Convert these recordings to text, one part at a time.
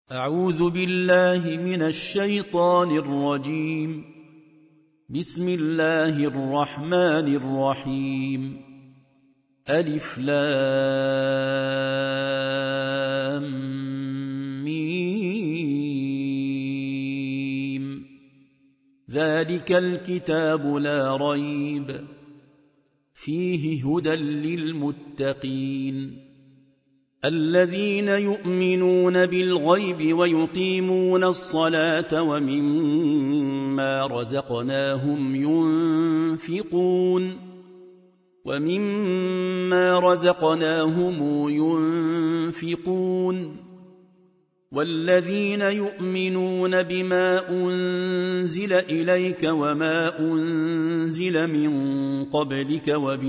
أعوذ بالله من الشيطان الرجيم. بسم الله الرحمن الرحيم. ألف لام ميم. ذلك الكتاب لا ريب فيه هدى للمتقين الذين يؤمنون بالغيب ويقيمون الصلاة ومما رزقناهم ينفقون والذين يؤمنون بما أنزل إليك وما أنزل من قبلك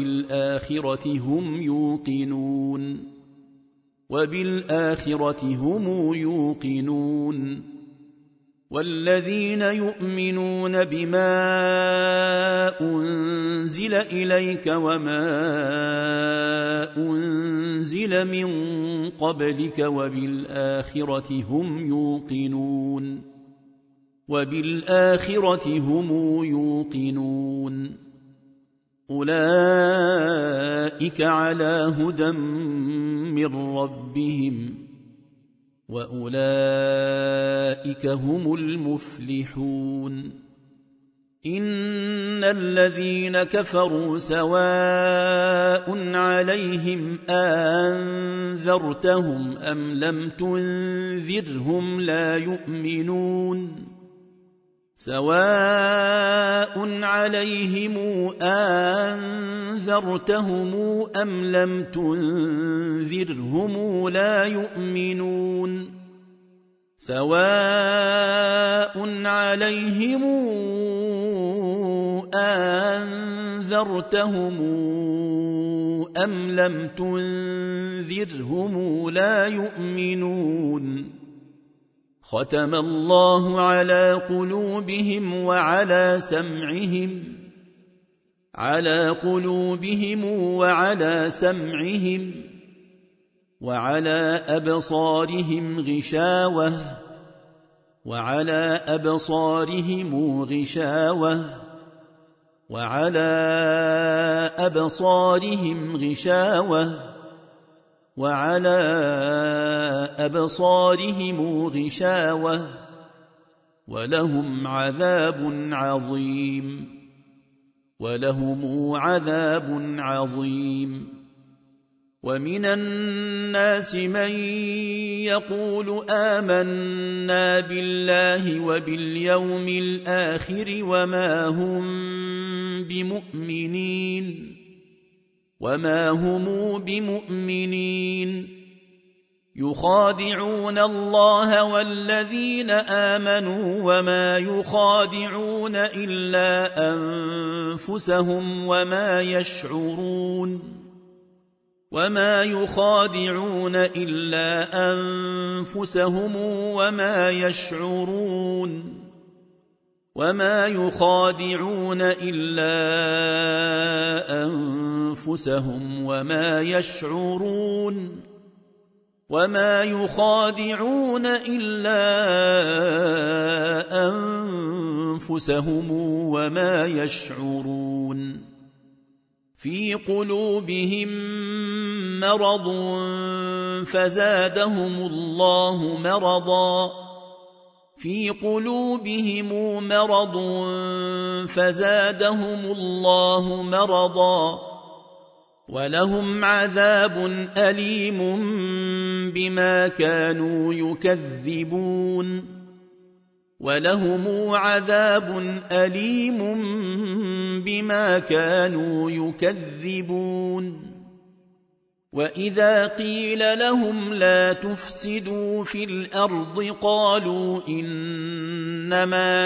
وبالآخرة هم يوقنون والذين يؤمنون بما أنزل إليك وما أنزل من قبلك وبالآخرة هم يوقنون أولئك على هدى من ربهم وأولئك هم المفلحون إن الذين كفروا سواء عليهم أنذرتهم أم لم تنذرهم لا يؤمنون سواء عليهم أنذرتهم أم لم تنذرهم لا يؤمنون سواء عليهم أنذرتهم أم لم تنذرهم لا يؤمنون ختم الله على قلوبهم وعلى سمعهم وعلى أبصارهم غشاوة ولهم عذاب عظيم ومن الناس من يقول آمنا بالله وباليوم الآخر وما هم بمؤمنين يخادعون الله والذين آمنوا وما يخادعون إلا أنفسهم وما يشعرون في قلوبهم مرض فزادهم الله مرضا ولهم عذاب أليم بما كانوا يكذبون وإذا قيل لهم لا تفسدوا في الأرض قالوا إنما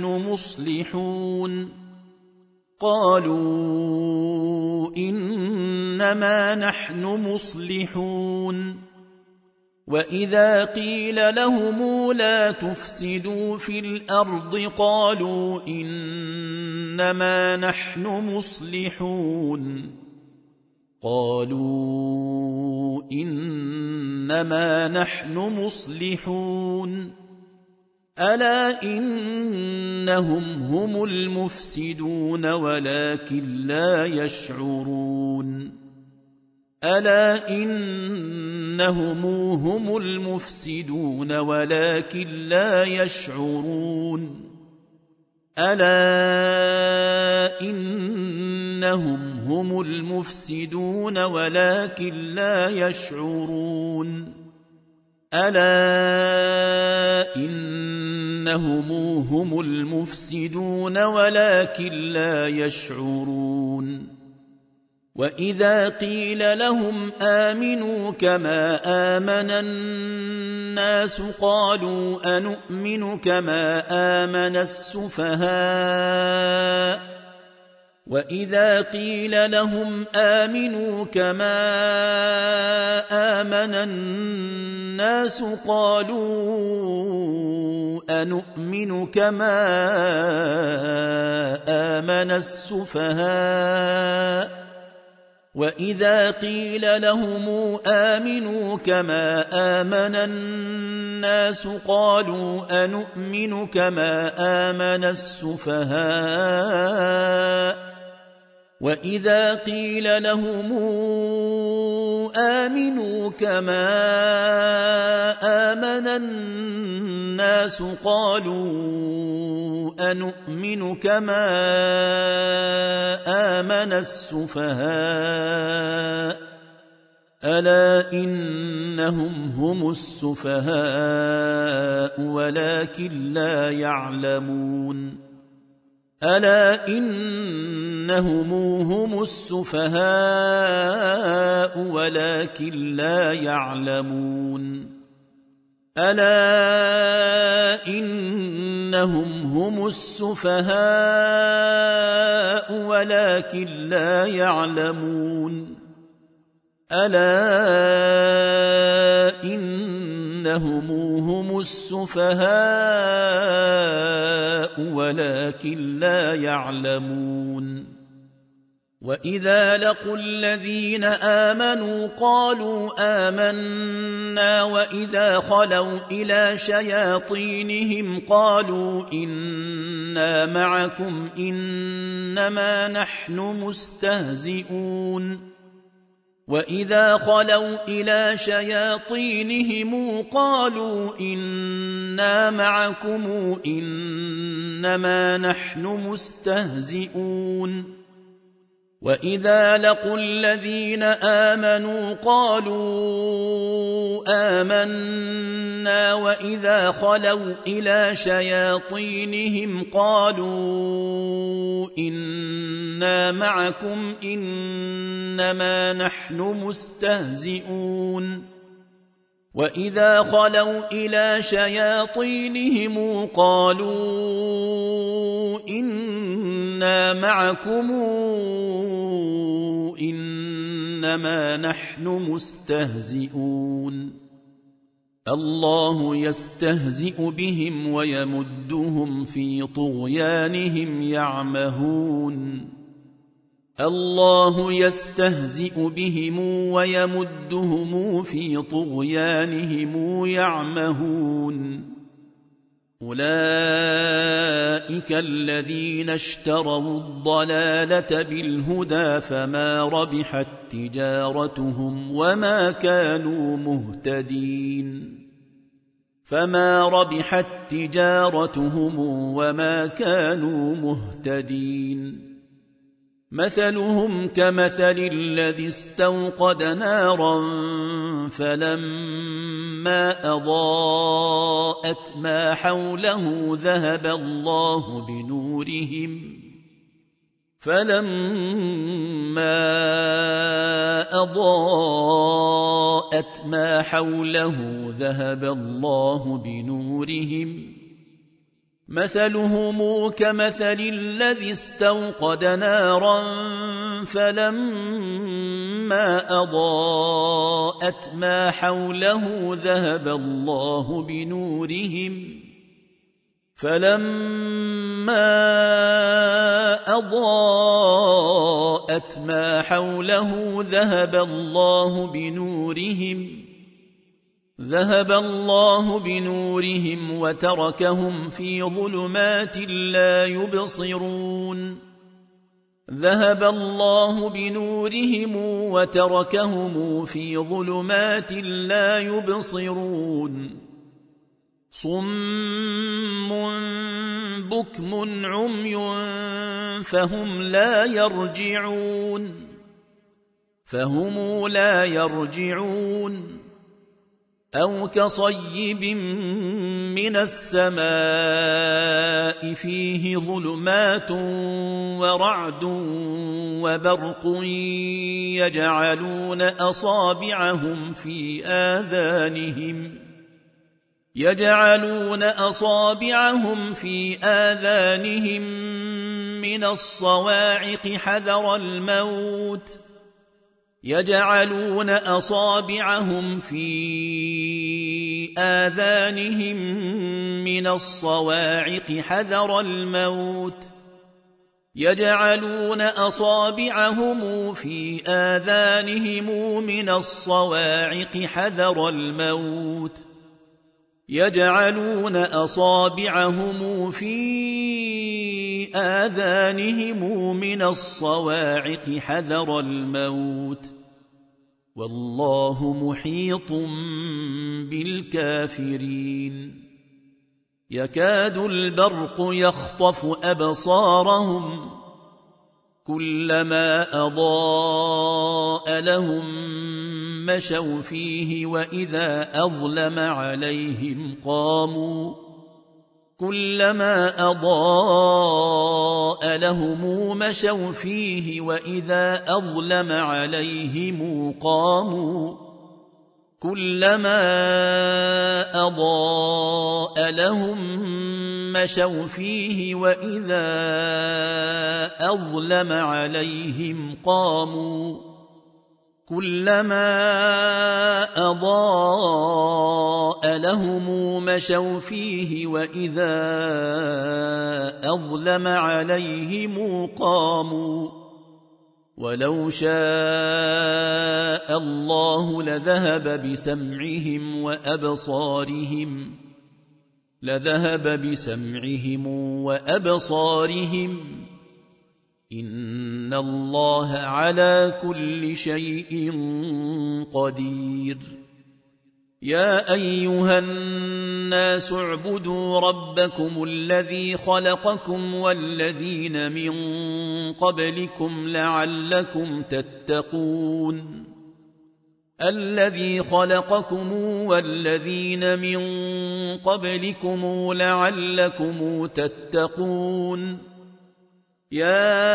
نحن مصلحون وإذا قيل لهم لا تفسدوا في الأرض قالوا إنما نحن مصلحون قالوا إنما نحن مصلحون ألا إنهم هم المفسدون ولكن لا يشعرون ألا إنهم هم المفسدون ولكن لا يشعرون ألا إنهم هم المفسدون ولكن لا يشعرون ألا إنهم هم المفسدون ولكن لا يشعرون وإذا قيل لهم آمنوا كما آمن الناس قالوا أنؤمن كما آمن السفهاء وإذا قيل لهم آمنوا كما آمن الناس قالوا أنؤمن كما آمن السفهاء وإذا قيل لهم آمنوا كما آمن الناس قالوا أنؤمن كما آمن السفهاء وإذا قيل لهم آمنوا كما آمن الناس قالوا أنؤمن كما آمن السفهاء ألا إنهم هم السفهاء ولكن لا يعلمون ألا إنهم هم السفهاء ولكن لا يعلمون ألا إنهم هم السفهاء ولكن لا يعلمون ألا إنهم هم السفهاء ولكن لا يعلمون وإذا لقوا الذين آمنوا قالوا آمنا وإذا خلوا إلى شياطينهم قالوا إنا معكم إنما نحن مستهزئون وإذا خلوا إلى شياطينهم قالوا إنا معكم إنما نحن مستهزئون وإذا لقوا الذين آمنوا قالوا آمنا وإذا خلوا إلى شياطينهم قالوا إنا معكم إنما نحن مستهزئون وإذا خلوا إلى شياطينهم قالوا إنا معكم إنما نحن مستهزئون الله يستهزئ بهم ويمدهم في طغيانهم يعمهون الله يستهزئ بهم ويمدهم في طغيانهم يعمهون أولئك الذين اشتروا الضلالة بالهدى فما ربحت تجارتهم وما كانوا مهتدين فما ربحت تجارتهم وما كانوا مهتدين مثلهم كمثل الذي استوقد نارا فلما أضاءت ما حوله ذهب الله بنورهم مثلهم كمثل الذي استوقد نارا فلما أضاءت ما حوله ذهب الله فلما أضاءت ما حوله ذهب الله بنورهم وتركهم في ظلمات لا يبصرون صم بكم عمي فهم لا يرجعون أو كصيب من السماء فيه ظلمات ورعد وبرق يجعلون أصابعهم في آذانهم من الصواعق حذر الموت والله محيط بالكافرين يكاد البرق يخطف أبصارهم كلما أضاء لهم مشوا فيه وإذا أظلم عليهم قاموا ولو شاء الله لذهب بسمعهم وأبصارهم إن الله على كل شيء قدير يا أيها الناس اعبدوا ربكم الذي خلقكم والذين من قبلكم لعلكم تتقون يا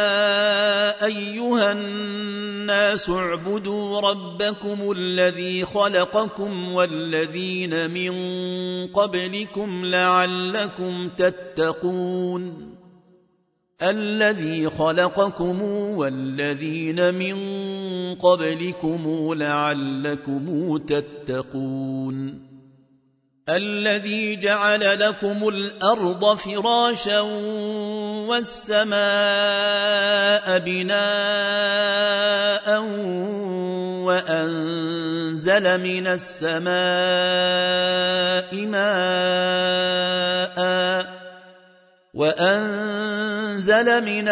أيها الناس اعبدوا ربكم الذي خلقكم والذين من قبلكم لعلكم تتقون الذي جعل لكم الأرض فراشا والسماء بناء وأنزل من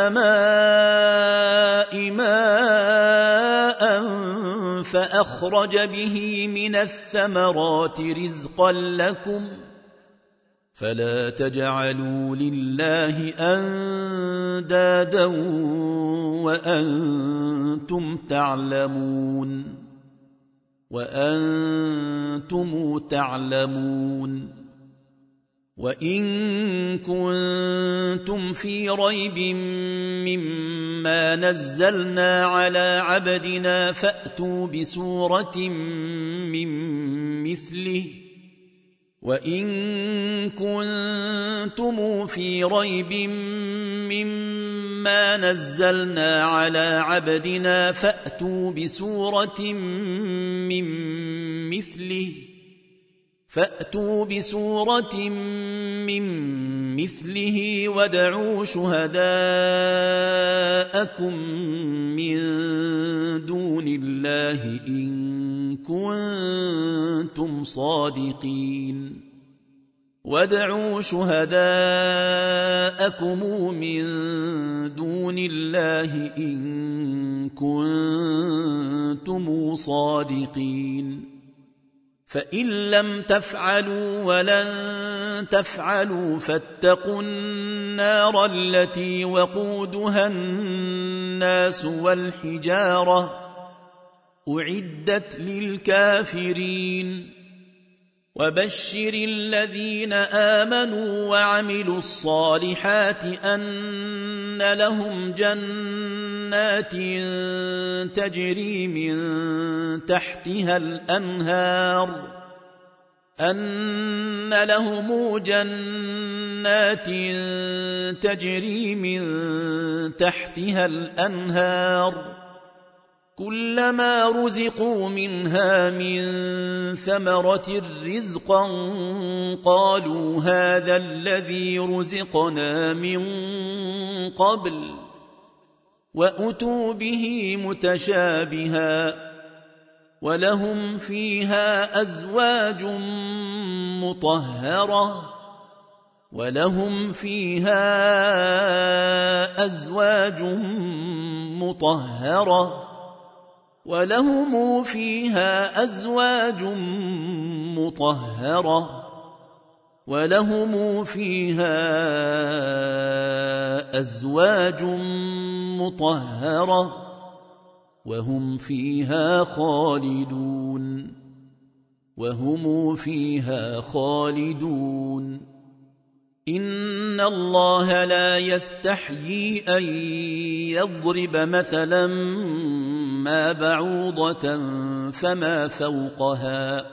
السماء ماء فأخرج به من الثمرات رزقا لكم فلا تجعلوا لله أندادا وأنتم تعلمون وإن كنتم في ريب مما نزلنا على عبدنا فأتوا بسورة من مثله فأتوا بسورة من مثله وادعوا شهداءكم من دون الله إن كنتم صادقين وادعوا شهداءكم من دون الله إن كنتم صادقين فإن لم تفعلوا ولن تفعلوا فاتقوا النار التي وقودها الناس والحجارة أعدت للكافرين وبشر الذين آمنوا وعملوا الصالحات أن لهم جنات تجري من تحتها الأنهار كلما رزقوا منها من ثمرة رزقا قالوا هذا الذي رزقنا من قبل وأتوا به متشابها ولهم فيها أزواج مطهرة وهم فيها خالدون إن الله لا يستحيي أن يضرب مثلا ما بعوضة فما فوقها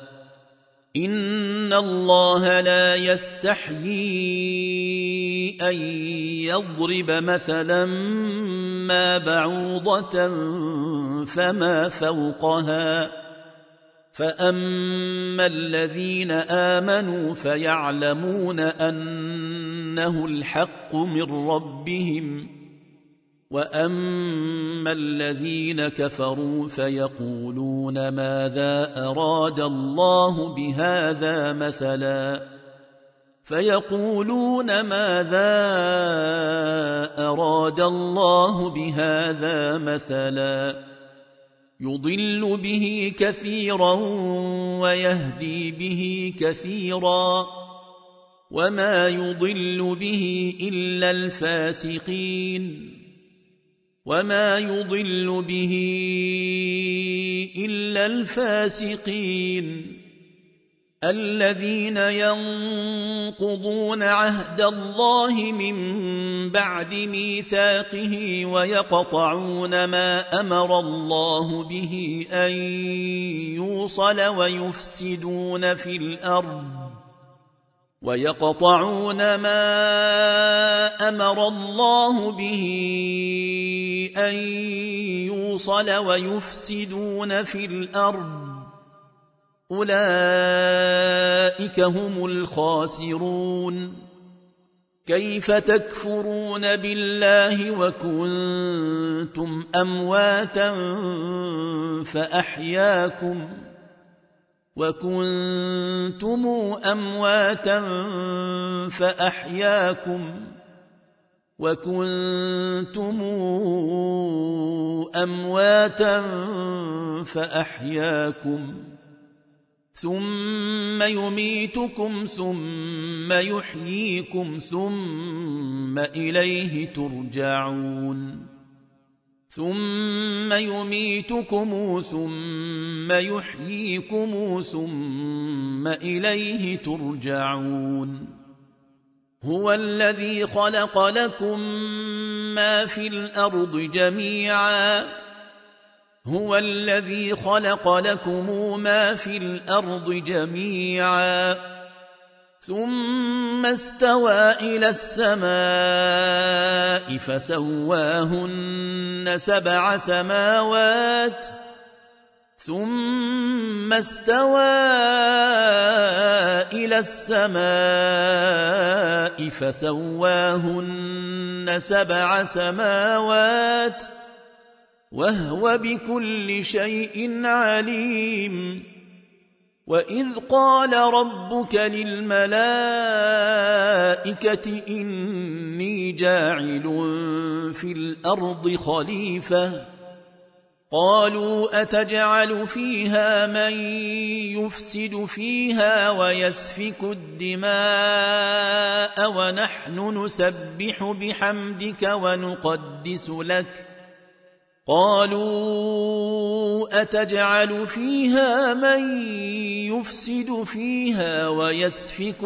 فأما الذين آمنوا فيعلمون أنه الحق من ربهم وأما الذين كفروا فيقولون ماذا أراد الله بهذا مثلا يضل به كثيرا ويهدي به كثيرا وما يضل به إلا الفاسقين الذين ينقضون عهد الله من بعد ميثاقه ويقطعون ما أمر الله به أن يوصل ويفسدون في الأرض أولئك هم الخاسرون كيف تكفرون بالله وكنتم أمواتا فأحياكم ثم يميتكم ثم يحييكم ثم إليه ترجعون هو الذي خلق لكم ما في الأرض جميعا ثم استوى إلى السماء فسواهن 7 سماوات ثم استوى إلى السماء فسواهن 7 سماوات وهو بكل شيء عليم وإذ قال ربك للملائكة إني جاعل في الأرض خليفة قالوا أتجعل فيها من يفسد فيها ويسفك الدماء ونحن نسبح بحمدك ونقدس لك قالوا أتجعل فيها من يفسد فيها ويسفك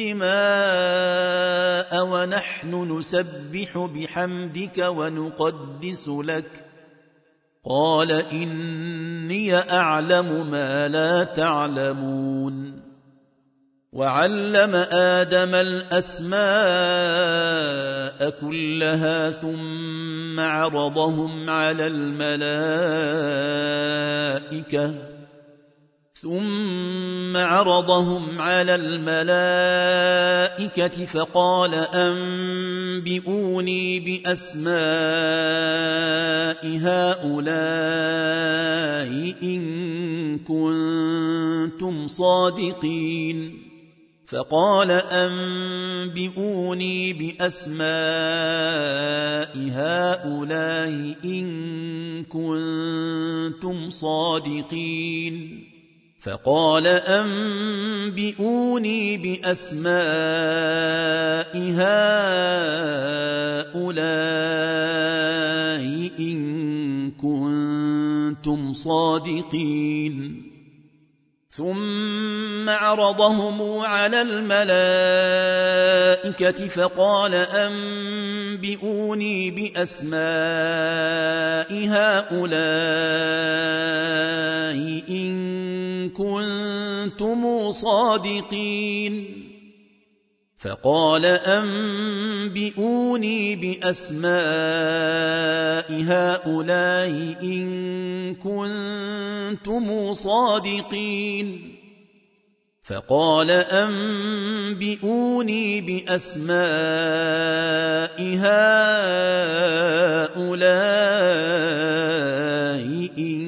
الدماء ونحن نسبح بحمدك ونقدس لك قال إني أعلم ما لا تعلمون وعلم آدم الأسماء كلها ثم عرضهم على الملائكة فقال أنبئوني بأسماء هؤلاء إن كنتم صادقين فقال أنبئوني بأسماء هؤلاء إن كنتم صادقين فقال أنبئوني بأسماء هؤلاء إن كنتم صادقين ثم عرضهم على الملائكة فقال أنبئوني بأسماء هؤلاء إن كنتم صادقين فقال أنبئوني بأسماء هؤلاء إن كنتم صادقين فقال أنبئوني بأسماء هؤلاء إن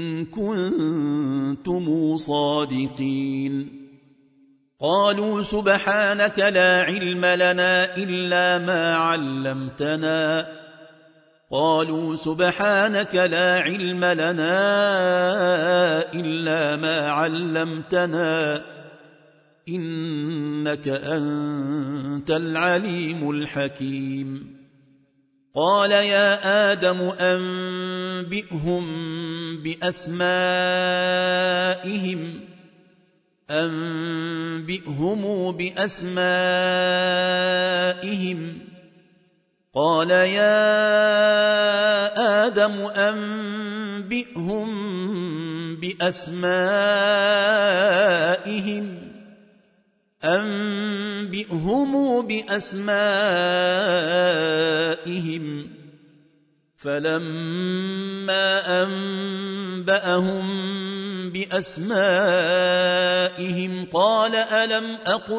كنتم صادقين قالوا سبحانك لا علم لنا إلا ما علمتنا قالوا سبحانك لا علم لنا إلا ما علمتنا إنك أنت العليم الحكيم قال يا آدم أنبئهم بأسمائهم قال يا آدم أنبئهم بأسمائهم فلما أنبأهم بأسمائهم قال ألم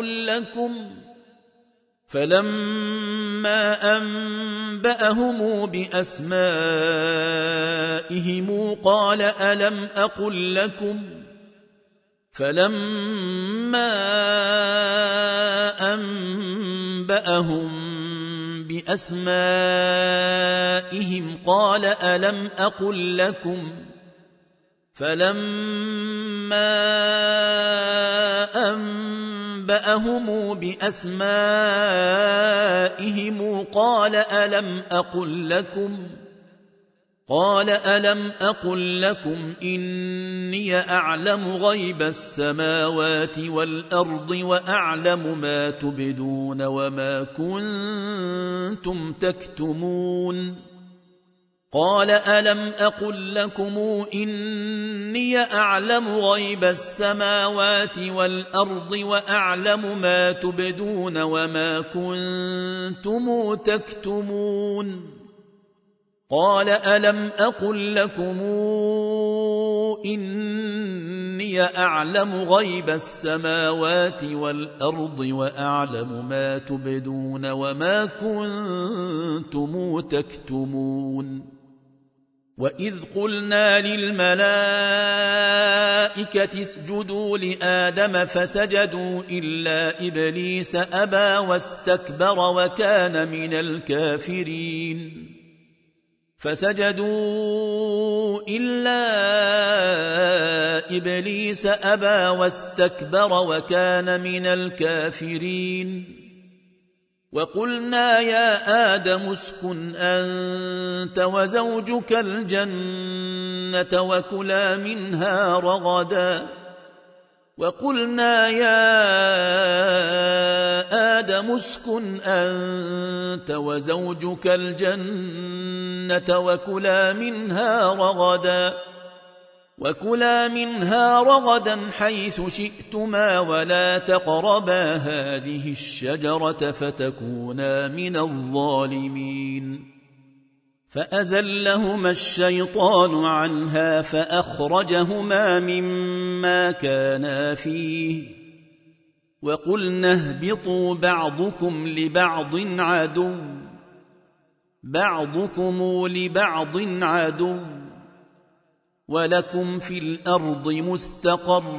أقل لكم إني أعلم غيب السماوات والأرض وأعلم ما تبدون وما كنتم تكتمون قال ألم أقل لكم إني أعلم غيب السماوات والأرض وأعلم ما تبدون وما كنتم تكتمون قال ألم أقل لكم إني أعلم غيب السماوات والأرض وأعلم ما تبدون وما كنتم تكتمون وإذ قلنا للملائكة اسجدوا لآدم فسجدوا إلا إبليس أبى واستكبر وكان من الكافرين فسجدوا إلا إبليس أبى واستكبر وكان من الكافرين وقلنا يا آدم اسكن أنت وزوجك الجنة وكلا منها رغدا وقلنا يا آدم اسكن أنت وزوجك الجنة وكلا منها رغدا حيث شئتما ولا تقربا هذه الشجرة فتكونا من الظالمين فأزلهما الشيطان عنها فأخرجهما مما كانا فيه وقلنا اهبطوا بعضكم لبعض عدو ولكم في الأرض مستقر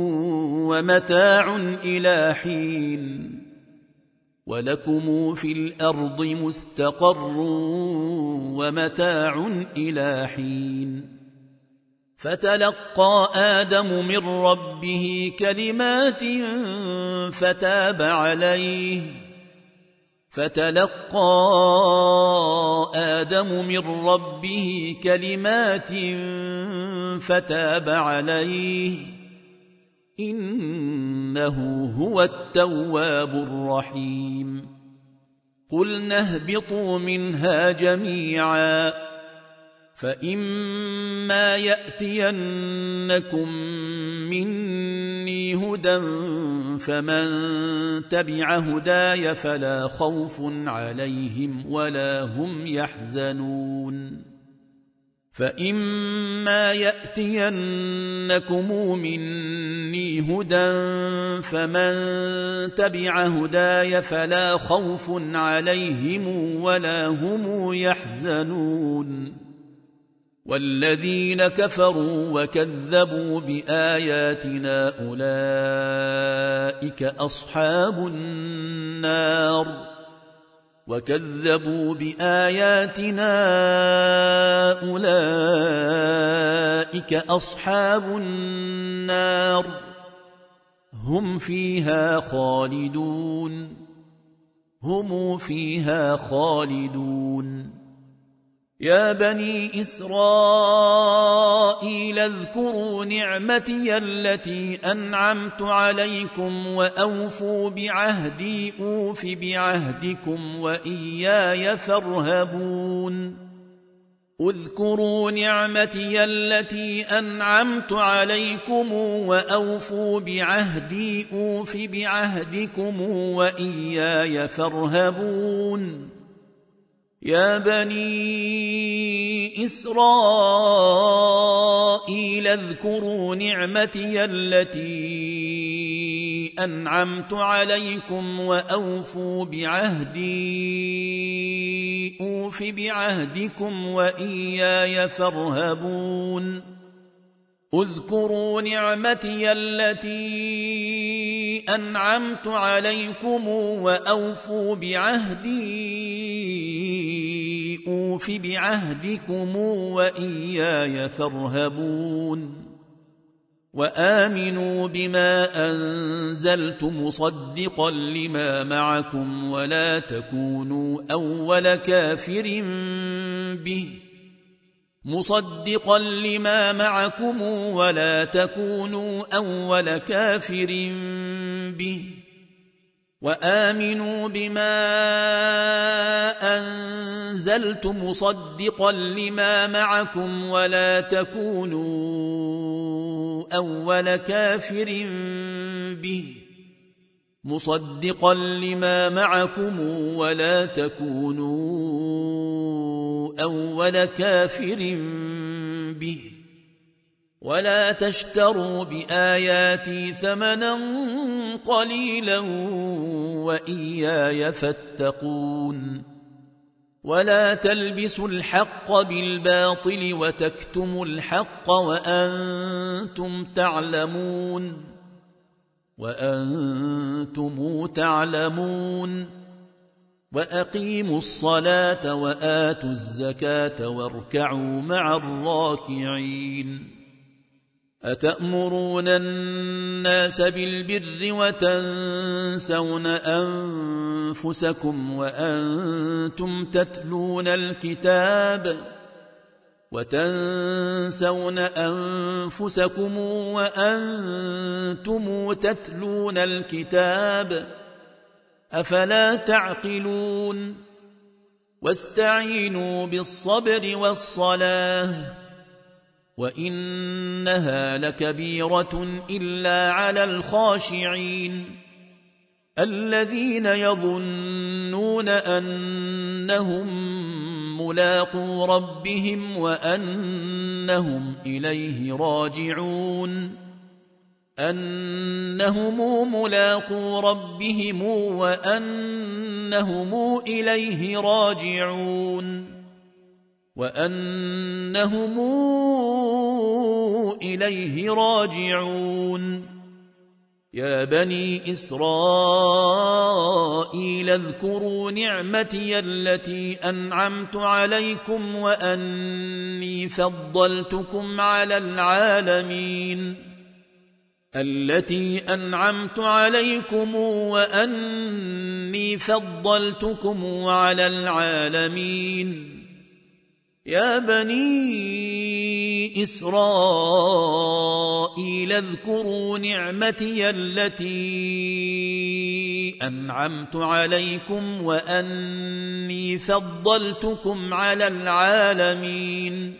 ومتاع إلى حين فتلقى آدم من ربه كلمات فتاب عليه إنه هو التواب الرحيم قلنا اهبطوا منها جميعا فإما يأتينكم مني هدى فمن تبع هداي فلا خوف عليهم ولا هم يحزنون فإما يأتينكم مني هدى فمن تبع هداي فلا خوف عليهم ولا هم يحزنون والذين كفروا وكذبوا بآياتنا أولئك أصحاب النار هم فيها خالدون يا بني إسرائيل اذكروا نعمتي التي أنعمت عليكم وأوفوا بعهدي أوف بعهدكم وإياي فارهبون اذكروا نعمتي التي أنعمت عليكم وأوفوا بعهدي أوف بعهدكم وإياي فارهبون يا بني إسرائيل اذكروا نعمتي التي أنعمت عليكم وأوفوا بعهدي أوف بعهدكم وإياي فارهبون اذكروا نعمتي التي أنعمت عليكم وأوفوا بعهدي أوف بعهدكم وإياي فارهبون وآمنوا بما أنزلت مصدقا لما معكم ولا تكونوا أول كافر به وآمنوا بما أنزلت مصدقا لما معكم ولا تكونوا أول كافر به مصدقا لما معكم ولا تكونوا أول كافر به ولا تشتروا بآياتي ثمنا قليلا وإياي فاتقون ولا تلبسوا الحق بالباطل وتكتموا الحق وأنتم تعلمون وأقيموا الصلاة وآتوا الزكاة واركعوا مع الراكعين أتأمرون الناس بالبر وتنسون أنفسكم وأنتم تتلون الكتاب أفلا تعقلون واستعينوا بالصبر والصلاة وإنها لكبيرة إلا على الخاشعين الذين يظنون أنهم ملاقو ربهم وأنهم إليه راجعون يا بني إسرائيل اذكروا نعمتي التي أنعمت عليكم وأني فضلتكم على العالمين يا بني إسرائيل اذكروا نعمتي التي أنعمت عليكم وأني فضلتكم على العالمين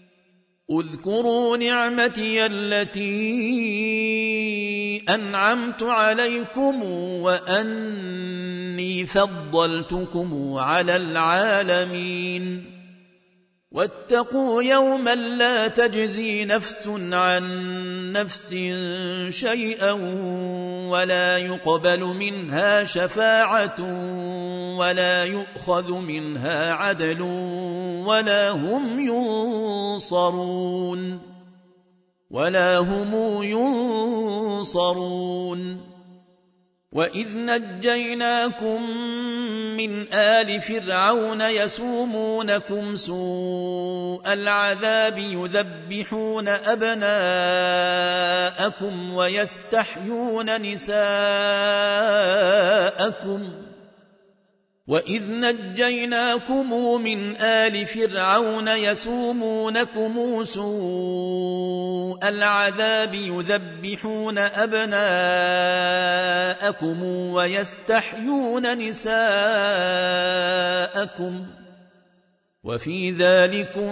واتقوا يوما لا تجزي نفس عن نفس شيئا ولا يقبل منها شفاعة ولا يؤخذ منها عدل ولا هم ينصرون وإذ نجيناكم من آل فرعون يسومونكم سوء العذاب يذبحون أبناءكم ويستحيون نساءكم وفي ذلكم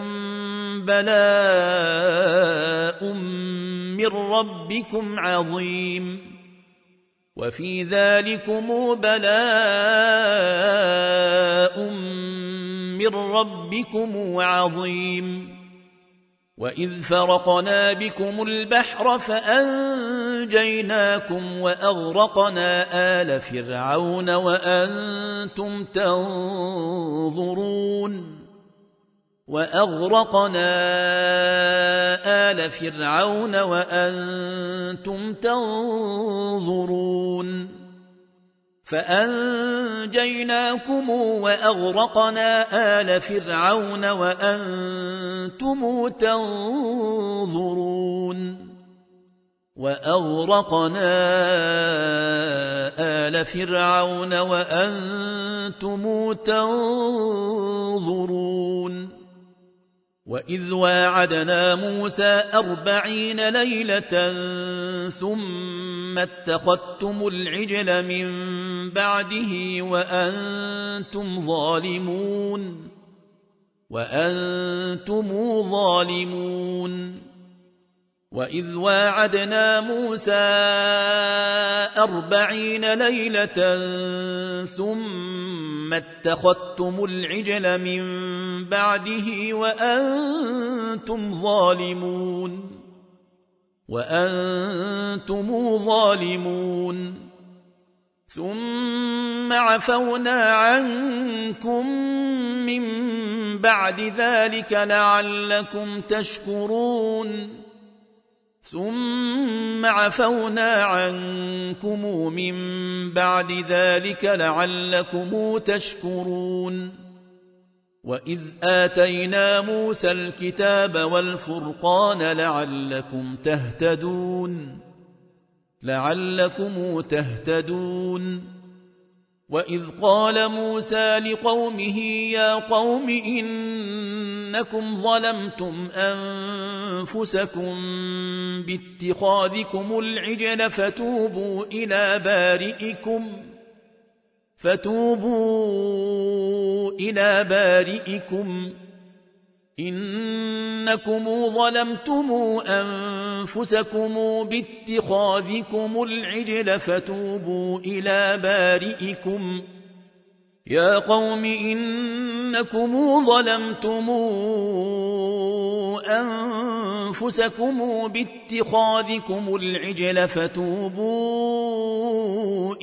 بلاء من ربكم عظيم وإذ فرقنا بكم البحر فأنجيناكم وأغرقنا آل فرعون وأنتم تنظرون فأنجيناكم وأغرقنا آل فرعون وأنتم تنظرون وإذ واعدنا موسى 40 ليلة ثم اتخذتم العجل من بعده وأنتم ظالمون وإذ واعدنا موسى 40 ليلة ثم اتخذتم العجل من بعده وأنتم ظالمون ثم عفونا عنكم من بعد ذلك لعلكم تشكرون وإذ آتينا موسى الكتاب والفرقان لعلكم تهتدون وإذ قال موسى لقومه يا قوم إنكم ظلمتم أنفسكم باتخاذكم العجل فتوبوا إلى بارئكم إنكم ظلمتم أنفسكم باتخاذكم العجل فتوبوا إلى بارئكم يا قوم إنكم ظلمتم أنفسكم باتخاذكم العجل فتوبوا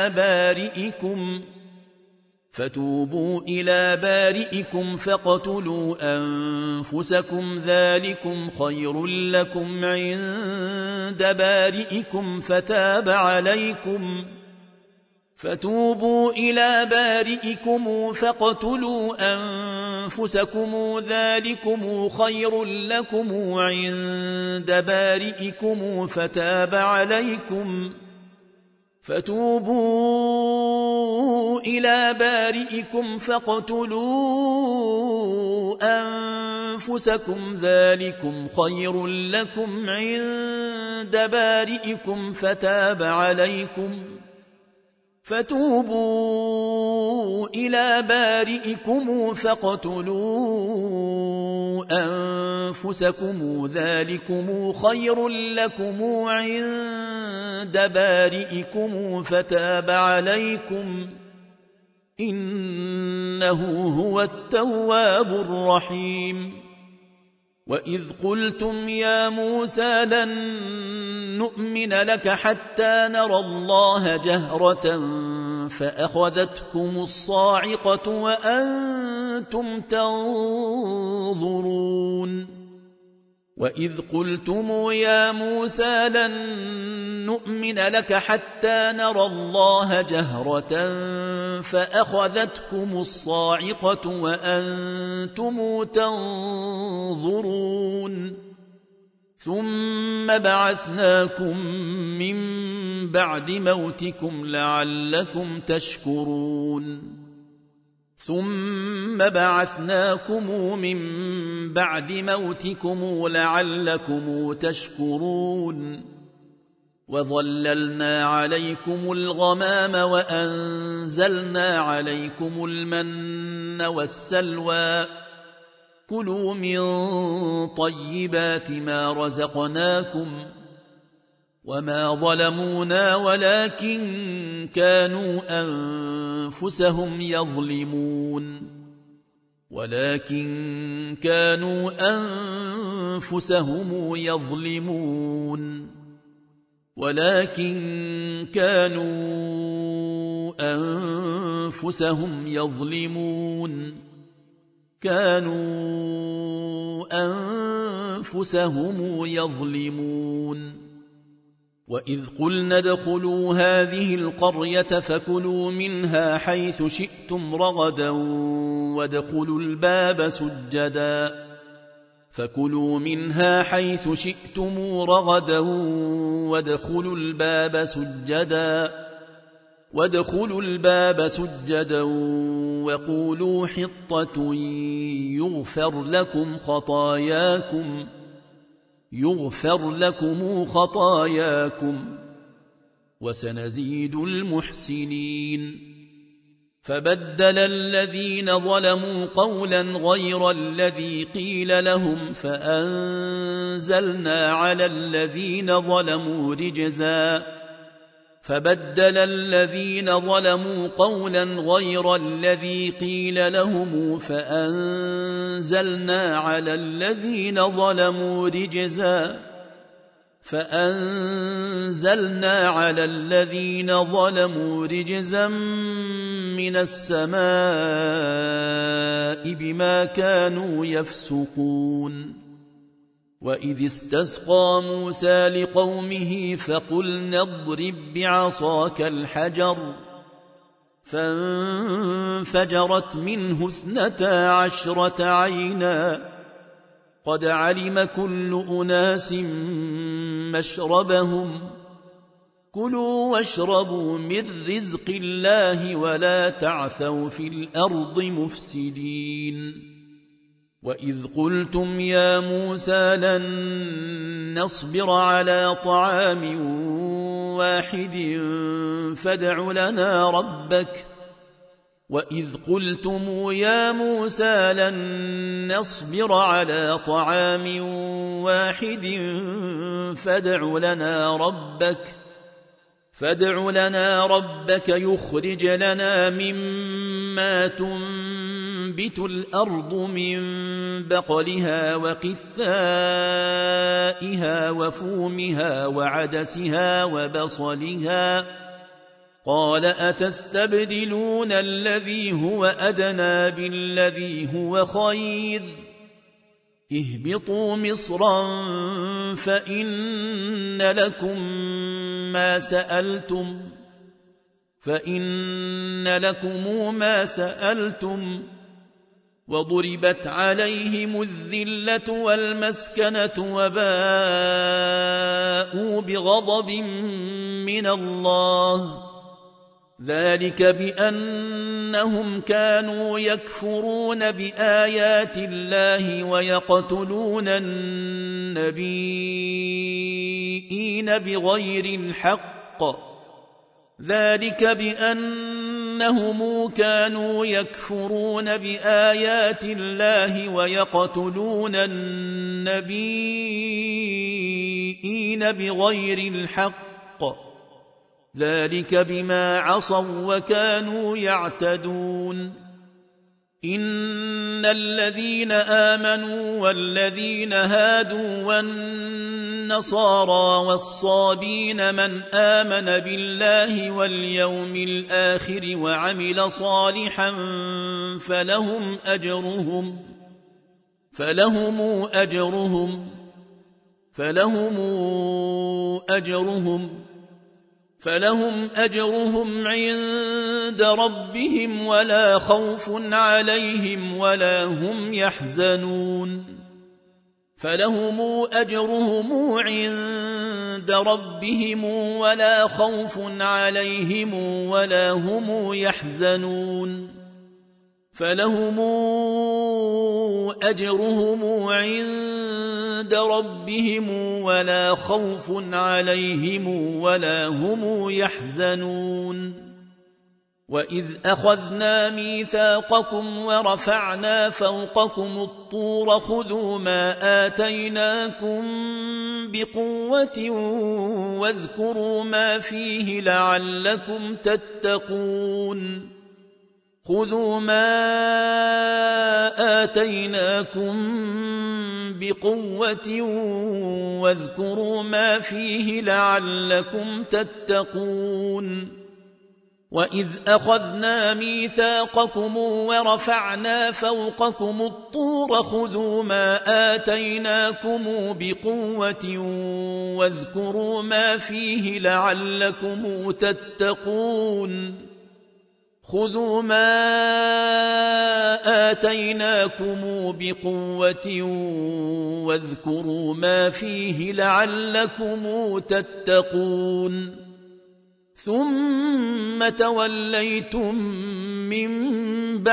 إلى بارئكم فاقتلوا أنفسكم ذلكم خير لكم عند بارئكم فتاب عليكم فتوبوا إلى بارئكم فاقتلوا أنفسكم ذلكم خير لكم عند بارئكم فتاب عليكم فتوبوا إلى بارئكم فاقتلوا أنفسكم ذلكم خير لكم عند بارئكم فتاب عليكم فتوبوا إلى بارئكم فاقتلوا أنفسكم ذلكم خير لكم عند بارئكم فتاب عليكم إنه هو التواب الرحيم وإذ قلتم يا موسى لن نؤمن لك حتى نرى الله جهرة فأخذتكم الصاعقة وأنتم تنظرون وإذ قلتم يا موسى لن نؤمن لك حتى نرى الله جهرة فأخذتكم الصاعقة وأنتم تنظرون ثم بعثناكم من بعد موتكم لعلكم تشكرون وظللنا عليكم الغمام وأنزلنا عليكم المن والسلوى كلوا من طيبات ما رزقناكم وما ظلمونا ولكن كانوا أنفسهم يظلمون وإذ قلنا ادخلوا هذه القرية فكلوا منها حيث شئتم رغدا وادخلوا الباب سجدا وقولوا حطة يغفر لكم خطاياكم وسنزيد المحسنين فبدل الذين ظلموا قولا غير الذي قيل لهم فأنزلنا على الذين ظلموا رجزا من السماء بما كانوا يفسقون وإذ استسقى موسى لقومه فقلنا اضرب بعصاك الحجر فانفجرت منه 12 عينا قد علم كل أناس مشربهم كلوا واشربوا من رزق الله ولا تعثوا في الأرض مفسدين وإذ قلتم يا موسى لن نصبر على طعام واحد فادع لنا ربك يخرج لنا مما تنبت الأرض من بقلها وقثائها وفومها وعدسها وبصلها قال أتستبدلون الذي هو أدنى بالذي هو خير اهبطوا مصرا فإن لكم ما سألتم وضربت عليهم الذلة والمسكنة وباءوا بغضب من الله ذلك بأنهم كانوا يكفرون بآيات الله ويقتلون النبيين بغير الحق ذلك بما عصوا وكانوا يعتدون إن الذين آمنوا والذين هادوا والنصارى والصابين من آمن بالله واليوم الآخر وعمل صالحا فلهم أجرهم عند ربهم ولا خوف عليهم ولا هم يحزنون وإذ أخذنا ميثاقكم ورفعنا فوقكم الطور خذوا ما آتيناكم بقوة واذكروا ما فيه لعلكم تتقون خذوا ما آتيناكم بقوة واذكروا ما فيه لعلكم تتقون وإذ أخذنا ميثاقكم ورفعنا فوقكم الطور خذوا ما آتيناكم بقوة واذكروا ما فيه لعلكم تتقون خذوا ما آتيناكم بقوة واذكروا ما فيه لعلكم تتقون ثم توليتم من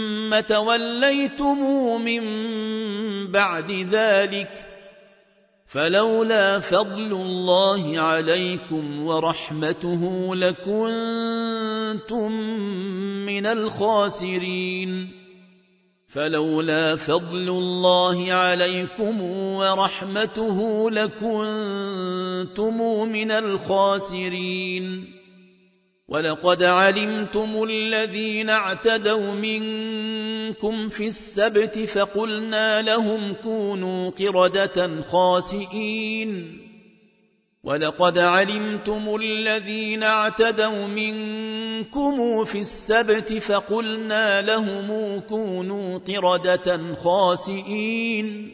بعد ذلك فلولا فضل الله عليكم ورحمته لكنتم من الخاسرين فلولا فضل الله عليكم ورحمته لكنتم من الخاسرين ولقد علمتم الذين اعتدوا منكم في السبت فقلنا لهم كونوا قردة خاسئين ولقد علمتم الذين اعتدوا منكم في السبت فقلنا لهم كونوا قردة خاسئين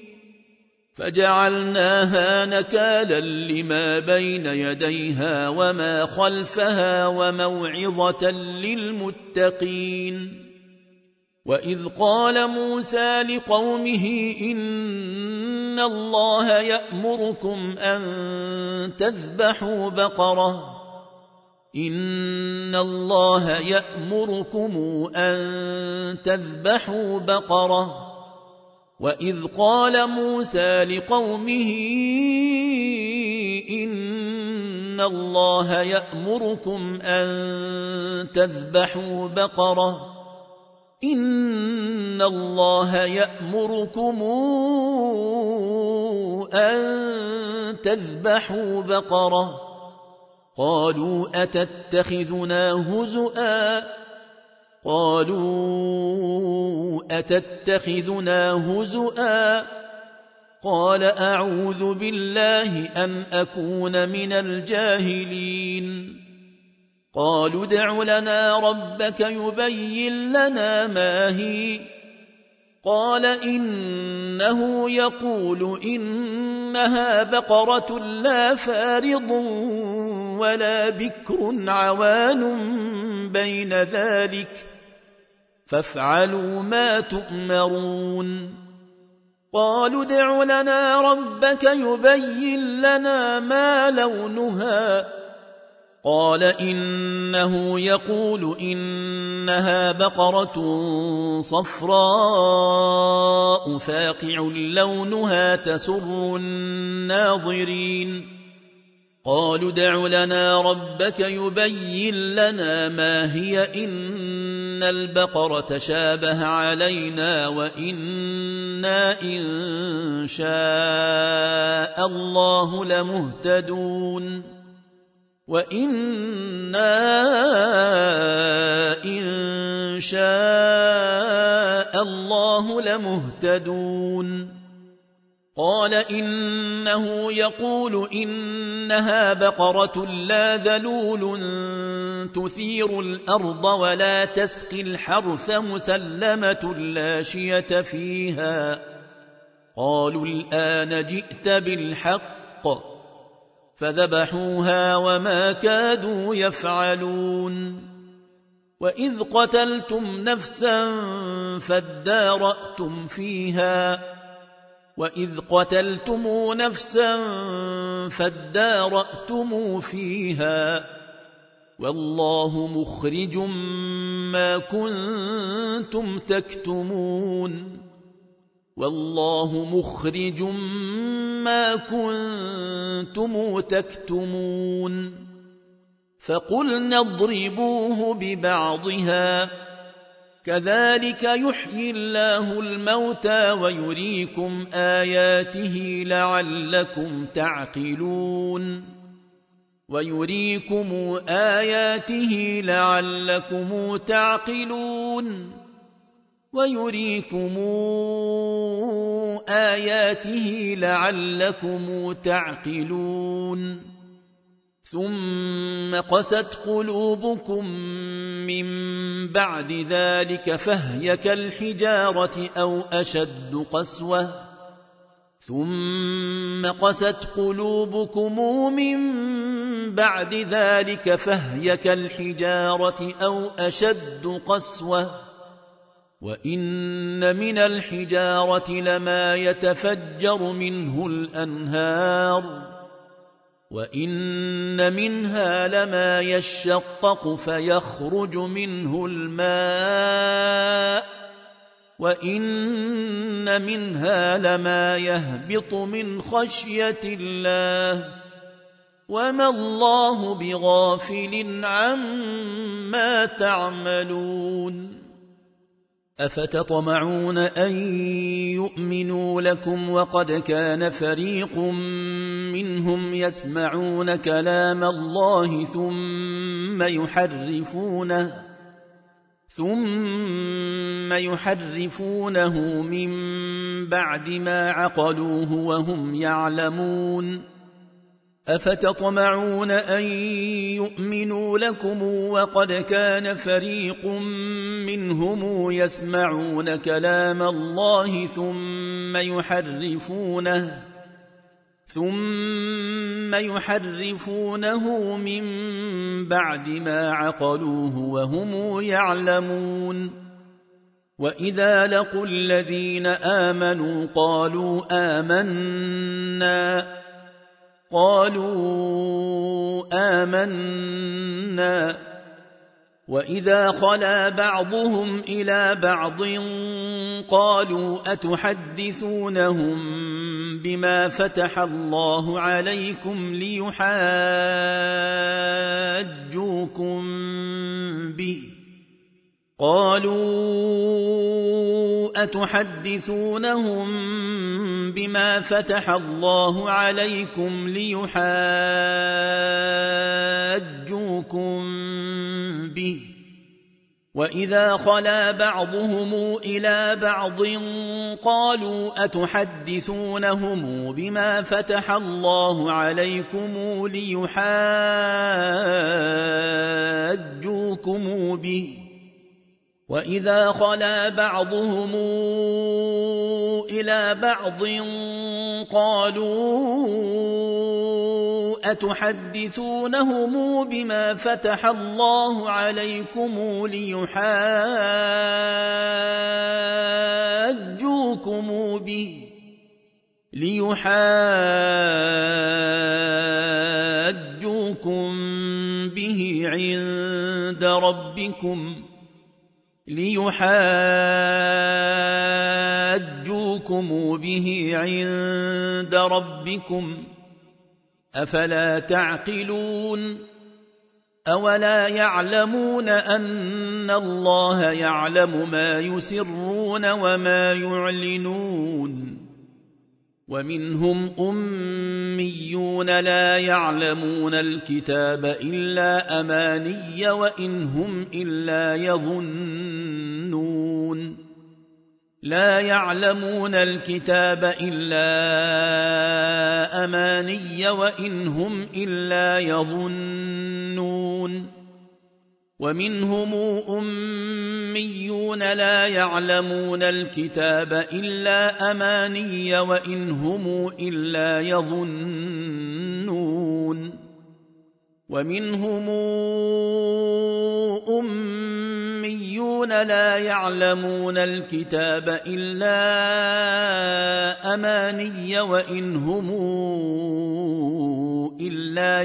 فجعلناها نكالا لما بين يديها وما خلفها وموعظة للمتقين وإذ قال موسى لقومه إن الله يأمركم أن تذبحوا بقرة وإذ قال موسى لقومه إن الله يأمركم أن تذبحوا بقرة قالوا أتتخذنا هزؤا قال أعوذ بالله أن أكون من الجاهلين قالوا ادع لنا ربك يبين لنا ما هي قال إنه يقول إنها بقرة لا فارض ولا بكر عوان بين ذلك فافعلوا ما تؤمرون قالوا ادع لنا ربك يبين لنا ما لونها قال إنه يقول إنها بقرة صفراء فاقع لونها تسر الناظرين قالوا ادع لنا ربك يبين لنا ما هي إن البقرة شابه علينا وإنا إن شاء الله لمهتدون قال إنه يقول إنها بقرة لا ذلول تثير الأرض ولا تسقي الحرث مسلمة لا شية فيها قالوا الآن جئت بالحق فذبحوها وما كادوا يفعلون وإذ قتلتم نفسا فادارأتم فيها والله مخرج ما كنتم تكتمون فقلنا اضربوه ببعضها كذلك يحيي الله الموتى ويريكم آياته لعلكم تعقلون ثم قست قلوبكم من بعد ذلك فهي كالحجارة أو أشد قسوة وإن من الحجارة لما يتفجر منه الأنهار وإن منها لما يشقق فيخرج منه الماء وإن منها لما يهبط من خشية الله وما الله بغافل عما تعملون أفتطمعون أن يؤمنوا لكم وقد كان فريق منهم يسمعون كلام الله ثم يحرفونه من بعد ما عقلوه وهم يعلمون أفتطمعون أن يؤمنوا لكم وقد كان فريق منهم يسمعون كلام الله ثم يحرفونه من بعد ما عقلوه وهم يعلمون وإذا لقوا الذين آمنوا قالوا آمنا وإذا خلا بعضهم إلى بعض قالوا أتحدثونهم بما فتح الله عليكم ليحاجوكم به وإذا خلا بعضهم إلى بعض قالوا أتحدثونهم بما فتح الله عليكم ليحاجوكم به وإذا خلا بعضهم إلى بعض قالوا أتحدثونهم بما فتح الله عليكم ليحاجوكم به عند ربكم أفلا تعقلون أولا يعلمون أن الله يعلم ما يسرون وما يعلنون ومنهم أميون لا يعلمون الكتاب إلا أماني وإن هم إلا يظنون لا يعلمون الكتاب إلا أماني وإن هم إلا يظنون ومنهم أميون لا يعلمون الكتاب إلا أماني وإن هم إلا يظنون ومنهم أميون لا يعلمون الكتاب إلا أماني وإن هم إلا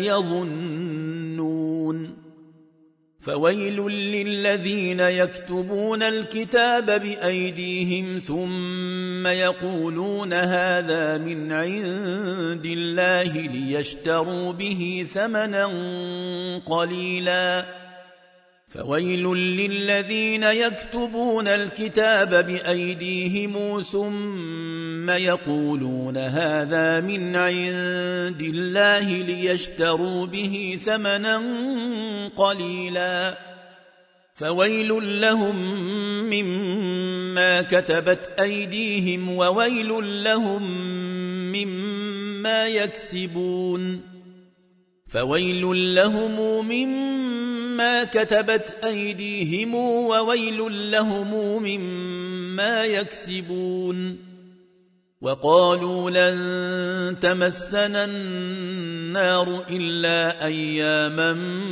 يظنون فويل للذين يكتبون الكتاب بأيديهم ثم يقولون هذا من عند الله ليشتروا به ثمنا قليلا فويل للذين يكتبون الكتاب بأيديهم ثم يقولون هذا من عند الله ليشتروا به ثمنا قليلا فويل لهم مما كتبت أيديهم وويل لهم مما يكسبون فويل لهم مما كتبت أيديهم وويل لهم مما يكسبون وقالوا لن تمسنا النار إلا أياما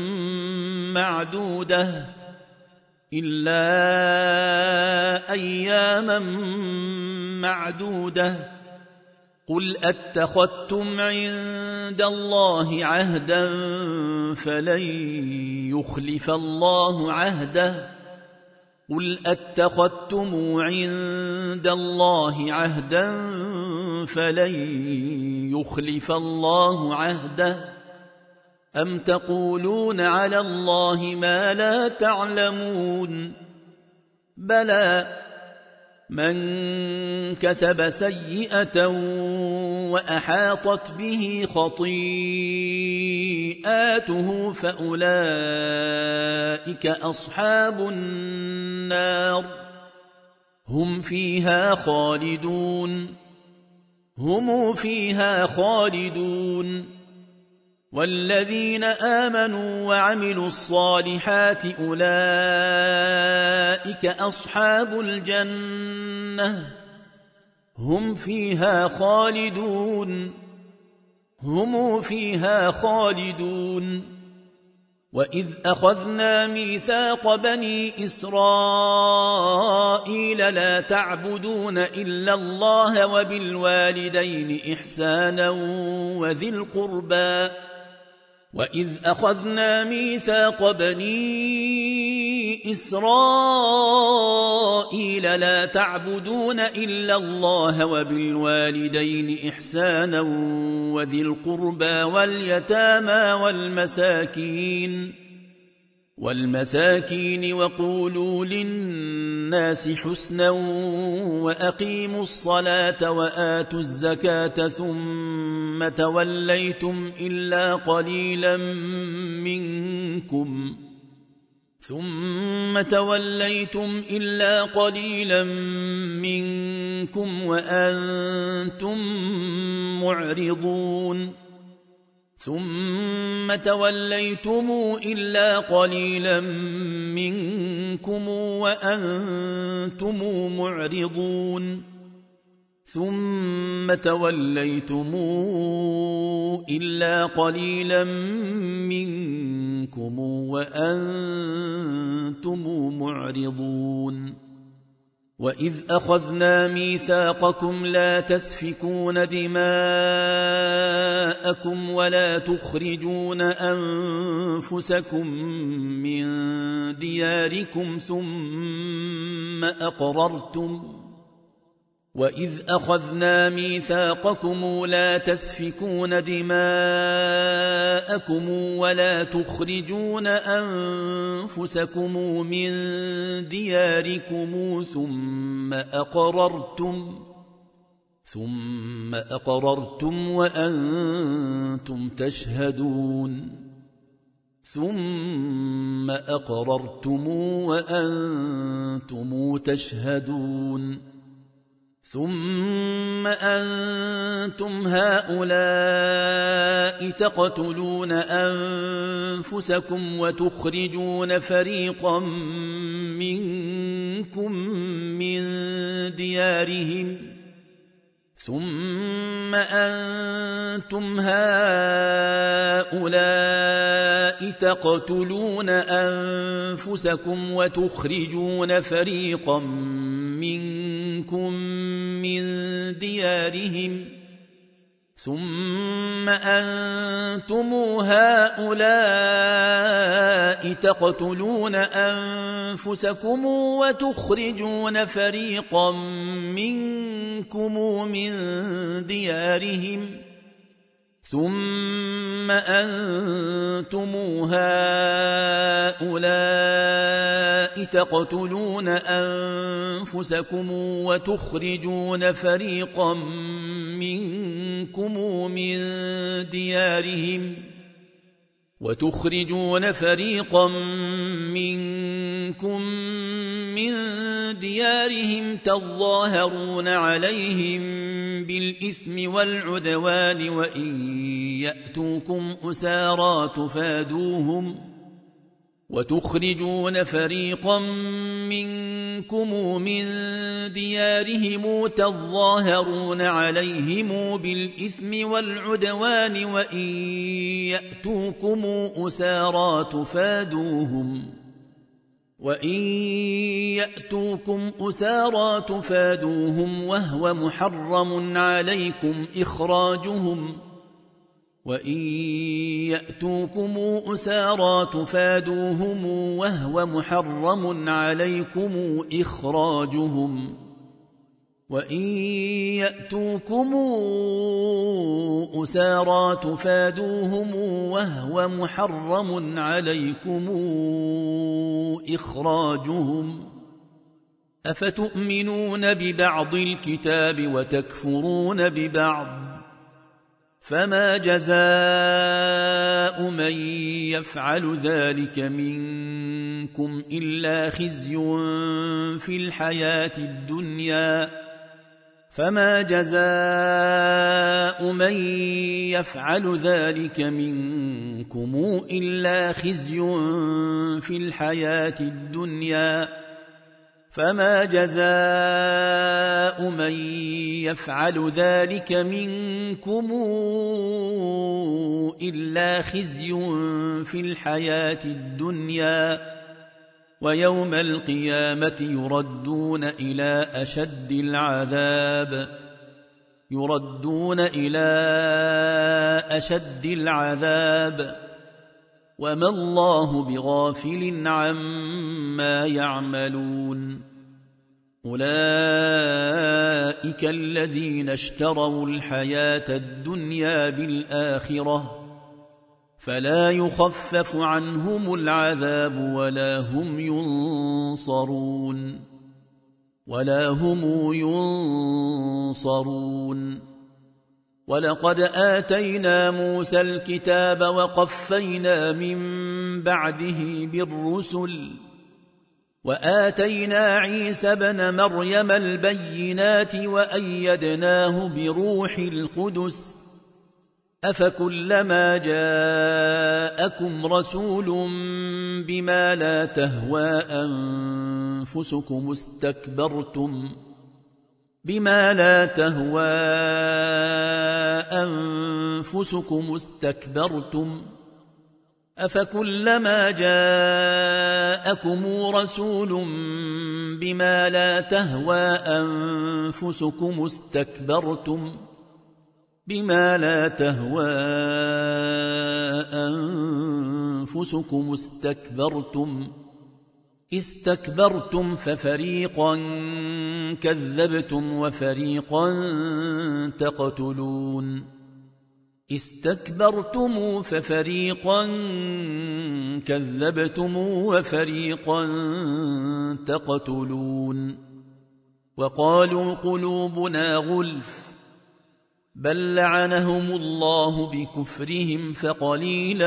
معدودة قل أتخذتم عند الله عهدا فلن يخلف الله عهده قل أتخذتم عند الله عهدا فلن يخلف الله عهده أم تقولون على الله ما لا تعلمون بلى من كسب سيئة وأحاطت به خطيئاته فأولئك أصحاب النار هم فيها خالدون والذين آمنوا وعملوا الصالحات أولئك أصحاب الجنة هم فيها خالدون وإذ أخذنا ميثاق بني إسرائيل لا تعبدون إلا الله وبالوالدين إحسانا وذي القربى وإذ أخذنا ميثاق بني إسرائيل لا تعبدون إلا الله وبالوالدين إحسانا وذي القربى واليتامى والمساكين وقولوا للناس حسنا وأقيموا الصلاة وآتوا الزكاة ثم توليتم إلا قليلا منكم وأنتم معرضون ثم توليتم إلا قليلا منكم وأنتم معرضون ثم توليتم إلا قليلا منكم وأنتم معرضون وإذ أخذنا ميثاقكم لا تسفكون دماءكم ولا تخرجون أنفسكم من دياركم ثم أقررتم وأنتم تشهدون ثم أنتم هؤلاء تقتلون أنفسكم وتخرجون فريقا منكم من ديارهم ثم أنتم هؤلاء تقتلون أنفسكم وتخرجون فريقا منكم من ديارهم ثم أنتم هؤلاء تقتلون أنفسكم وتخرجون فريقا منكم من ديارهم تظاهرون عليهم بالإثم والعدوان وإن يأتوكم أسارى تفادوهم وتخرجون فريقا منكم من ديارهم تظاهرون عليهم بالإثم والعدوان وإن يأتوكم أسارى تفادوهم وهو محرم عليكم إخراجهم وإن يأتوكم أسارى تفادوهم وهو محرم عليكم إخراجهم وإن يأتوكم أسارى تفادوهم وهو محرم عليكم إخراجهم أفتؤمنون ببعض الكتاب وتكفرون ببعض فما جزاء من يفعل ذلك منكم إلا خزي في الحياة الدنيا فما جزاء من يفعل ذلك منكم إلا خزي في الحياة الدنيا فما جزاء من يفعل ذلك منكم إلا خزي في الحياة الدنيا ويوم القيامة يردون إلى أشد العذاب وما الله بغافل عما يعملون أولئك الذين اشتروا الحياة الدنيا بالآخرة فلا يخفف عنهم العذاب ولا هم ينصرون ولقد آتينا موسى الكتاب وقفينا من بعده بالرسل وآتينا عيسى ابن مريم البينات وأيدناه بروح القدس أفكلما جاءكم رسول بما لا تهوى أنفسكم استكبرتم أفكلما جاءكم رسول بما لا تهوى أنفسكم استكبرتم ففريقا كذبتم وفريقا تقتلون وقالوا قلوبنا غلف بل لعنهم الله بكفرهم فقليلا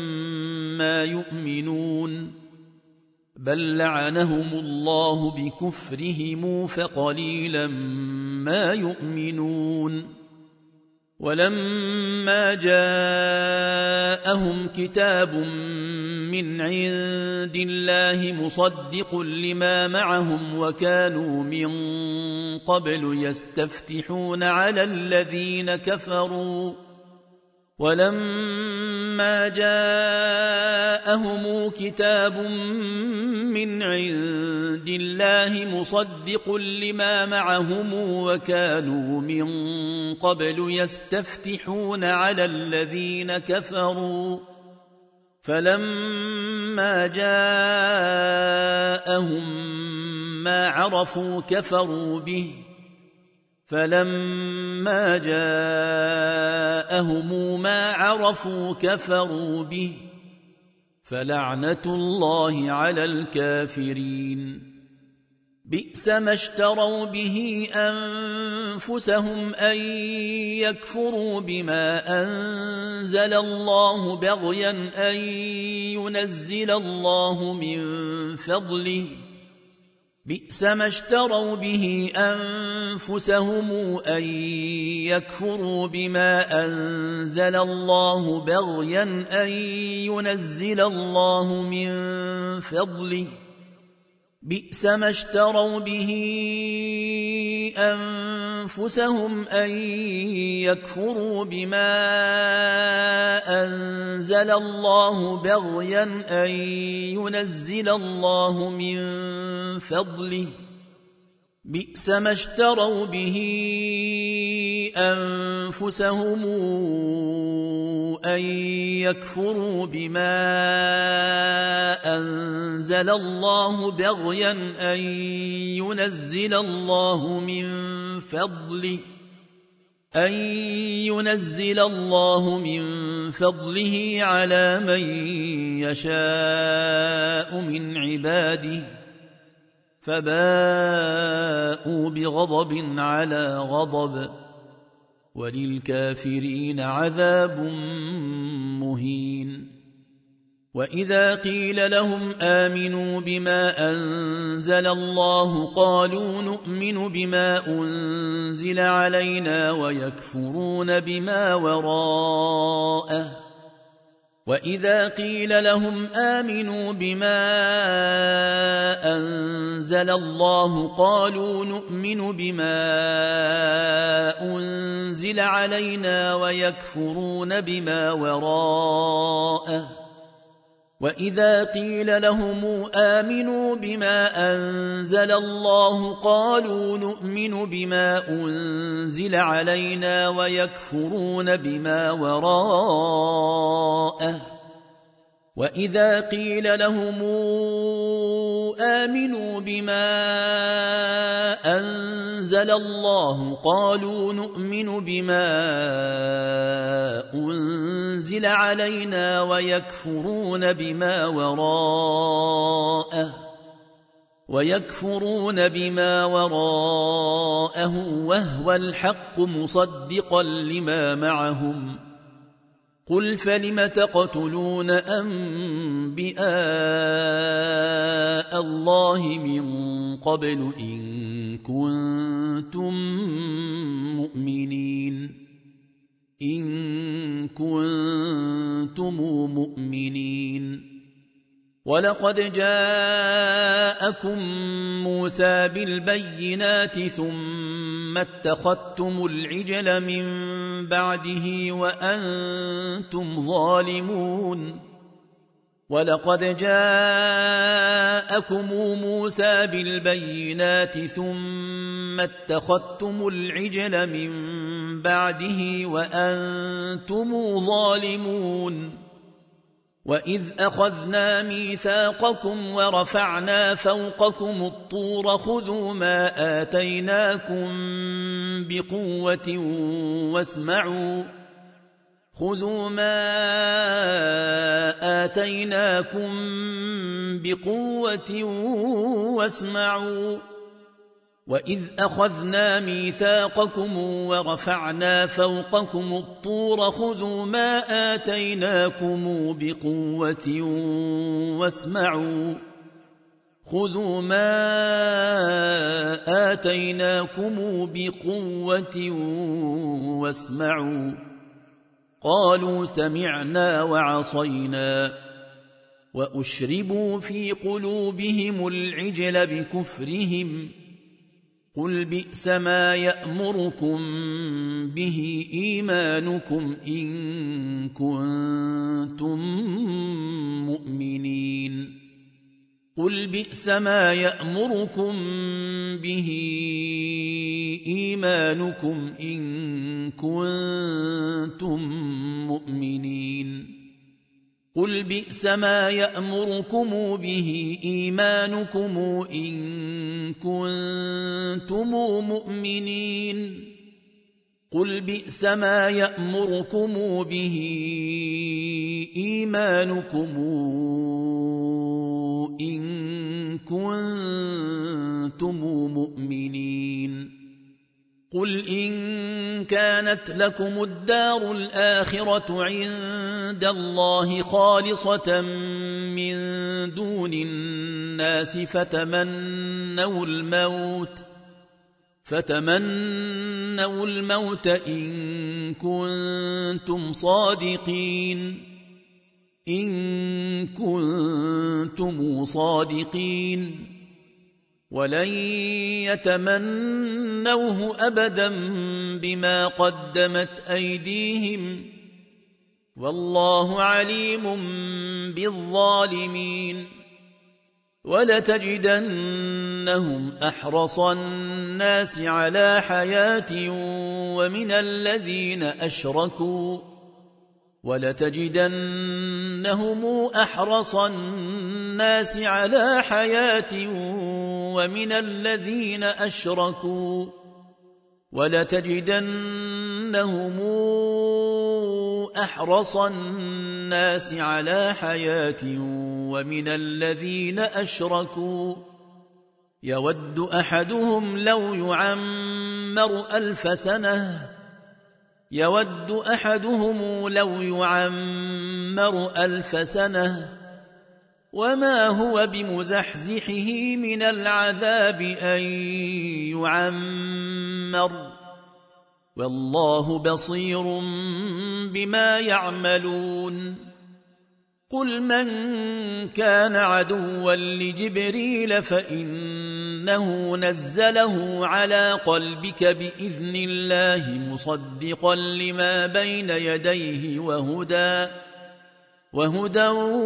ما يؤمنون ولما جاءهم كتاب من عند الله مصدق لما معهم وكانوا من قبل يستفتحون على الذين كفروا ولما جاءهم كتاب من عند الله مصدق لما معهم وكانوا من قبل يستفتحون على الذين كفروا فلما جاءهم ما عرفوا كفروا به فلعنة الله على الكافرين بئس ما اشتروا به أنفسهم أن يكفروا بما أنزل الله بغيا أن ينزل الله من فضله بئس ما اشتروا به أنفسهم أن يكفروا بما أنزل الله بغيا أن ينزل الله من فضله بئس ما اشتروا به أنفسهم أن يكفروا بما أنزل الله بغيا أن ينزل الله من فضله بئس ما اشتروا به أنفسهم أن يكفروا بما أنزل الله بغيا أن ينزل الله من فضله على من يشاء من عباده فباءوا بغضب على غضب وللكافرين عذاب مهين. وإذا قيل لهم آمنوا بما أنزل الله قالوا نؤمن بما أنزل علينا ويكفرون بما وراءه وإذا قيل لهم آمنوا بما أنزل الله قالوا نؤمن بما أنزل علينا ويكفرون بما وراءه وإذا قيل لهم آمنوا بما أنزل الله قالوا نؤمن بما أنزل علينا ويكفرون بما وراءه وإذا قيل لهم آمنوا بما أنزل الله قالوا نؤمن بما أنزل علينا ويكفرون بما وراءه وهو الحق مصدقا لما معهم قل فلم تقتلون أنبياء الله من قبل إن كنتم مؤمنين ولقد جاءكم موسى بالبينات ثم اتخذتم العجل من بعده وأنتم ظالمون ولقد جاءكم موسى بالبينات ثم اتخذتم العجل من بعده وأنتم ظالمون وإذ أخذنا ميثاقكم ورفعنا فوقكم الطور خذوا ما آتيناكم بقوة واسمعوا وإذ أخذنا ميثاقكم ورفعنا فوقكم الطور خذوا ما آتيناكم بقوة واسمعوا قالوا سمعنا وعصينا وأشربوا في قلوبهم العجل بكفرهم قل بئس ما يأمركم به إيمانكم إن كنتم مؤمنين قل بئس ما يأمركم به إيمانكم إن كنتم مؤمنين قل بئس ما يأمركم به إيمانكم إن كنتم مؤمنين قل إن كانت لكم الدار الآخرة عند الله خالصة من دون الناس فتمنوا الموت إن كنتم صادقين ولن يتمنوه أبدا بما قدمت أيديهم والله عليم بالظالمين ولتجدنهم أحرص الناس على حياة ومن الذين أشركوا يود أحدهم لو يعمر ألف سنة وما هو بمزحزحه من العذاب أن يعمر والله بصير بما يعملون قل من كان عدوا لجبريل فإنه نزله على قلبك بإذن الله مصدقا لما بين يديه وهدى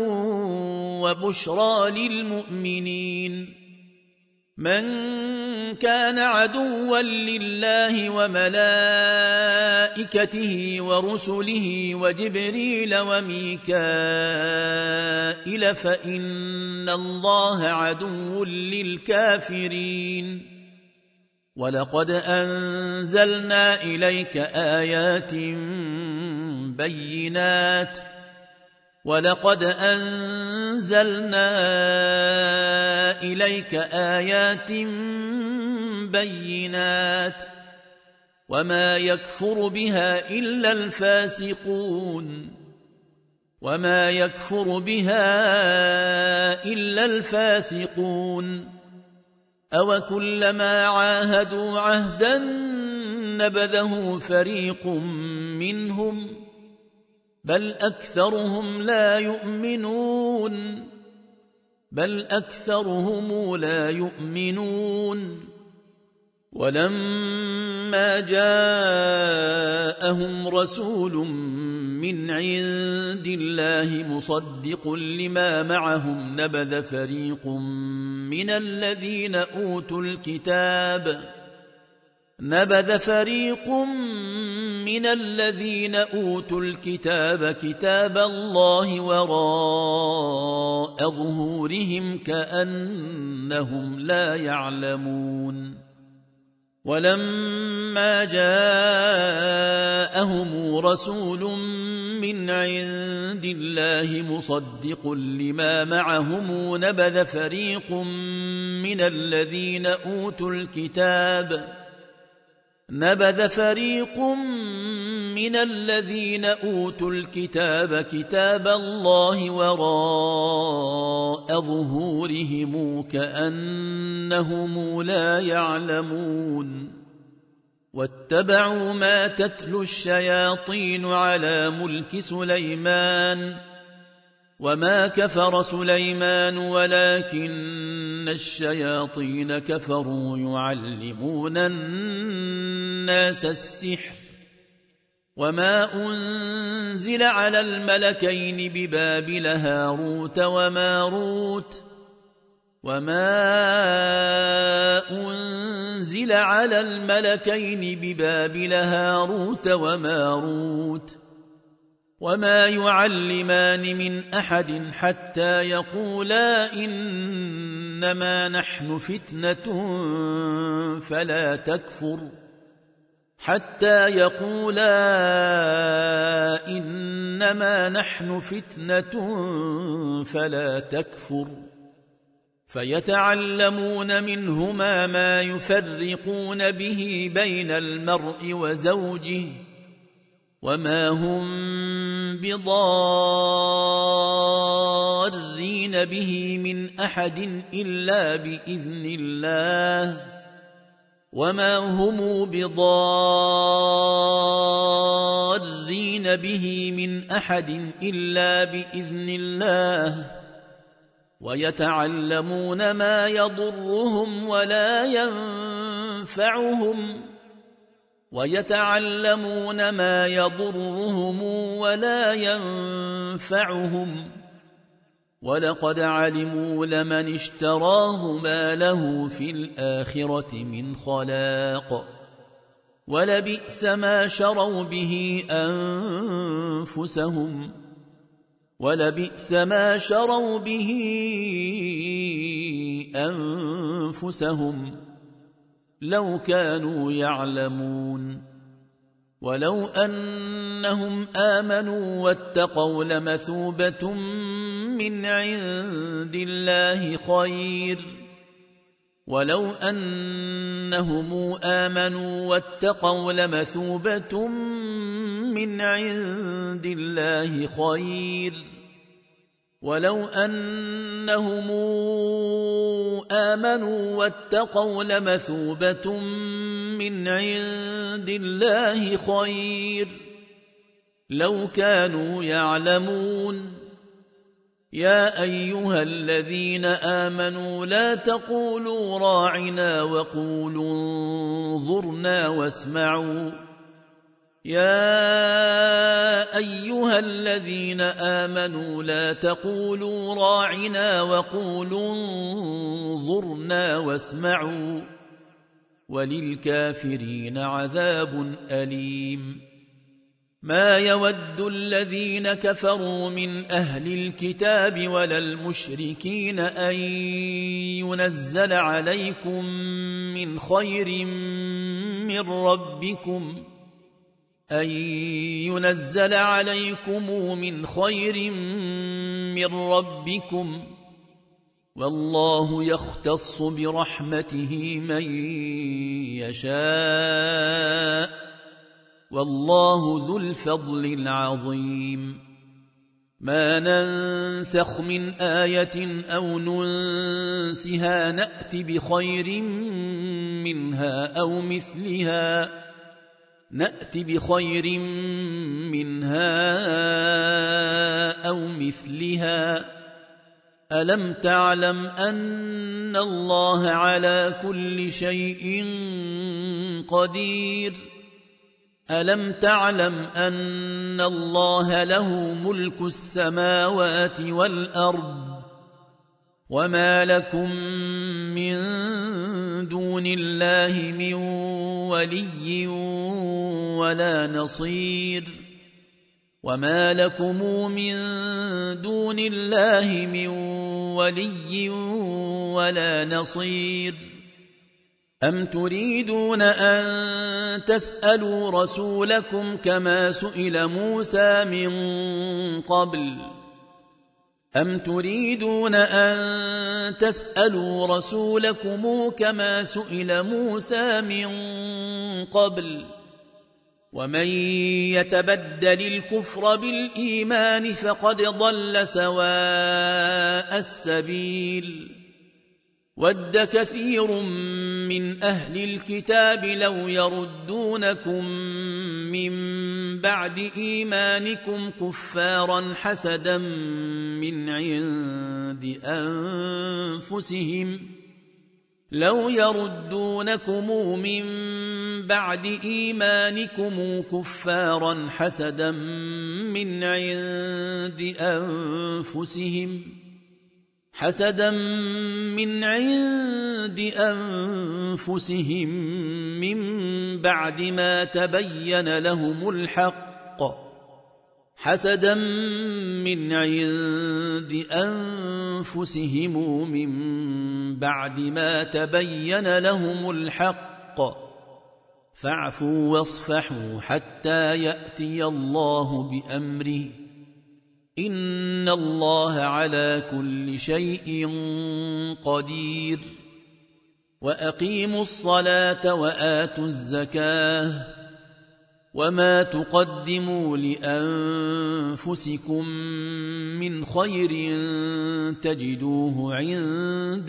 وبشرى للمؤمنين من كان عدوا لله وملائكته ورسله وجبريل وميكائيل فإن الله عدو للكافرين ولقد أنزلنا إليك آيات بينات وما يكفر بها إلا الفاسقون أو كلما عاهدوا عهدا نبذه فريق منهم بل أكثرهم لا يؤمنون ولما جاءهم رسول من عند الله مصدق لما معهم نبذ فريق من الذين أوتوا الكتاب كتاب الله وراء ظهورهم كأنهم لا يعلمون ولما جاءهم رسول من عند الله مصدق لما معهم نبذ فريق من الذين أوتوا الكتاب كتاب الله وراء ظهورهم كأنهم لا يعلمون واتبعوا ما تتلو الشياطين على ملك سليمان وما كفر سليمان ولكن الشياطين كفروا يعلمون الناس السحر وما أنزل على الملكين ببابل هاروت وماروت وما يعلمان من أحد حتى يقولا إنما نحن فتنة فلا تكفر فيتعلمون منهما ما يفرقون به بين المرء وزوجه وما هم بضارين به من أحد إلا بإذن الله ويتعلمون ما يضرهم ولا ينفعهم ولقد علموا لمن اشتراه ما له في الآخرة من خلاق ولبئس ما شروا به أنفسهم لو كانوا يعلمون ولو أنهم آمنوا واتقوا لمثوبة من عند الله خير لو كانوا يعلمون يا أيها الذين آمنوا لا تقولوا راعنا وقولوا انظرنا واسمعوا وللكافرين عذاب أليم ما يود الذين كفروا من أهل الكتاب ولا المشركين أن ينزل عليكم من خير من ربكم والله يختص برحمته من يشاء والله ذو الفضل العظيم ما ننسخ من آية أو ننسها نأت بخير منها أو مثلها ألم تعلم أن الله على كل شيء قدير ألم تعلم أن الله له ملك السماوات والأرض وما لكم من دون الله من ولي ولا نصير أم تريدون أن تسألوا رسولكم كما سئل موسى من قبل ومن يتبدل الكفر بالإيمان فقد ضل سواء السبيل ود كثير من أهل الكتاب لو يردونكم من بعد إيمانكم كفارا حسدا من عند أنفسهم من بعد ما تبين لهم الحق فاعفوا واصفحوا حتى يأتي الله بأمره إن الله على كل شيء قدير وأقيموا الصلاة وآتوا الزكاة وما تقدموا لأنفسكم من خير تجدوه عند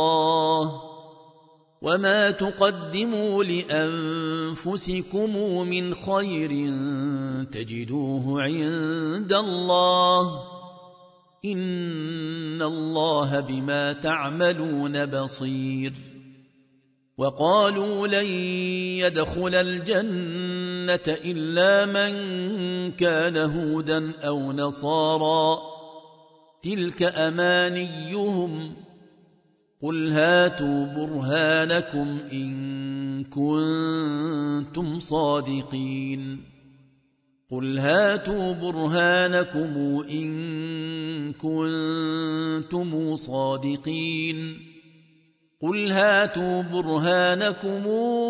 الله إن الله بما تعملون بصير وقالوا لن يدخل الجنة إلا من كان هودا أو نصارى تلك أمانيهم قل هاتوا برهانكم إن كنتم صادقين قل هاتوا برهانكم إن كنتم صادقين قل هاتوا برهانكم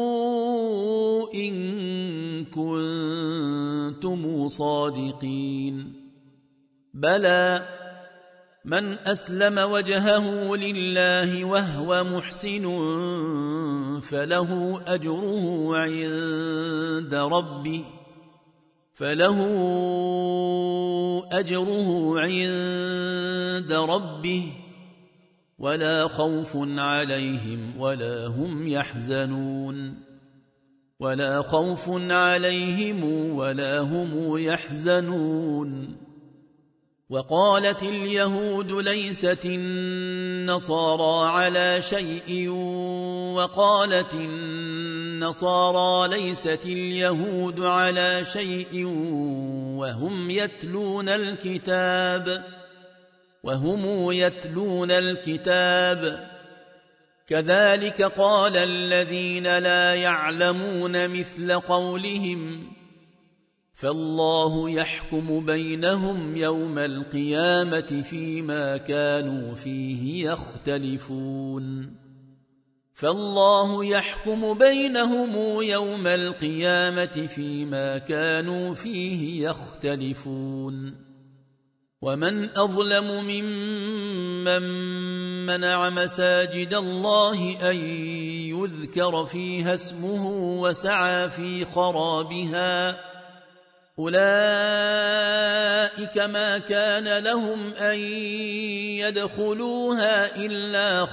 إن كنتم صادقين بلى من أسلم وجهه لله وهو محسن فله أجره عند ربه ولا خوف عليهم ولا هم يحزنون وقالت اليهود ليست النصارى على شيء وقالت النصارى ليست اليهود على شيء وهم يتلون الكتاب كذلك قال الذين لا يعلمون مثل قولهم فالله يحكم بينهم يوم القيامة فيما كانوا فيه يختلفون ومن أظلم ممن منع مساجد الله أن يذكر فيها اسمه وسعى في خرابها أولئك ما كان لهم أن يدخلوها إلا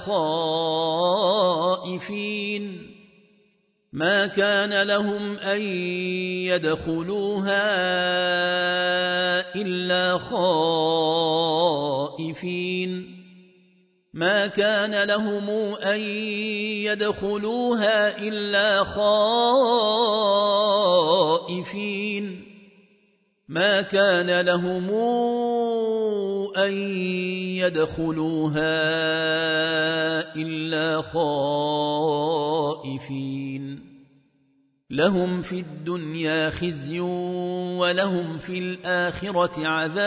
خائفين لهم في الدنيا خزي ولهم في الآخرة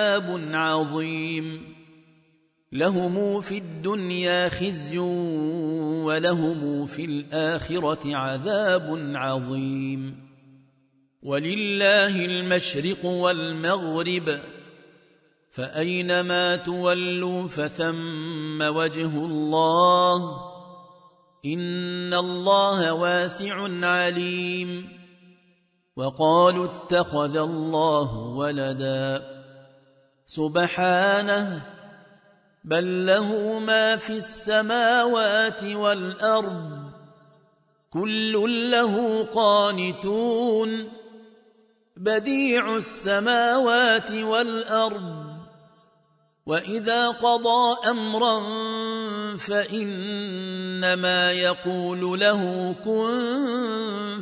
عذاب عظيم ولله المشرق والمغرب فأينما تولوا فثم وجه الله إن الله واسع عليم وقالوا اتخذ الله ولدا سبحانه بل له ما في السماوات والأرض كل له قانتون بديع السماوات والأرض وإذا قضى أمرا فإنما يقول له كن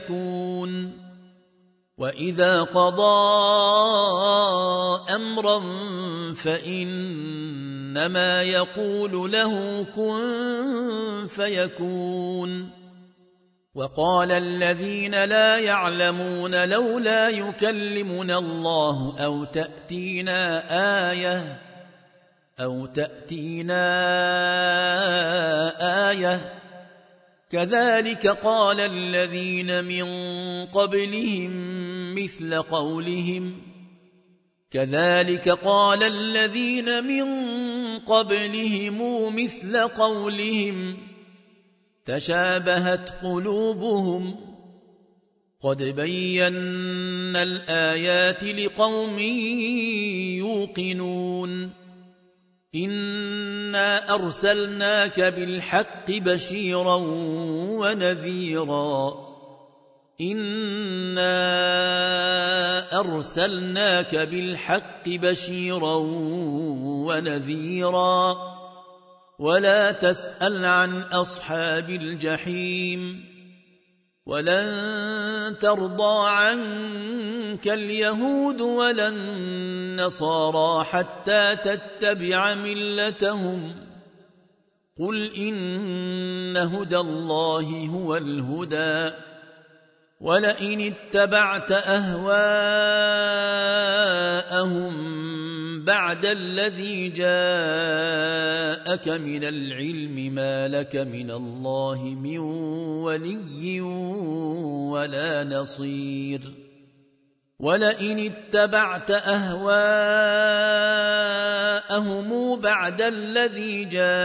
فيكون وقال الذين لا يعلمون لولا يكلمنا الله أو تأتينا آية كذلك قال الذين من قبلهم مثل قولهم تشابهت قلوبهم قد بينا الآيات لقوم يوقنون إنا أرسلناك بالحق بشيرا ونذيرا ولا تسأل عن أصحاب الجحيم ولن ترضى عنك اليهود ولا النصارى حتى تتبع ملتهم قل إن هدى الله هو الهدى ولئن اتبعت أهواءهم بعد الذي جاءك من العلم ما لك من الله من ولي ولا نصير ولئن اتبعت أهواءهم بعد الذي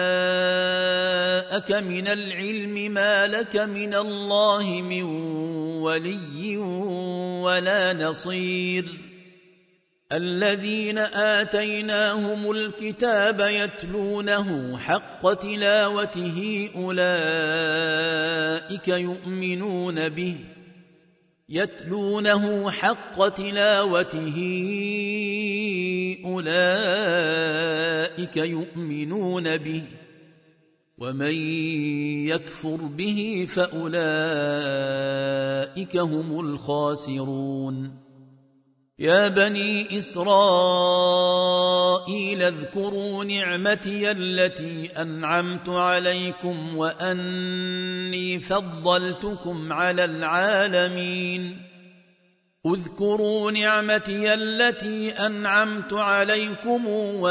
جاءك من العلم ما لك من الله من ولي ولا نصير الذين آتيناهم الكتاب يتلونه حق تلاوته أولئك يؤمنون به ومن يكفر به فأولئك هم الخاسرون يا بني إسرائيل اذكروا نعمتي التي أنعمت عليكم وأني فضلتكم على العالمين اذكروا نعمتي التي أنعمت عليكم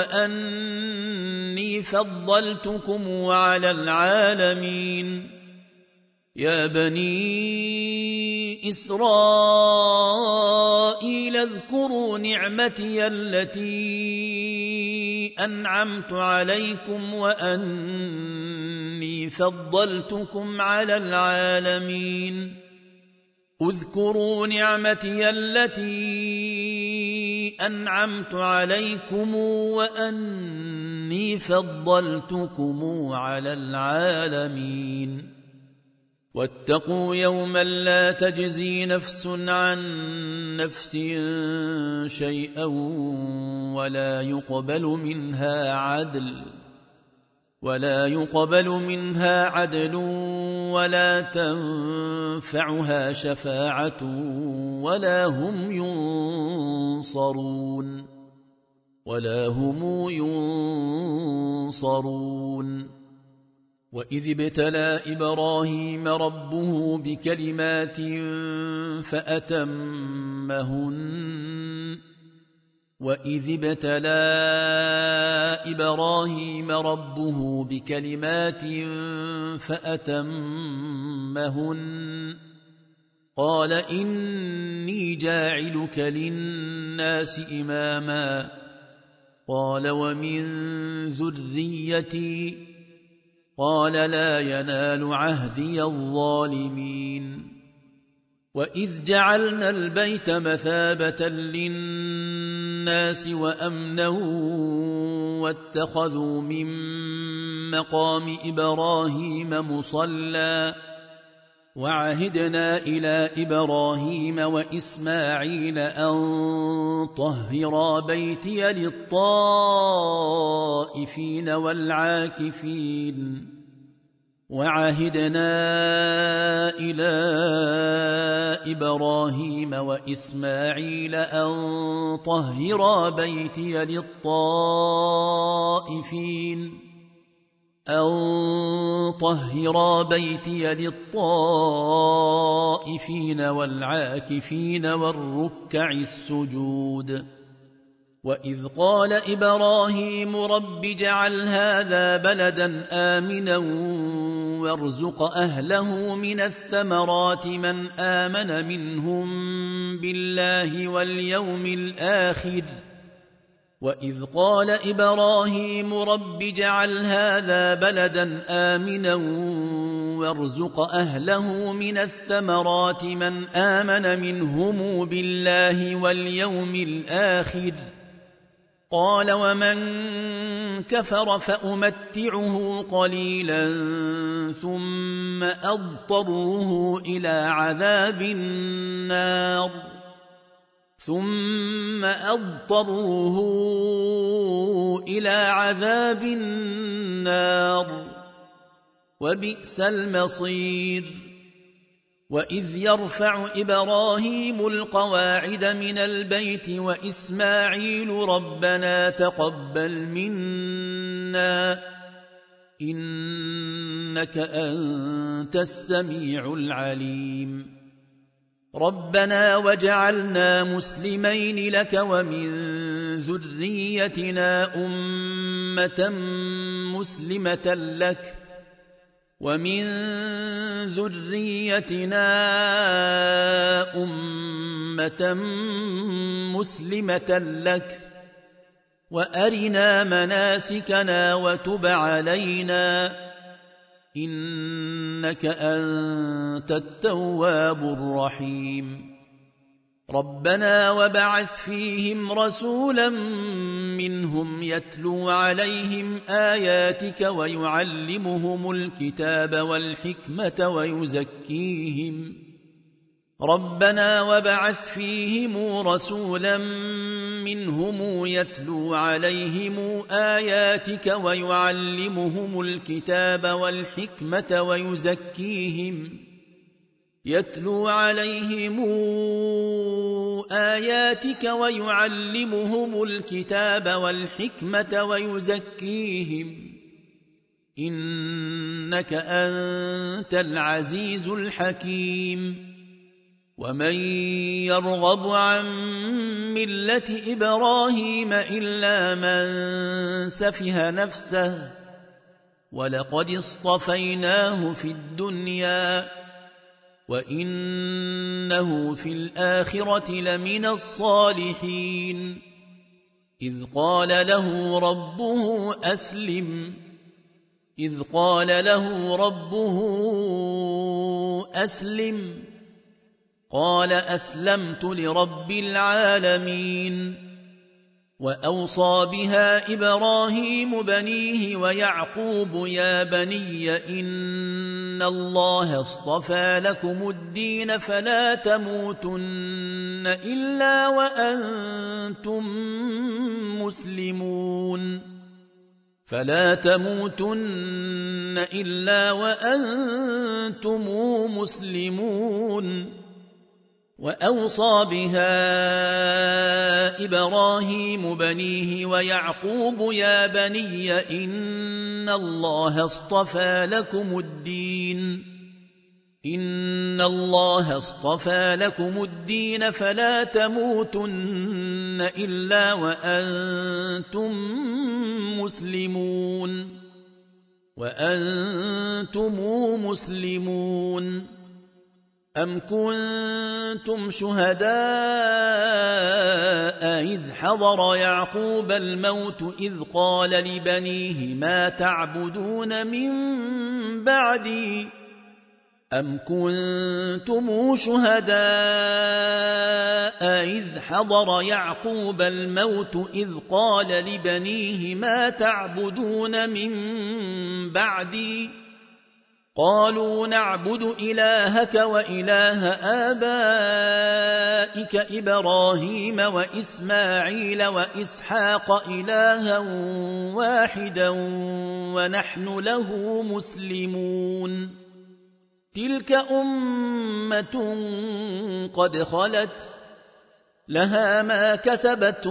وأني فضلتكم على العالمين يا بني إسرائيل اذكروا نعمتي التي أنعمت عليكم وأني فضلتكم على العالمين اذكروا نعمتي التي أنعمت عليكم وأني فضلتكم على العالمين واتقوا يوما لا تجزي نفس عن نفس شيئا ولا يقبل منها عدل ولا تنفعها شفاعة ولا هم ينصرون وإذ ابتلى إبراهيم ربه بكلمات فأتمهن قال إني جاعلك للناس إماما قال ومن ذريتي قال لا ينال عهدي الظالمين وإذ جعلنا البيت مثابة للناس وأمنا واتخذوا من مقام إبراهيم مصلى وعهدنا إلى إبراهيم وإسماعيل أن طهرا بيتي للطائفين والعاكفين وعهدنا إلى إبراهيم وإسماعيل أن طهرا بيتي للطائفين والعاكفين والركع السجود وإذ قال إبراهيم رب اجعل هذا بلدا آمنا وارزق أهله من الثمرات من آمن منهم بالله واليوم الآخر وإذ قال إبراهيم رب اجعل هذا بلدا آمنا وارزق أهله من الثمرات من آمن منهم بالله واليوم الآخر قال ومن كفر فأمتعه قليلا ثم أضطره إلى عذاب النار وبئس المصير وإذ يرفع إبراهيم القواعد من البيت وإسماعيل ربنا تقبل منا إنك أنت السميع العليم ربنا وجعلنا مسلمين لك ومن ذريتنا أمة مسلمة لك ومن ذريتنا أمة مسلمة لك وأرنا مناسكنا وتب علينا إنك أنت التواب الرحيم ربنا وبعث فيهم رسولا منهم يتلو عليهم آياتك ويعلمهم الكتاب والحكمة ويزكيهم ربنا وبعث فيهم رسولا منهم يتلو عليهم آياتك ويعلمهم الكتاب والحكمة ويزكيهم يتلو عليهم آياتك ويعلمهم الكتاب والحكمة ويزكيهم إنك أنت العزيز الحكيم ومن يرغب عن ملة إبراهيم إلا من سفه نفسه ولقد اصطفيناه في الدنيا وإنه في الآخرة لمن الصالحين إذ قال له ربه أسلم قال أسلمت لرب العالمين وأوصى بها إبراهيم بنيه ويعقوب يا بني إن الله اصطفى لكم الدين فلا تموتن إلا وأنتم مسلمون وأوصى بها إبراهيم بنيه ويعقوب يا بني إن الله اصطفى لكم الدين فلا تموتن إلا وأنتم مسلمون أم كنتم شهداء إذ حضر يعقوب الموت إذ قال لبنيه ما تعبدون من بعدي أم كنتم شهداء إذ حضر يعقوب الموت إذ قال لبنيه ما تعبدون من بعدي قالوا نعبد إلهك وإله آبائك إبراهيم وإسماعيل وإسحاق إلها واحدا ونحن له مسلمون تلك أمة قد خلت لها ما كسبت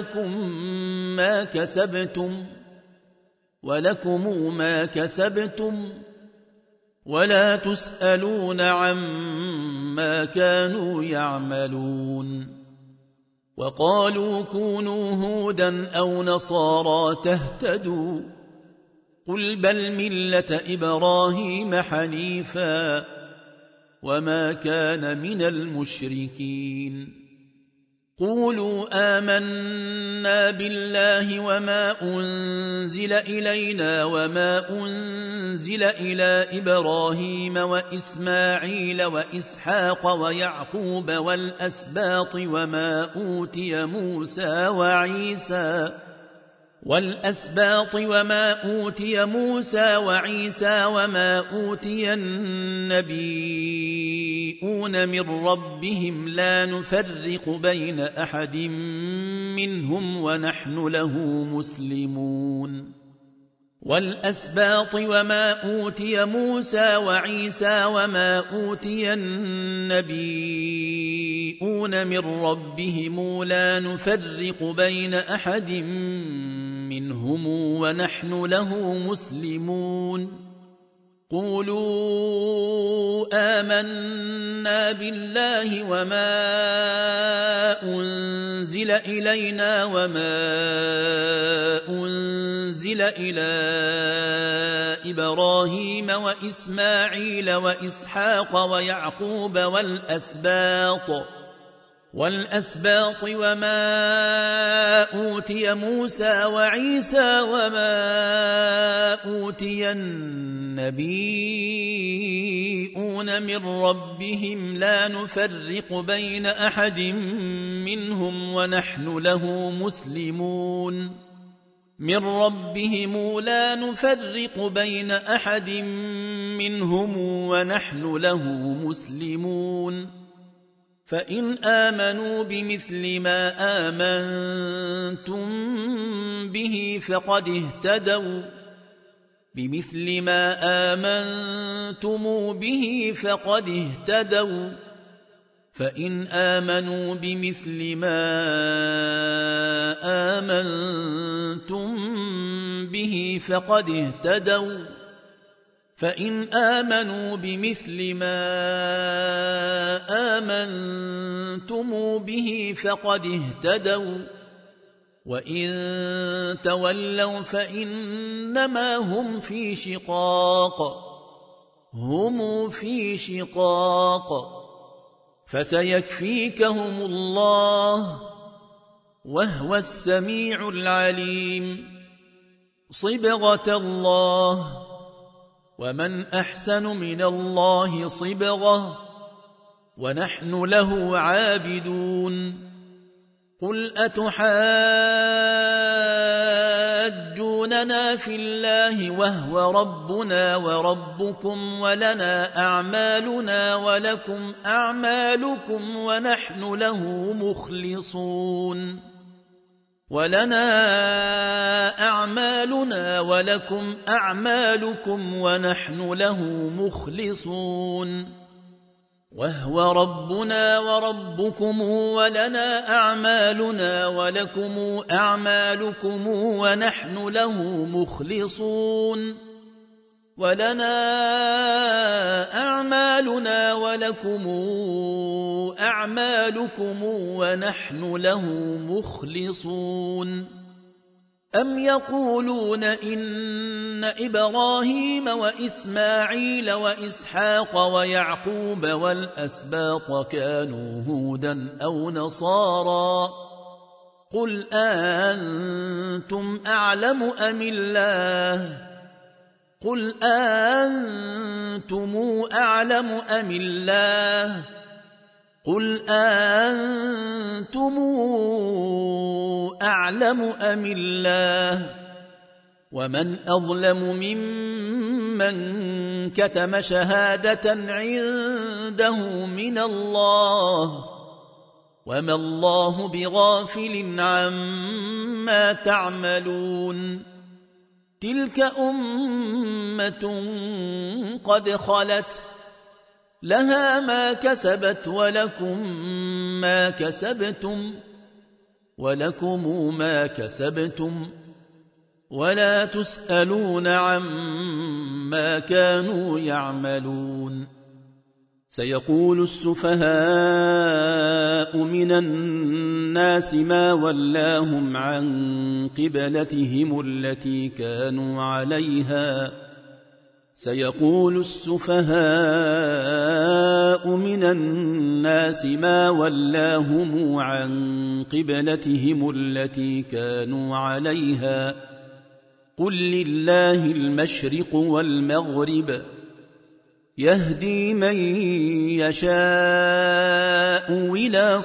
ولكم ما كسبتم ولا تسألون عما كانوا يعملون وقالوا كونوا هودا أو نصارى تهتدوا قل بل ملة إبراهيم حنيفا وما كان من المشركين قولوا آمنا بالله وما أنزل إلينا وما أنزل إلى إبراهيم وإسماعيل وإسحاق ويعقوب والأسباط وما أوتي موسى وعيسى وما أوتي النبيون من ربهم لا نفرق بين أحد منهم ونحن له مسلمون والأسباط وما أوتي موسى وعيسى وما أوتي النبيون من ربهم لا نفرق بين أحد منهم ونحن له مسلمون قولوا آمنا بالله وما أنزل إلينا وما أنزل إلى إبراهيم وإسماعيل وإسحاق ويعقوب والأسباط وما أوتي موسى وعيسى وما أوتي النبيون من ربهم لا نفرق بين أحد منهم ونحن له مسلمون فإن آمنوا بمثل ما آمنتم به فقد اهتدوا فإن آمنوا بمثل ما آمنتم به فقد اهتدوا وإن تولوا فإنما هم في شقاق فسيكفيكهم الله وهو السميع العليم صبغة الله ومن أحسن من الله صبغة ونحن له عابدون قل أتحاجوننا في الله وهو ربنا وربكم ولنا أعمالنا ولكم أعمالكم ونحن له مخلصون وهو ربنا وربكم ولنا أعمالنا ولكم أعمالكم ونحن له مخلصون أم يقولون إن إبراهيم وإسماعيل وإسحاق ويعقوب والأسباط كانوا هودا أو نصارى قل أنتم أعلم أم الله قل أنتم أعلم أم الله ومن أظلم ممن كتم شهادة عنده من الله وما الله بغافل عما تعملون تلك أمة قد خلت لها ما كسبت ولكم ما كسبتم ولا تسألون عما كانوا يعملون سيقول السفهاء من الناس ما ولاهم عن قبلتهم التي كانوا عليها قل لله المشرق والمغرب يهدي من يشاء إلى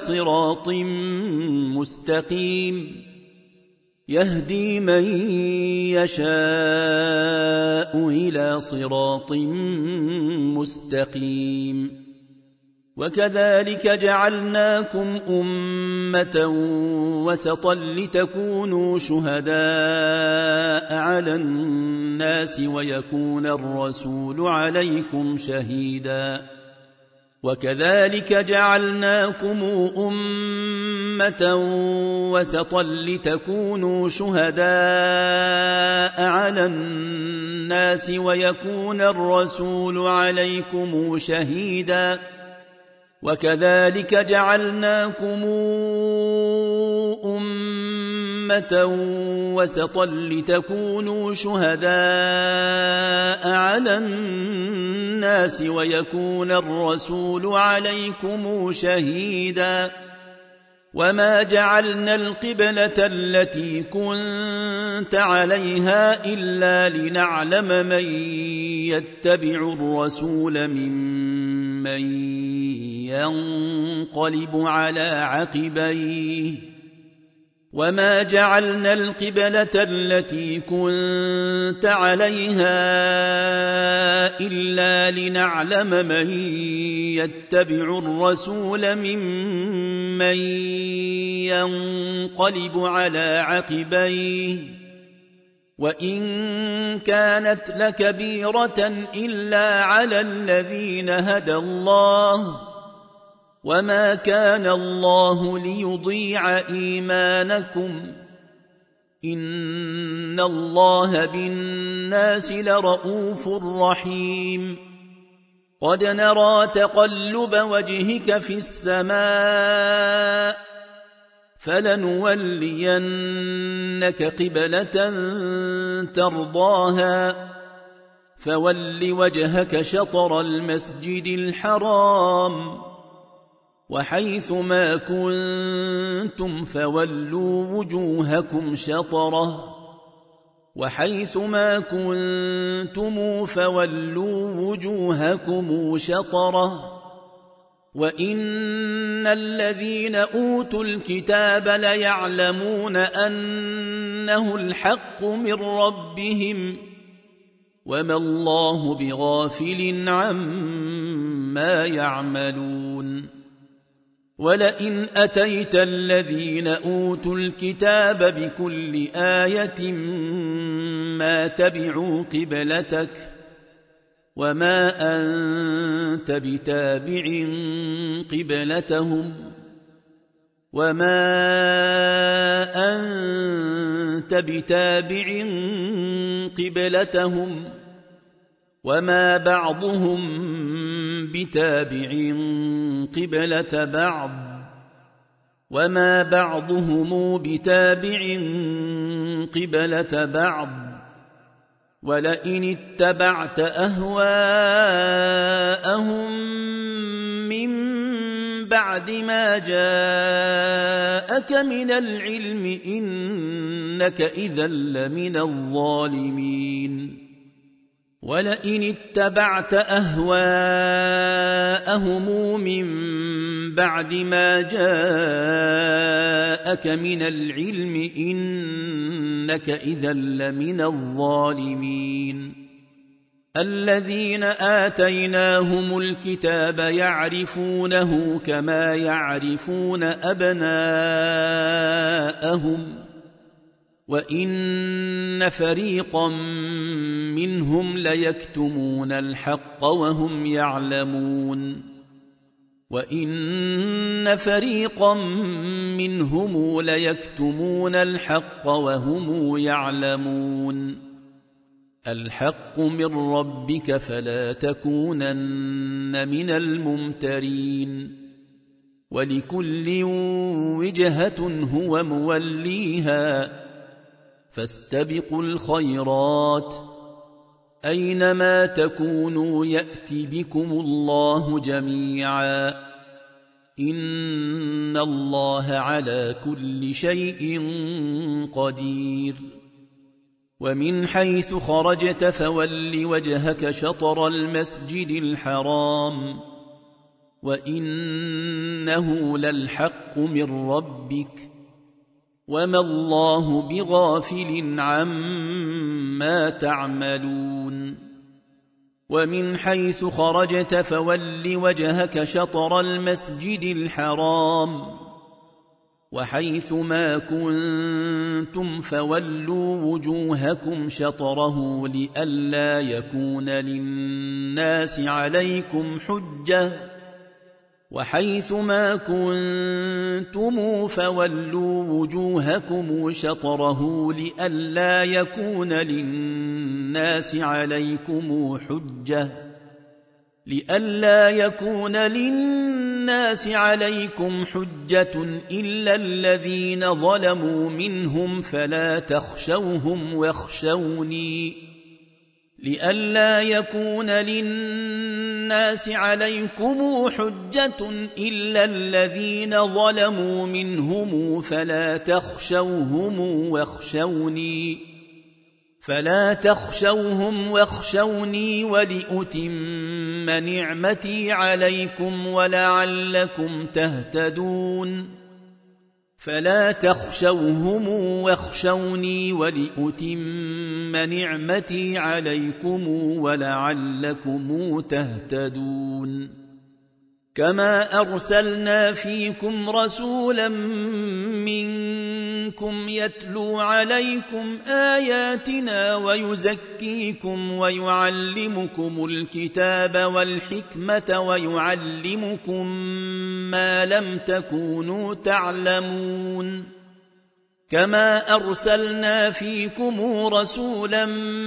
صراط مستقيم وكذلك جعلناكم أمة وسطا لتكونوا شهداء على الناس ويكون الرسول عليكم شهيدا وكذلك جعلناكم أمة وسطا لتكونوا شهداء على الناس ويكون الرسول عليكم شهيدا وكذلك جعلناكم أمة وسطا لتكونوا شهداء على الناس ويكون الرسول عليكم شهيدا وما جعلنا القبلة التي كنت عليها إلا لنعلم من يتبع الرسول ممن ينقلب على عقبيه وما جعلنا القبلة التي كنت عليها إلا لنعلم من يتبع الرسول ممن ينقلب على عقبيه وإن كانت لكبيرة إلا على الذين هدى الله وما كان الله ليضيع إيمانكم إن الله بالناس لرءوف رحيم قد نرى تقلب وجهك في السماء فلنولينك قبلة ترضاها فول وجهك شطر المسجد الحرام وحيث ما كنتم فولوا وجوهكم شطره وحيث ما كنتم فولوا وجوهكم شطره وإن الذين أوتوا الكتاب ليعلمون أنه الحق من ربهم وما الله بغافل عما يعملون ولئن أتيت الذين أوتوا الكتاب بكل آية ما تبعوا قبلتك وما أنت بتابع قبلتهم وما بعضهم بتابع قبلة بعض وما بعضهم بتابع قبلة بعض ولئن اتبعت أهواءهم من بعد ما جاءك من العلم إنك إذا لمن الظالمين ولئن اتبعت أهواءهم من بعد ما جاءك من العلم إنك إذا لمن الظالمين الذين آتيناهم الكتاب يعرفونه كما يعرفون أبناءهم وإن فريقا منهم ليكتمون الحق وهم يعلمون وإن فريقا منهم ليكتمون الحق وهم يعلمون الحق من ربك فلا تكونن من الممترين ولكل وجهة هو موليها فاستبقوا الخيرات أينما تكونوا يأت بكم الله جميعا إن الله على كل شيء قدير ومن حيث خرجت فول وجهك شطر المسجد الحرام وإنه للحق من ربك وما الله بغافل عما تعملون ومن حيث خرجت فول وجهك شطر المسجد الحرام وحيث ما كنتم فولوا وجوهكم شطره لئلا يكون للناس عليكم حجة وحيث ما كنتم فولوا وجوهكم شطره لئلا يكون للناس عليكم حجة إلا الذين ظلموا منهم فلا تخشوهم واخشوني ولأتم نعمتي عليكم ولعلكم تهتدون فلا تخشوهم واخشوني ولأتم نعمتي عليكم ولعلكم تهتدون كما أرسلنا فيكم رسولا منكم يتلو عليكم آياتنا ويزكيكم ويعلمكم الكتاب والحكمة ويعلمكم ما لم تكونوا تعلمون كما أرسلنا فيكم رسولا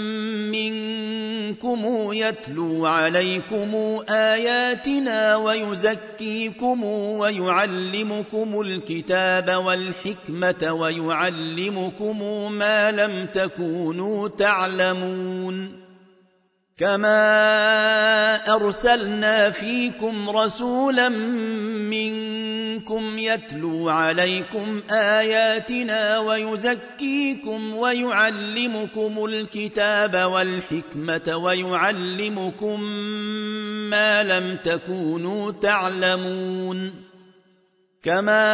منكم يتلو عليكم آياتنا ويزكيكم ويعلمكم الكتاب والحكمة ويعلمكم ما لم تكونوا تعلمون كما أرسلنا فيكم رسولا منكم يتلو عليكم آياتنا ويزكيكم ويعلمكم الكتاب والحكمة ويعلمكم ما لم تكونوا تعلمون كما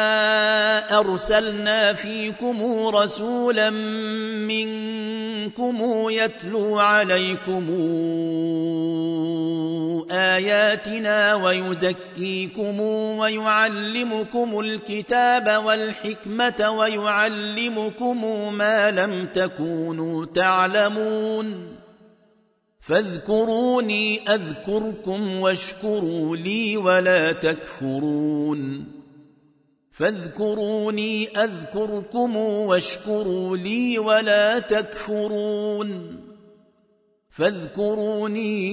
أرسلنا فيكم رسولا منكم يتلو عليكم آياتنا ويزكيكم ويعلمكم الكتاب والحكمة ويعلمكم ما لم تكونوا تعلمون فاذكروني أذكركم واشكروا لي ولا تكفرون فاذكروني أذكركم واشكروا لي ولا تكفرون فاذكروني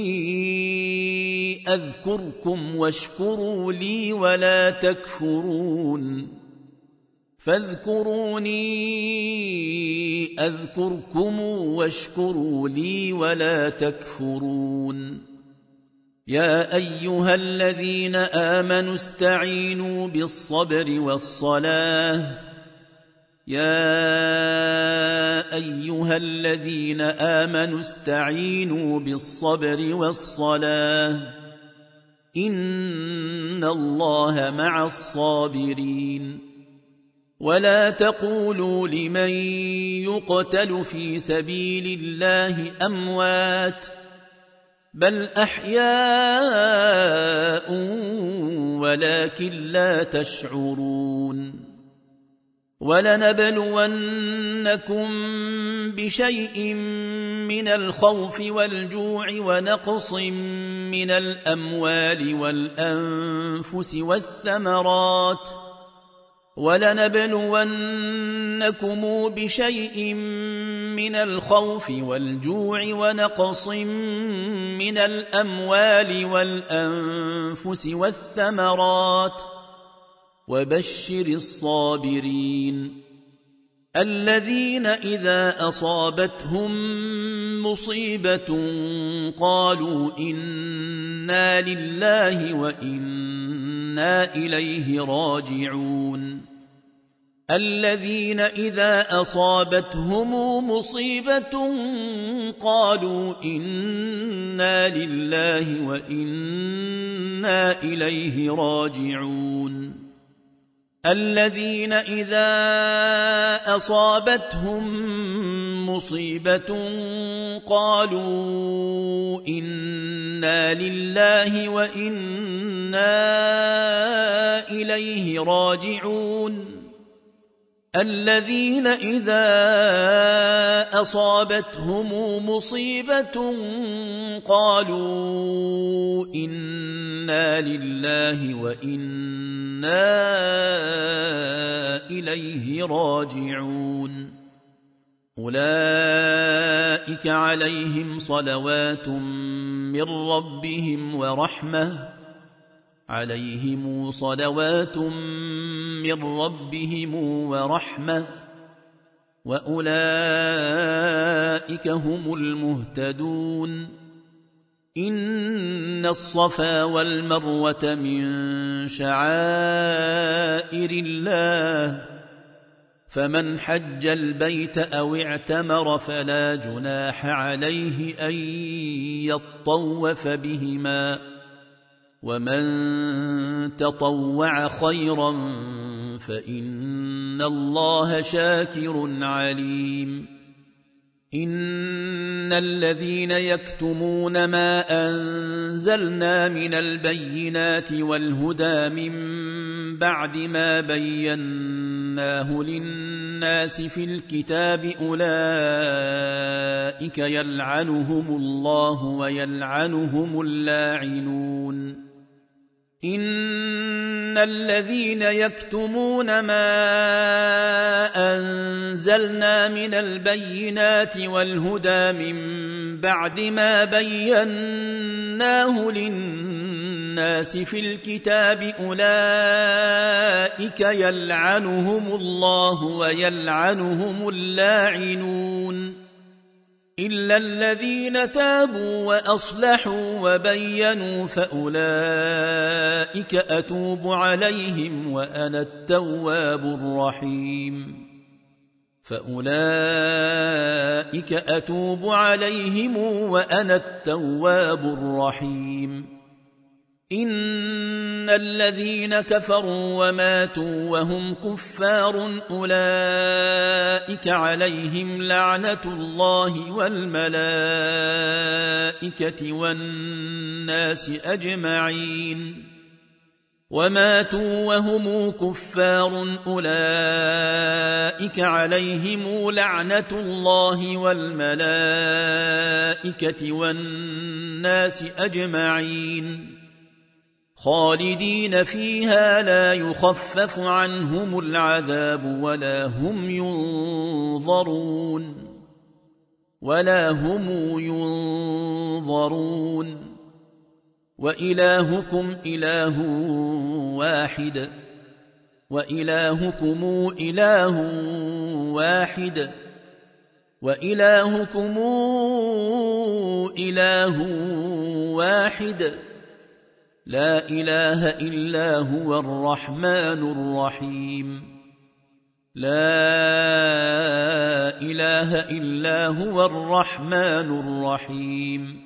أذكركم واشكروا لي ولا تكفرون فاذكروني أذكركم واشكروا لي ولا تكفرون يا أيها الذين آمنوا استعينوا بالصبر والصلاة يا أيها الذين آمنوا استعينوا بالصبر والصلاة إن الله مع الصابرين ولا تقولوا لمن يقتل في سبيل الله أموات بل أحياء ولكن لا تشعرون ولنبلونكم بشيء من الخوف والجوع ونقص من الأموال والأنفس والثمرات ولنبلونكم بشيء من الخوف والجوع ونقص من الأموال والأنفس والثمرات وبشر الصابرين الذين إذا أصابتهم مصيبة قالوا إنا لله وإنا إليه راجعون الذين إذا أصابتهم مصيبة قالوا إنا لله وإنا إليه راجعون الذين إذا أصابتهم مصيبة قالوا إنا لله وإنا إليه راجعون الذين إذا أصابتهم مصيبة قالوا إنا لله وإنا إليه راجعون أولئك عليهم صلوات من ربهم ورحمة وأولئك هم المهتدون إن الصفا والمروة من شعائر الله فمن حج البيت أو اعتمر فلا جناح عليه أن يطوف بهما ومن تطوع خيرا فإن الله شاكر عليم إن الذين يكتمون ما أنزلنا من البينات والهدى من بعد ما بيناه للناس في الكتاب أولئك يلعنهم الله ويلعنهم اللاعنون إن الذين يكتمون ما أنزلنا من البينات والهدى من بعد ما بيناه للناس في الكتاب أولئك يلعنهم الله ويلعنهم اللاعنون إلا الذين تابوا وأصلحوا وبينوا فأولئك أتوب عليهم وأنا التواب الرحيم إن الذين كفروا وماتوا وهم كفار أولئك عليهم لعنة الله والملائكة والناس أجمعين وماتوا وهم كفار أولئك عليهم لعنة الله والملائكة والناس أجمعين خالدين فيها لا يخفف عنهم العذاب ولا هم ينظرون وإلهكم إله واحد لا إله إلا هو الرحمن الرحيم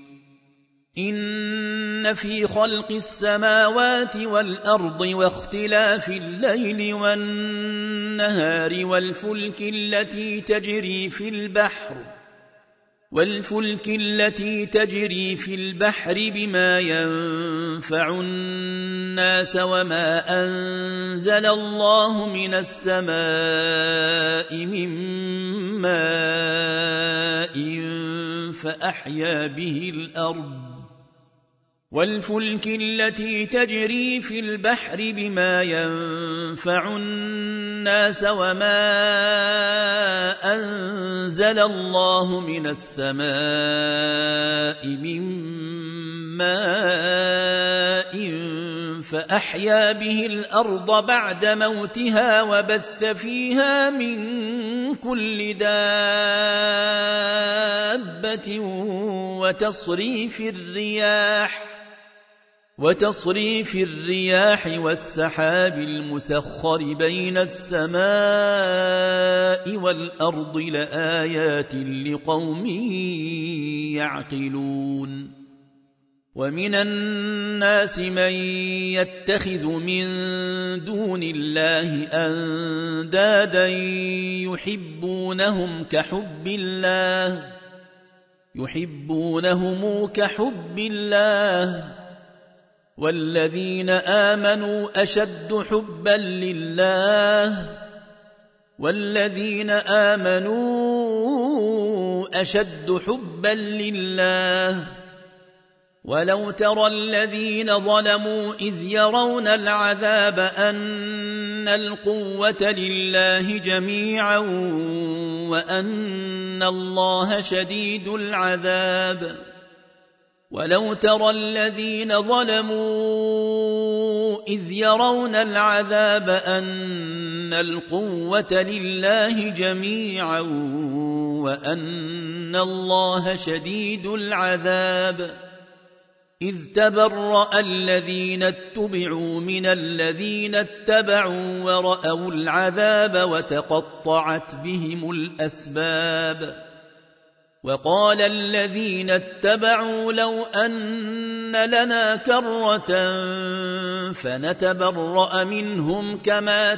إن في خلق السماوات والأرض واختلاف الليل والنهار والفلك التي تجري في البحر بما ينفع الناس وما أنزل الله من السماء من ماء فأحيا به الأرض والفلك التي تجري في البحر بما ينفع الناس وما أنزل الله من السماء من ماء فأحيا به الأرض بعد موتها وبث فيها من كل دابة وتصريف الرياح والسحاب المسخر بين السماء والأرض لآيات لقوم يعقلون ومن الناس من يتخذ من دون الله أندادا يحبونهم كحب الله والذين آمنوا أشد حبا لله ولو ترى الذين ظلموا إذ يرون العذاب أن القوة لله جميعا وأن الله شديد العذاب ولو ترى الذين ظلموا إذ يرون العذاب أن القوة لله جميعا وأن الله شديد العذاب إذ تبرأ الذين اتبعوا من الذين اتبعوا ورأوا العذاب وتقطعت بهم الأسباب وقال الذين اتبعوا لو أن لنا كرة فنتبرأ منهم كما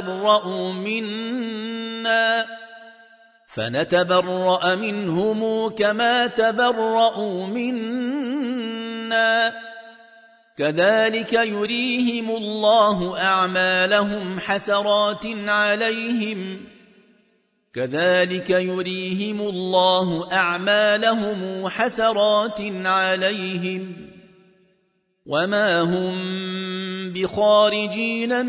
تبرأوا منا كذلك يريهم الله أعمالهم حسرات عليهم وما هم بخارجين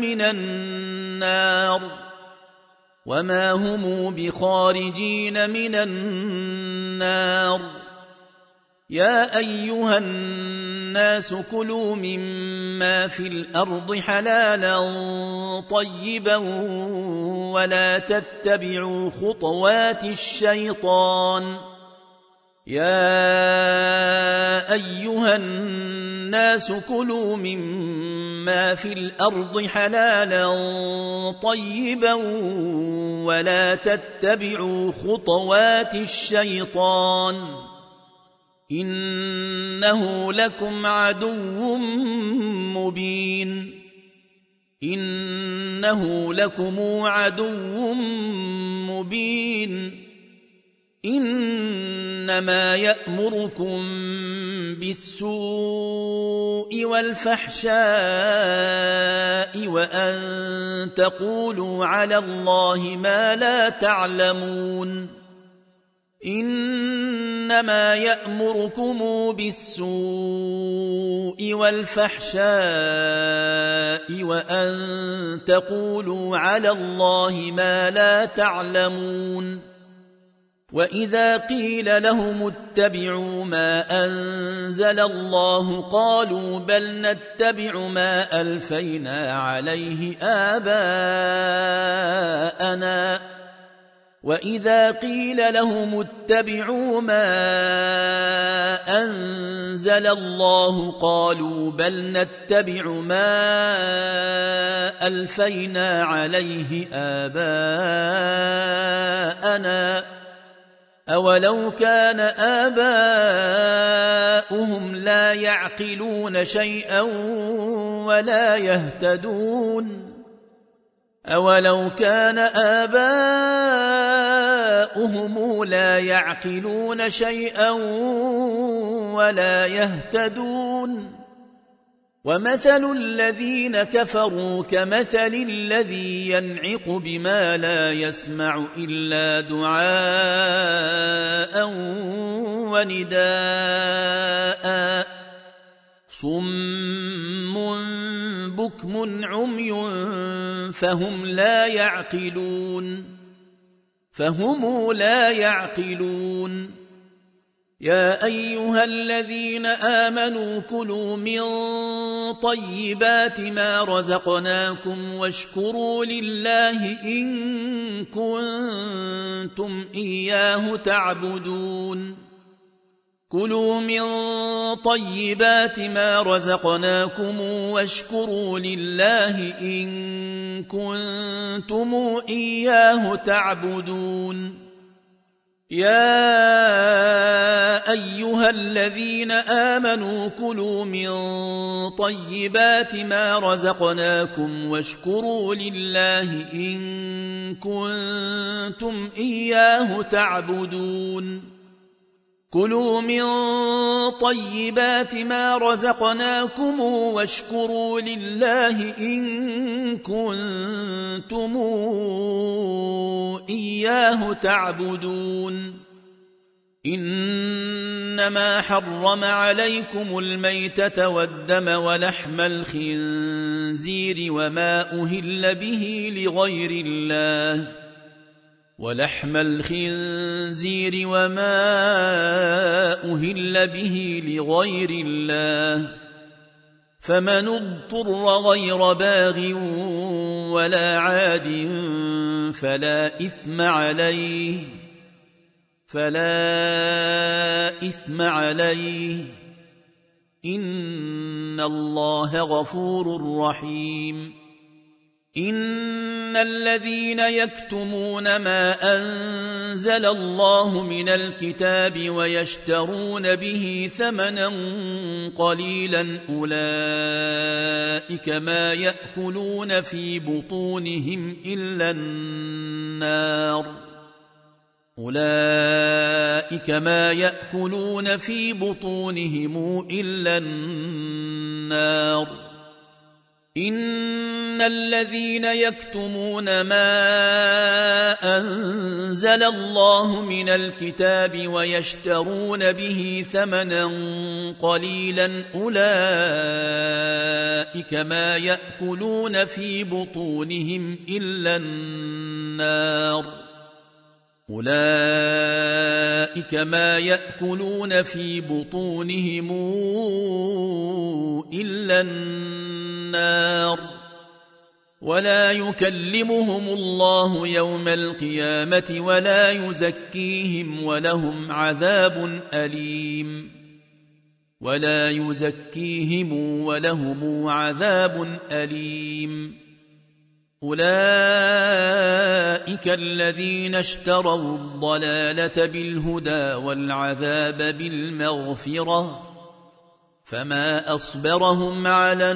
من النار يا أيها الناس كلوا مما في الأرض حلالا طيبا ولا تتبعوا خطوات الشيطان إنه لكم عدو مبين إنما يأمركم بالسوء والفحشاء وأن تقولوا على الله ما لا تعلمون إنما يأمركم بالسوء والفحشاء وأن تقولوا على الله ما لا تعلمون وإذا قيل لهم اتبعوا ما أنزل الله قالوا بل نتبع ما ألفينا عليه آباءنا وإذا قيل لهم اتبعوا ما أنزل الله قالوا بل نتبع ما ألفينا عليه آباءنا أولو كان آباؤهم لا يعقلون شيئا ولا يهتدون ومثل الذين كفروا كمثل الذي ينعق بما لا يسمع إلا دعاء ونداء صم بكم عمي فهم لا يعقلون يا أيها الذين آمنوا كلوا من طيبات ما رزقناكم واشكروا لله إن كنتم إياه تعبدون كلوا من طيبات ما رزقناكم واشكروا لله إن كنتم إياه تعبدون يا أيها الذين آمنوا كلوا من طيبات ما رزقناكم واشكروا لله إن كنتم إياه تعبدون كلوا من طيبات ما رزقناكم واشكروا لله إن كنتم إياه تعبدون إنما حرم عليكم الميتة والدم ولحم الخنزير وما أهل به لغير الله فمن اضطر غير باغ ولا عاد فلا إثم عليه إن الله غفور رحيم إن الذين يكتمون ما أنزل الله من الكتاب ويشترون به ثمنا قليلا أولئك ما يأكلون في بطونهم إلا النار إن الذين يكتمون ما أنزل الله من الكتاب ويشترون به ثمنا قليلا أولئك ما يأكلون في بطونهم إلا النار ولا يكلمهم الله يوم القيامة ولا يزكيهم ولهم عذاب أليم أولئك الذين اشتروا الضلالة بالهدى والعذاب بالمغفرة فما أصبرهم على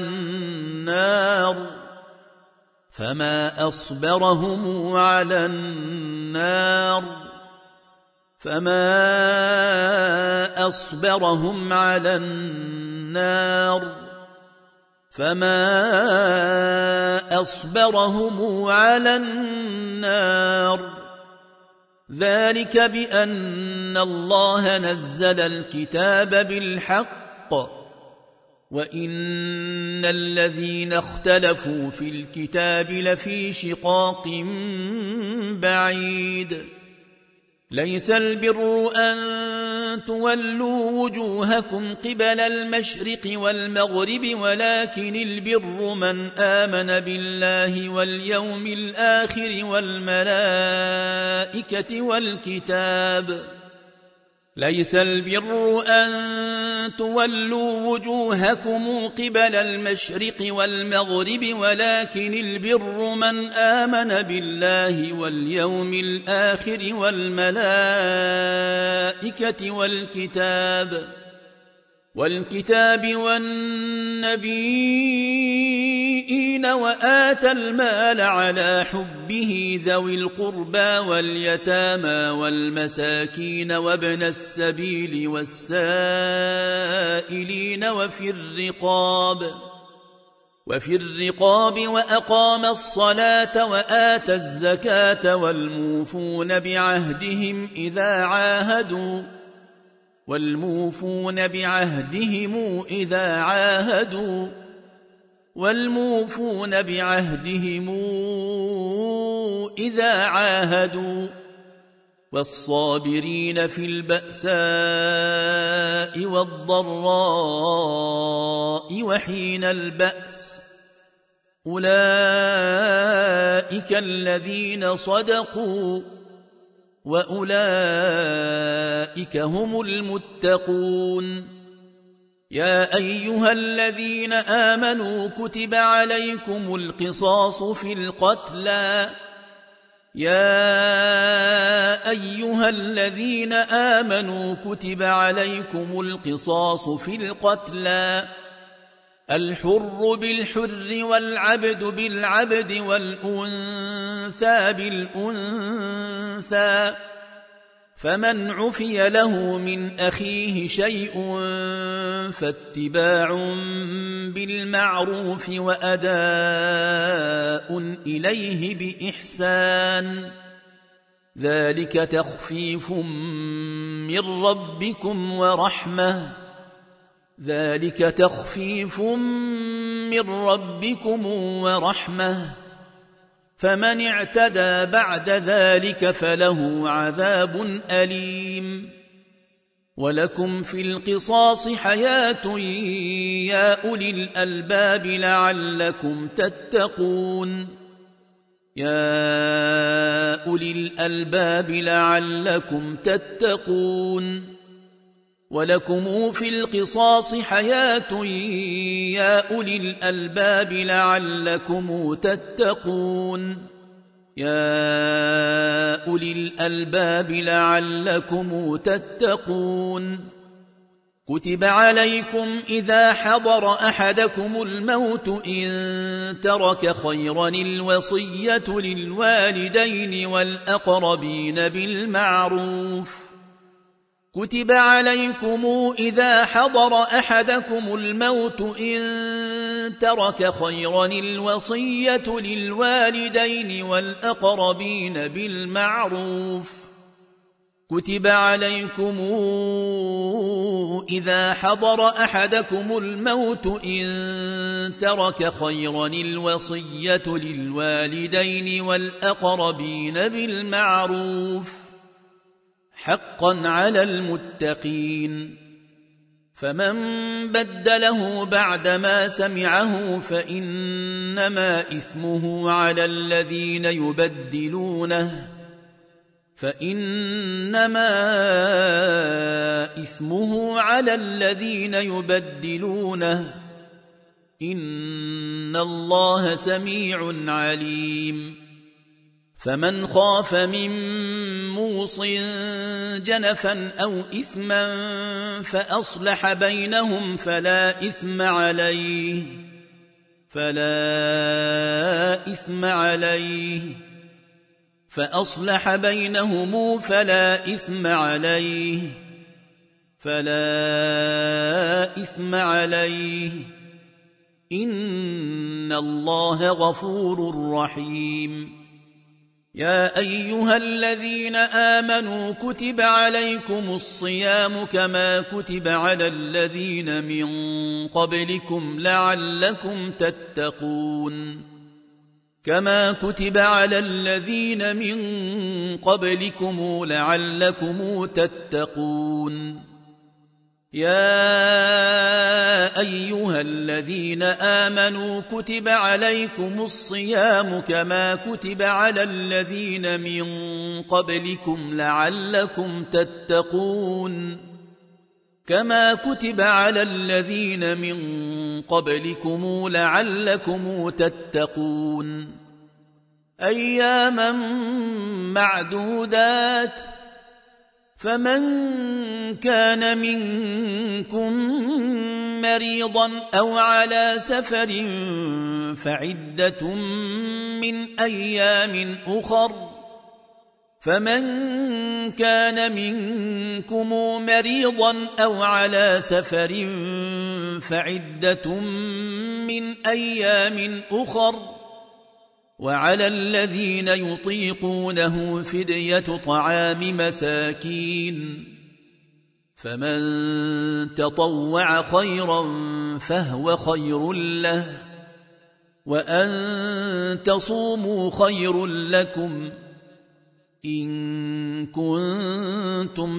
النار ذلك بأن الله نزل الكتاب بالحق وإن الذين اختلفوا في الكتاب لفي شقاق بعيد ليس البر أن تولوا وجوهكم قبل المشرق والمغرب ولكن البر من آمن بالله واليوم الآخر والملائكة والكتاب ليس البر أن تولوا وجوهكم قبل المشرق والمغرب ولكن البر من آمن بالله واليوم الآخر والملائكة والكتاب والنبيين وآتى المال على حبه ذوي القربى واليتامى والمساكين وابن السبيل والسائلين وفي الرقاب وأقام الصلاة وآتى الزكاة والموفون بعهدهم إذا عاهدوا والصابرين في البأساء والضراء وحين البأس أولئك الذين صدقوا وأولئك هم المتقون يا أيها الذين آمنوا كتب عليكم القصاص في القتلى يا أيها الذين آمنوا كتب عليكم القصاص في القتلى الحر بالحر والعبد بالعبد والأنثى بالأنثى فمن عفي له من أخيه شيء فاتباع بالمعروف وأداء إليه بإحسان ذلك تخفيف من ربكم ورحمة فمن اعتدى بعد ذلك فله عذاب أليم ولكم في القصاص حياة يا أولي الألباب لعلكم تتقون ولكم في القصاص حياة يا أولي الألباب لعلكم تتقون كتب عليكم إذا حضر أحدكم الموت إن ترك خيرا الوصية للوالدين والأقربين بالمعروف كتب عليكم إذا حضر أحدكم الموت إن ترك خيرا الوصية للوالدين والأقربين بالمعروف كتب عليكم إذا حضر أحدكم الموت إن ترك خيرا الوصية للوالدين والأقربين بالمعروف حقا على المتقين فمن بدله بعدما سمعه فإنما إثمه على الذين يبدلونه إن الله سميع عليم فمن خاف من موص جنفا أو إثما فأصلح بينهم فلا إثم عليه إن الله غفور رحيم يا أيها الذين آمنوا كتب عليكم الصيام كما كتب على الذين من قبلكم لعلكم تتقون يا أيها الذين آمنوا كتب عليكم الصيام كما كتب على الذين من قبلكم لعلكم تتقون أياما معدودات فمن كان منكم مريضا أو على سفر فعدة من أيام أخر وعلى الذين يطيقونه فدية طعام مساكين فمن تطوع خيرا فهو خير له وأن تصوموا خير لكم إن كنتم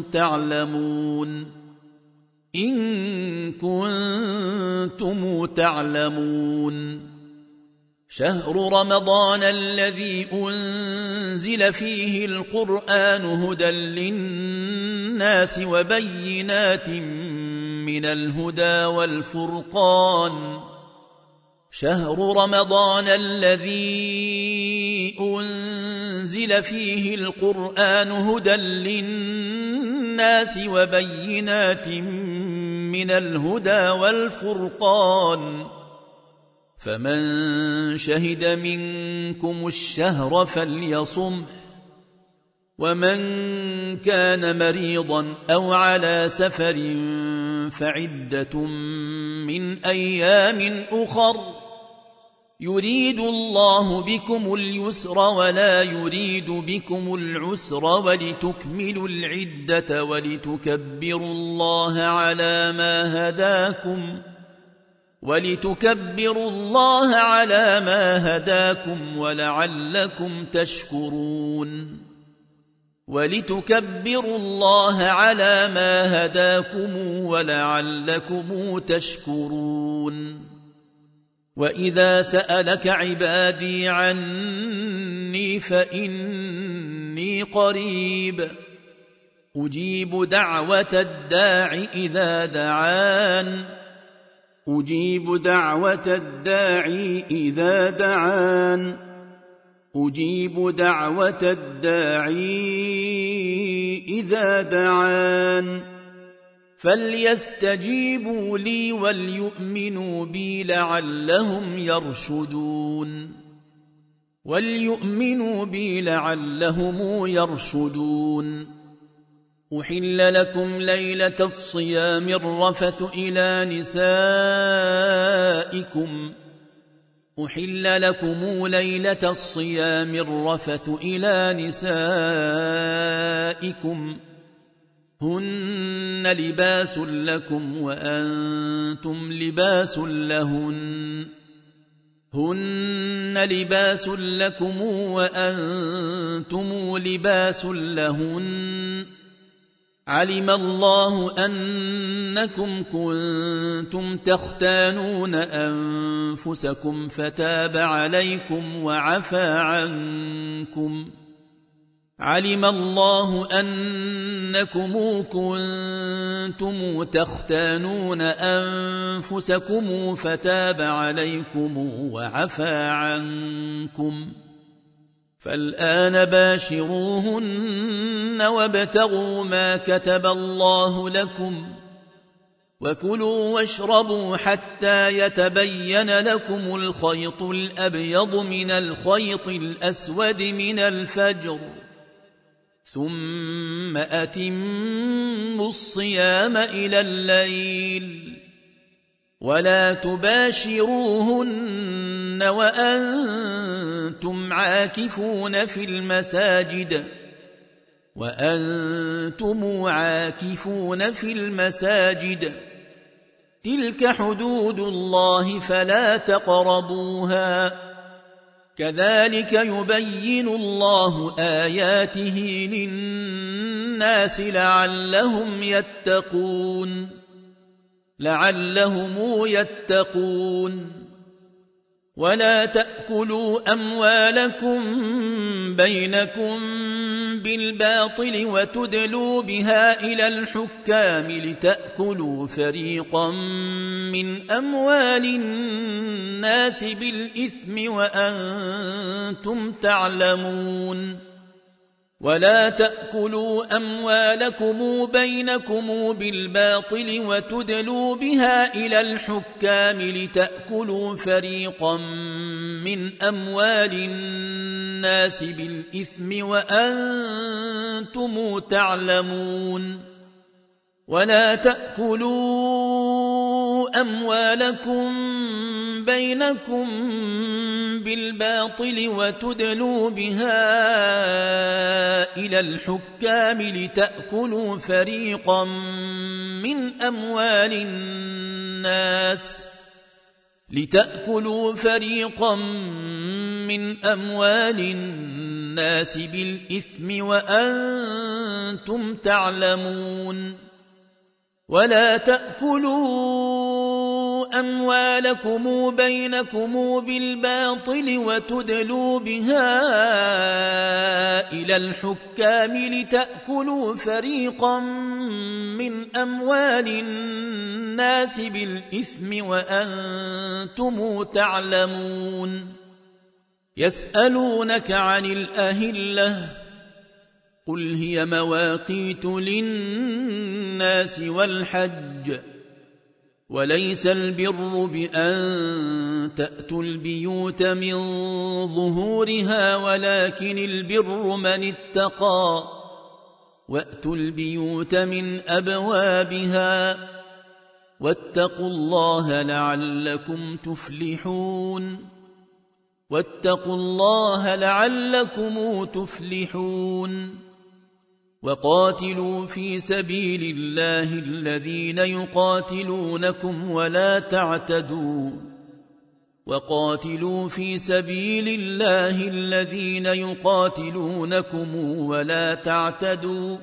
تعلمون شهر رمضان الذي أنزل فيه القرآن هدى للناس وبينات من الهدى والفرقان شهر رمضان الذي أنزل فيه القرآن هدى للناس وبينات من الهدى والفرقان فمن شهد منكم الشهر فليصمه ومن كان مريضا أو على سفر فعدة من أيام أخر يريد الله بكم اليسر ولا يريد بكم العسر ولتكملوا العدة ولتكبروا الله على ما هداكم ولعلكم تشكرون وإذا سألك عبادي عني فإني قريب أجيب دعوة الداع إذا دعان فليستجيبوا لي وليؤمنوا بي لعلهم يرشدون أحل لكم ليلة الصيام الرفث إلى نسائكم هن لباس لكم وأنتم لباس لهن علم الله أنكم كنتم تختانون أنفسكم فتاب عليكم وعفى عنكم فالآن باشروهن وابتغوا ما كتب الله لكم وكلوا واشربوا حتى يتبين لكم الخيط الأبيض من الخيط الأسود من الفجر ثم أتموا الصيام إلى الليل ولا تباشروهن وأنتم عاكفون في المساجد تلك حدود الله فلا تقربوها كذلك يبين الله آياته للناس لعلهم يتقون ولا تأكلوا أموالكم بينكم بالباطل وتدلوا بها إلى الحكام لتأكلوا فريقا من أموال الناس بالإثم وأنتم تعلمون ولا تأكلوا أموالكم بينكم بالباطل وتدلوا بها إلى الحكام لتأكلوا فريقا من أموال الناس بالإثم وأنتم تعلمون ولا تأكلوا أموالكم بينكم بالباطل وتدلوا بها إلى الحكام لتأكلوا فريقا من أموال الناس بالإثم وأنتم تعلمون ولا تأكلوا أموالكم بينكم بالباطل وتدلوا بها إلى الحكام لتأكلوا فريقا من أموال الناس بالإثم وأنتم تعلمون يسألونك عن الأهلة قل هي مواقيت للناس والحج وليس البر بأن تأتوا البيوت من ظهورها ولكن البر من اتقى وأتوا البيوت من أبوابها واتقوا الله لعلكم تفلحون واتقوا الله لعلكم تفلحون وقاتلوا في سبيل الله الذين يقاتلونكم ولا تعتدوا وقاتلوا في سبيل الله الذين يقاتلونكم ولا تعتدوا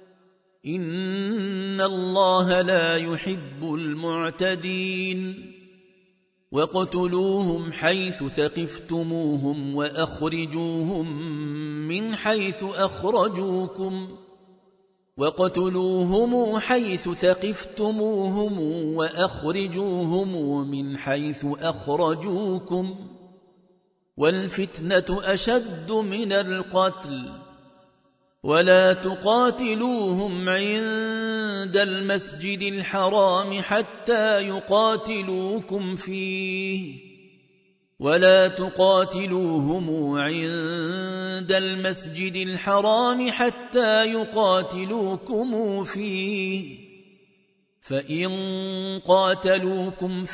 إن الله لا يحب المعتدين وَاقْتُلُوهُمْ حَيْثُ ثَقِفْتُمُوهُمْ وَأَخْرِجُوهُمْ مِنْ حَيْثُ أَخْرَجُوكُمْ وَاقْتُلُوهُمْ حَيْثُ ثَقِفْتُمُوهُمْ وَأَخْرِجُوهُمْ مِنْ حَيْثُ أَخْرَجُوكُمْ وَالْفِتْنَةُ أَشَدُّ مِنَ الْقَتْلِ ولا تقاتلوهم عند المسجد الحرام حتى يقاتلوكم فيه ولا تقاتلوهم عند المسجد الحرام حتى يقاتلوكم فيه فإن قاتلوكم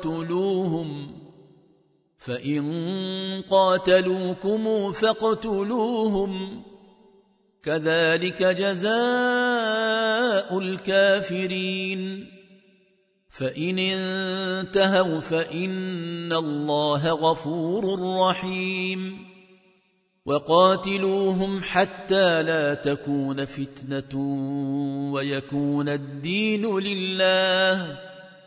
فاقتلوهم كذلك جزاء الكافرين فإن انتهوا فإن الله غفور رحيم وقاتلوهم حتى لا تكون فتنة ويكون الدين لله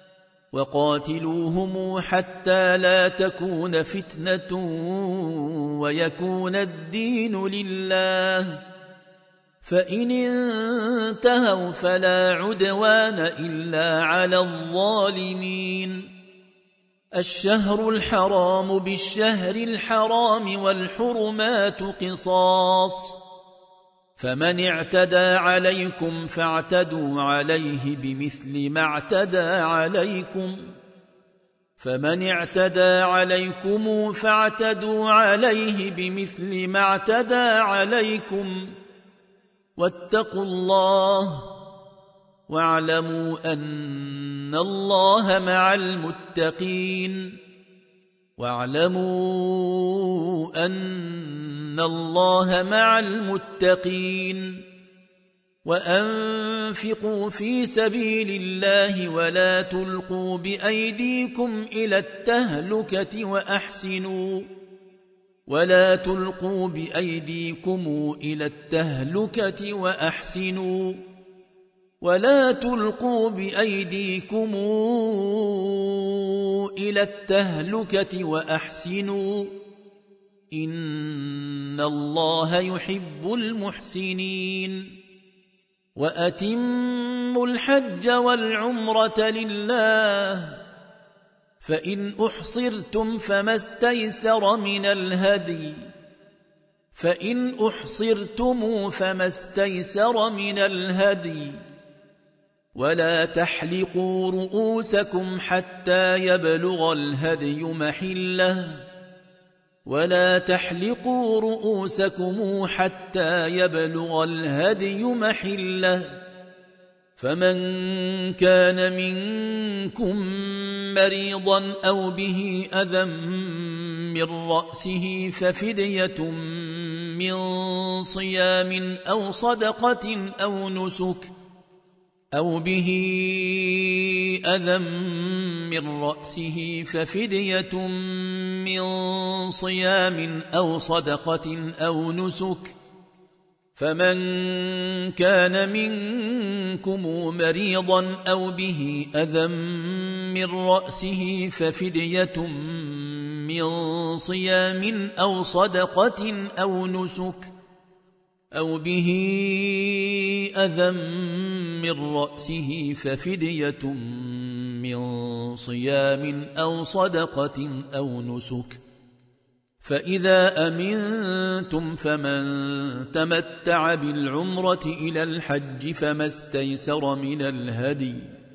وقاتلوهم حتى لا تكون فتنة ويكون الدين لله فإن انتهوا فلا عدوان إلا على الظالمين الشهر الحرام بالشهر الحرام والحرمات قصاص فمن اعتدى عليكم فاعتدوا عليه بمثل ما اعتدى عليكم فمن اعتدى عليكم فاعتدوا عليه بمثل ما اعتدى عليكم واتقوا الله واعلموا أن الله مع المتقين وأنفقوا في سبيل الله ولا تلقوا بأيديكم إلى التهلكة وأحسنوا إن الله يحب المحسنين وأتموا الحج والعمرة لله فإن أحصرتم فما استيسر من الهدي ولا تحلقوا رؤوسكم حتى يبلغ الهدي محله فمن كان منكم مريضا أو به أذى من رأسه ففدية من صيام أو صدقة فمن كان منكم مريضا أو به أذى من رأسه ففدية من صيام أو صدقة أو نسك أو به أذى من رأسه ففدية من صيام أو صدقة أو نسك فإذا أمنتم فمن تمتع بالعمرة إلى الحج فما استيسر من الهدي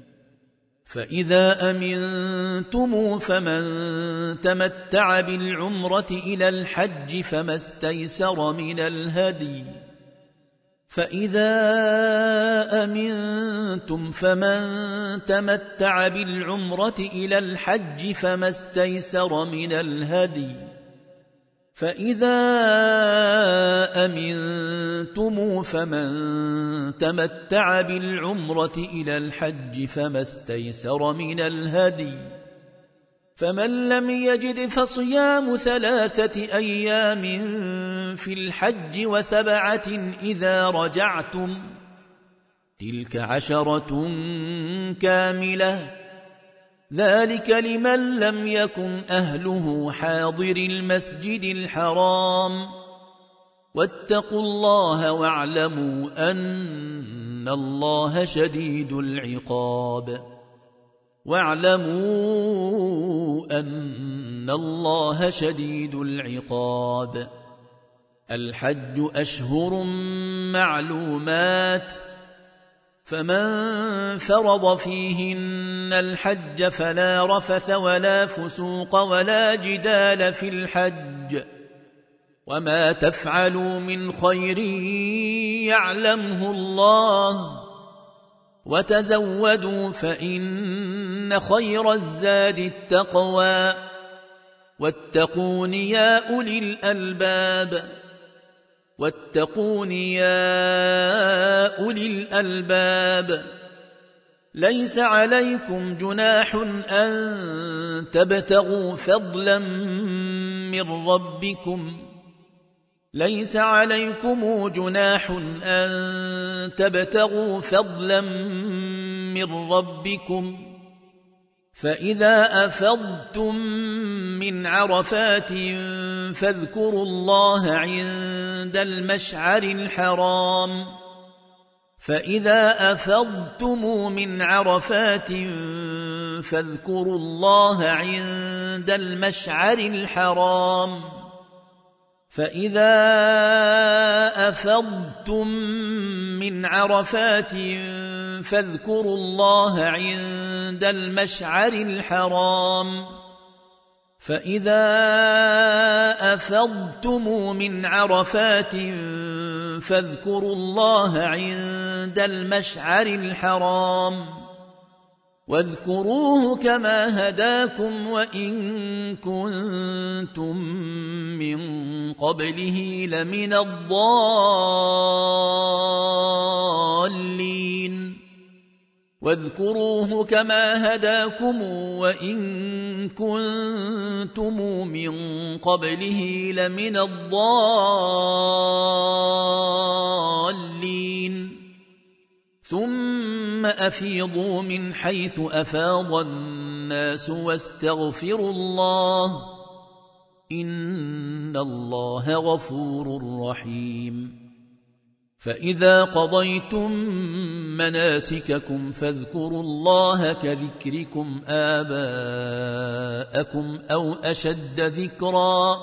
فإذا أمنتم فمن تمتع بالعمرة إلى الحج فما استيسر من الهدي فإذا أمنتم فمن تمتع بالعمرة إلى الحج فما استيسر من الهدي فإذا أمنتم فمن تمتع بالعمرة إلى الحج فما استيسر من الهدي فمن لم يجد فصيام 3 أيام في الحج و7 إذا رجعتم تلك 10 كاملة ذلك لمن لم يكن أهله حاضر المسجد الحرام واتقوا الله واعلموا أن الله شديد العقاب الحج أشهر معلومات فمن فرض فيهن الحج فلا رفث ولا فسوق ولا جدال في الحج وما تفعلوا من خير يعلمه الله وتزودوا فإن خير الزاد التقوى واتقون يا أولي الألباب ليس عليكم جناح أن تبتغوا فضلا من ربكم فإذا أفضتم من عرفات فاذكروا الله عند المشعر الحرام فإذا أفضتم من عرفات فاذكروا الله عند المشعر الحرام واذكروه كما هداكم وإن كنتم من قبله لمن الضالين ثم أفيضوا من حيث أفاض الناس واستغفروا الله إن الله غفور رحيم فإذا قضيتم مناسككم فاذكروا الله كذكركم آباءكم أو أشد ذكرا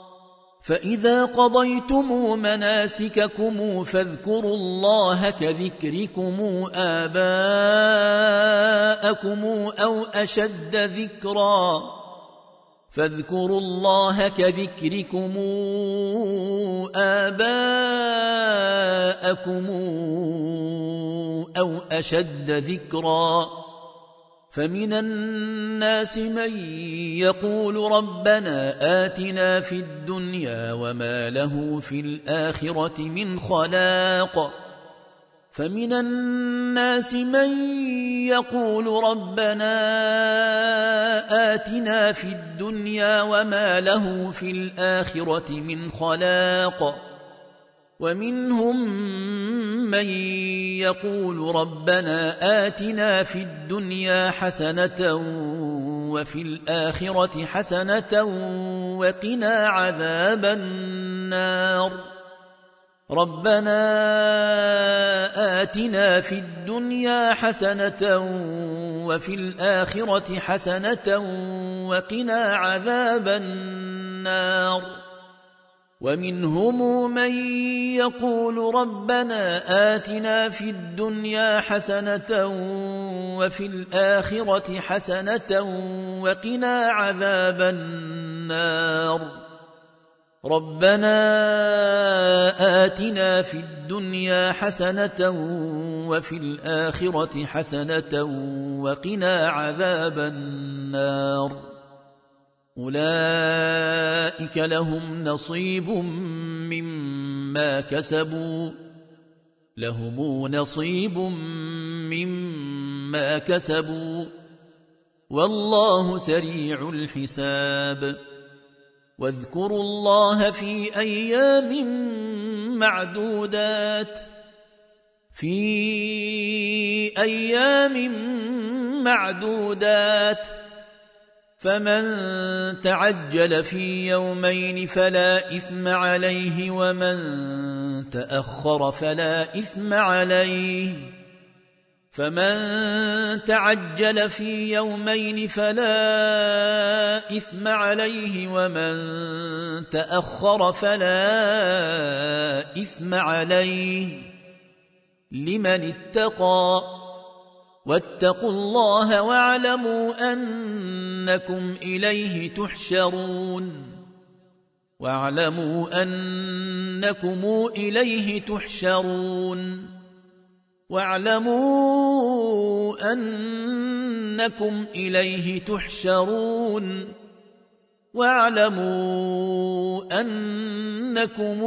فاذكروا الله كذكركم آباءكم أو أشد ذكرا فمن الناس من يقول ربنا آتنا في الدنيا وما له في الآخرة من خلاق ومنهم من يقول ربنا آتنا في الدنيا حسنة وفي الآخرة حسنة وقنا عذاب النار ربنا آتنا في الدنيا حسنة وفي الآخرة حسنة وقنا عذاب النار ومنهم من يقول ربنا آتنا في الدنيا حسنة وفي الآخرة حسنة وقنا عذاب النار ربنا آتنا في الدنيا حسنة وفي الآخرة حسنة وقنا عذاب النار أولئك لهم نصيب مما كسبوا والله سريع الحساب واذكروا الله في أيام معدودات فمن تعجل في يومين فلا إثم عليه ومن تأخر فلا إثم عليه فمن تعجل في يومين فلا إثم عليه ومن تأخر فلا إثم عليه لمن اتقى واتقوا الله واعلموا أنكم إليه تحشرون واعلموا أنكم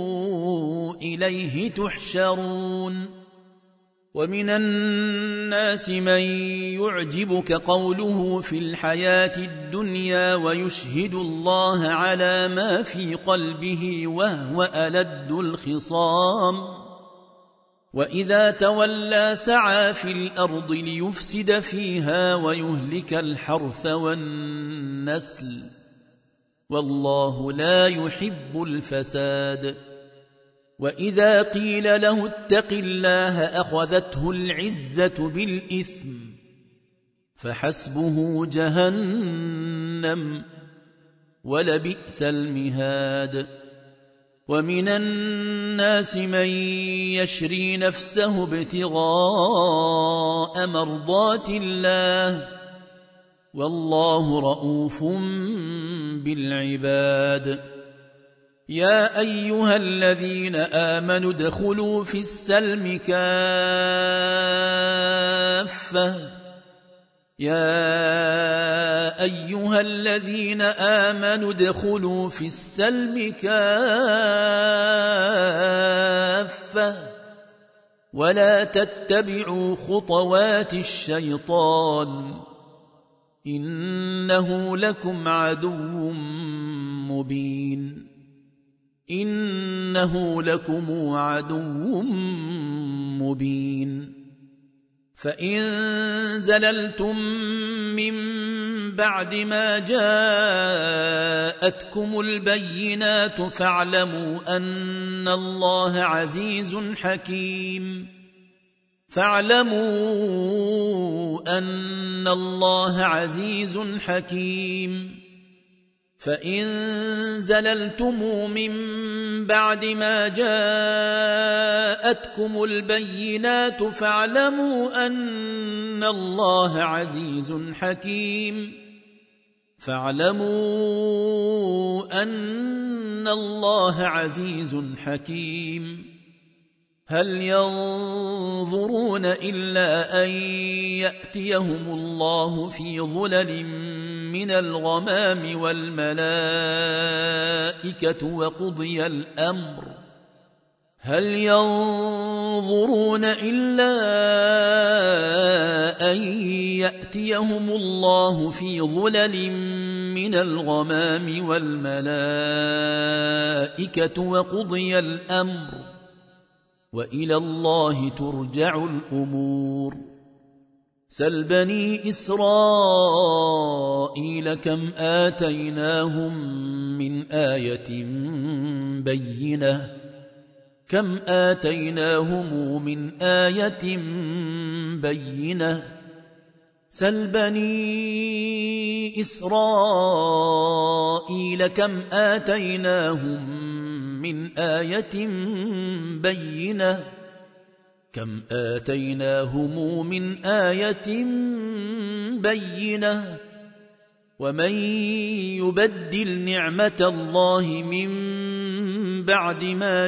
إليه تحشرون ومن الناس من يعجبك قوله في الحياة الدنيا ويشهد الله على ما في قلبه وهو ألد الخصام وإذا تولى سعى في الأرض ليفسد فيها ويهلك الحرث والنسل والله لا يحب الفساد وإذا قيل له اتق الله أخذته العزة بالإثم فحسبه جهنم ولبئس المهاد ومن الناس من يشري نفسه ابتغاء مرضات الله والله رؤوف بالعباد يا أيها الذين آمنوا ادخلوا في السلم كافة ولا تتبعوا خطوات الشيطان إنه لكم عدو مبين فإن زللتم من بعد ما جاءتكم البينات فاعلموا أن الله عزيز حكيم فإن زللتم من بعد ما جاءتكم البينات فاعلموا أن الله عزيز حكيم هل ينظرون إلا أن يأتيهم الله في ظلل من الغمام والملائكة وقضي الأمر من الغمام والملائكة وقضي الأمر وإلى الله ترجع الأمور سل بني إسرائيل كم آتيناهم من آية بينة سل بني إسرائيل كم آتيناهم من آية بينة ومن يبدل نعمة الله من بعد ما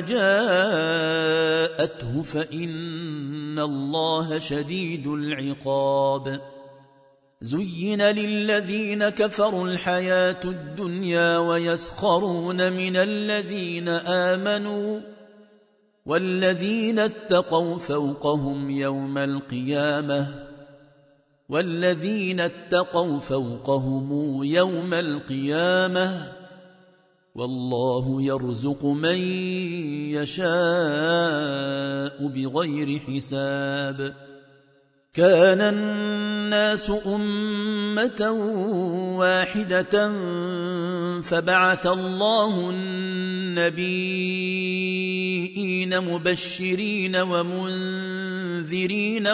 جاءته فإن الله شديد العقاب زين للذين كفروا الحياة الدنيا ويسخرون من الذين آمنوا والذين اتقوا فوقهم يوم القيامة والله يرزق من يشاء بغير حساب كان الناس أمة واحدة فبعث الله النبيين مبشرين ومنذرين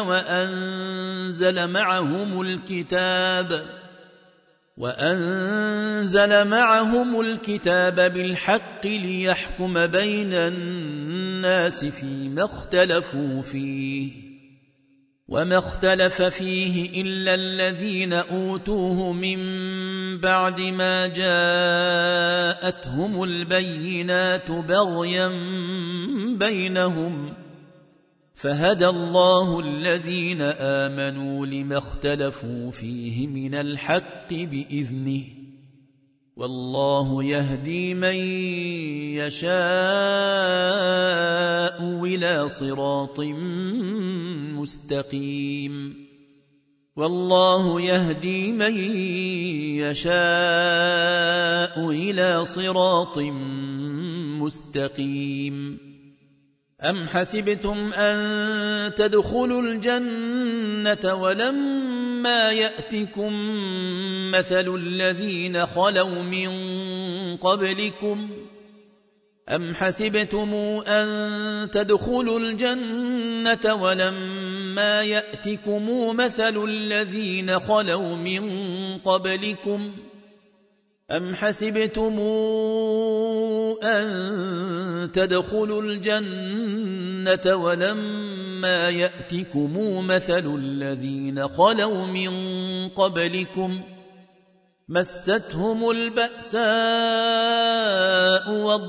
وأنزل معهم الكتاب بالحق ليحكم بين الناس فيما اختلفوا فيه وما اختلف فيه إلا الذين أوتوه من بعد ما جاءتهم البينات بغيا بينهم فهدى الله الذين آمنوا لما اختلفوا فيه من الحق بإذنه والله يهدي من يشاء إلى صراط مستقيم أم حسبتم أن تدخلوا الجنة ولما يأتكم مثل الذين خلوا من قبلكم مستهم البأساء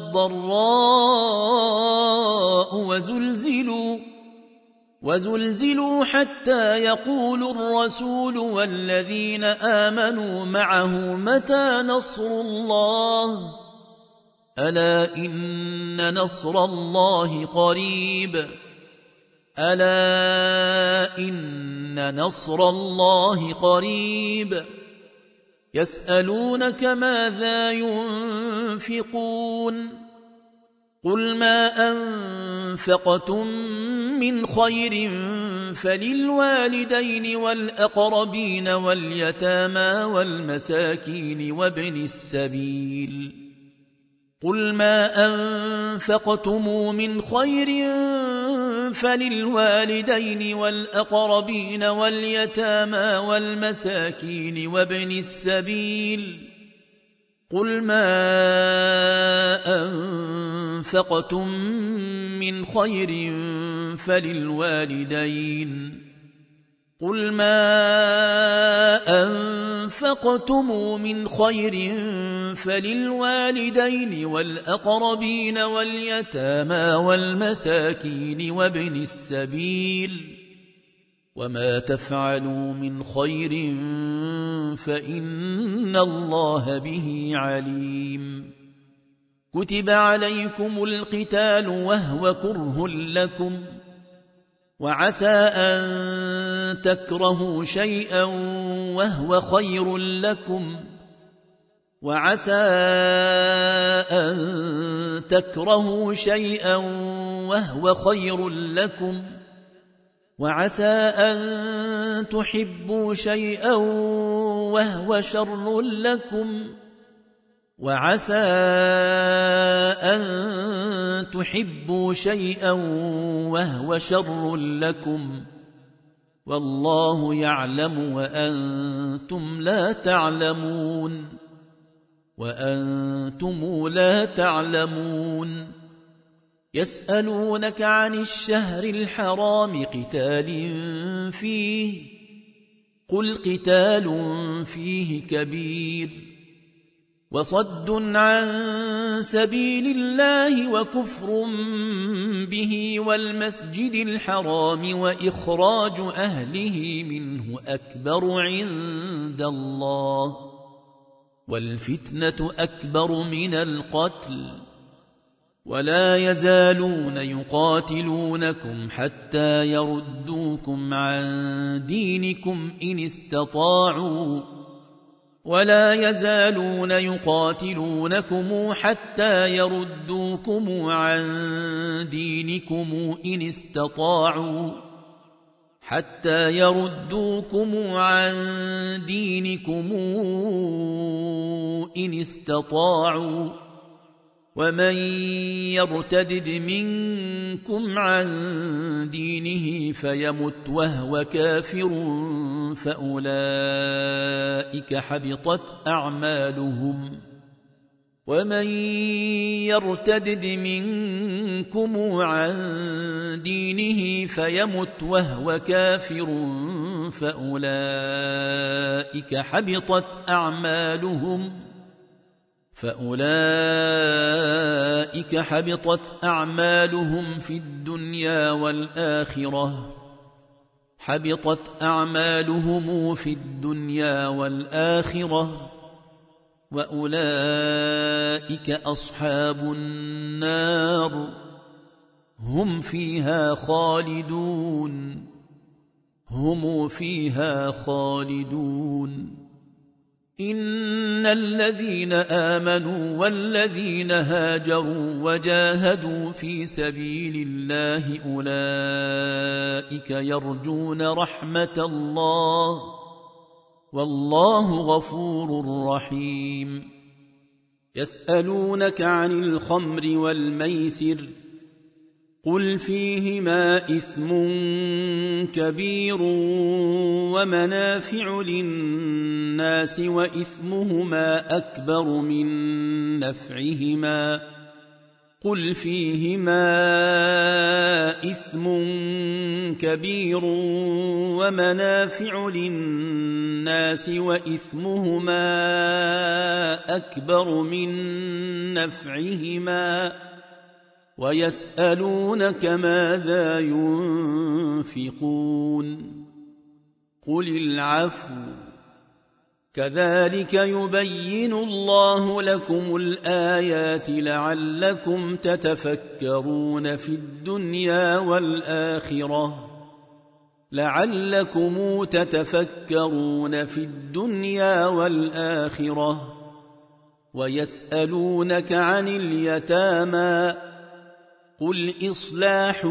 والضراء وزلزلوا حتى يقول الرسول والذين آمنوا معه متى نصر الله ألا إن نصر الله قريب يسألونك ماذا ينفقون قل ما أنفقتم من خير فللوالدين والأقربين واليتامى والمساكين وابن السبيل قل ما أنفقتم من خير فللوالدين والأقربين واليتامى والمساكين وابن السبيل وما تفعلوا من خير فإن الله به عليم كتب عليكم القتال وهو كره لكم وعسى أن تكرهوا شيئا وهو خير لكم وعسى أن تكرهوا شيئا وهو خير لكم، وعسى أن تحبوا شيئا وهو شر لكم، وعسى أن تحبوا شيئا وهو شر لكم، والله يعلم وأنتم لا تعلمون، وأنتم لا تعلمون. يسألونك عن الشهر الحرام قتال فيه، قل قتال فيه كبير، وصد عن سبيل الله وكفر به والمسجد الحرام وإخراج أهله منه أكبر عند الله، والفتنة أكبر من القتل، ولا يزالون يقاتلونكم حتى يردوكم عن دينكم إن استطاعوا، ولا يزالون يقاتلونكم حتى يردوكم عن دينكم إن استطاعوا، حتى يردوكم عن دينكم إن استطاعوا، ومن يرتدد منكم عن دينه فيمت وهو كافر فأولئك حبطت أعمالهم، ومن يرتدد منكم عن دينه فيمت وهو كافر فأولئك حبطت أعمالهم في الدنيا والآخرة، وأولئك أصحاب النار هم فيها خالدون. إن الذين آمنوا والذين هاجروا وجاهدوا في سبيل الله أولئك يرجون رحمة الله، والله غفور رحيم. يسألونك عن الخمر والميسر، قل فيهما إثم كبير ومنافع للناس وإثمهما أكبر من نفعهما، قل فيهما إثم كبير ومنافع للناس وإثمهما أكبر من نفعهما، ويسألونك ماذا ينفقون، قل العفو، كذلك يبين الله لكم الآيات لعلكم تتفكرون في الدنيا والآخرة. ويسألونك عن اليتامى، قل إصلاح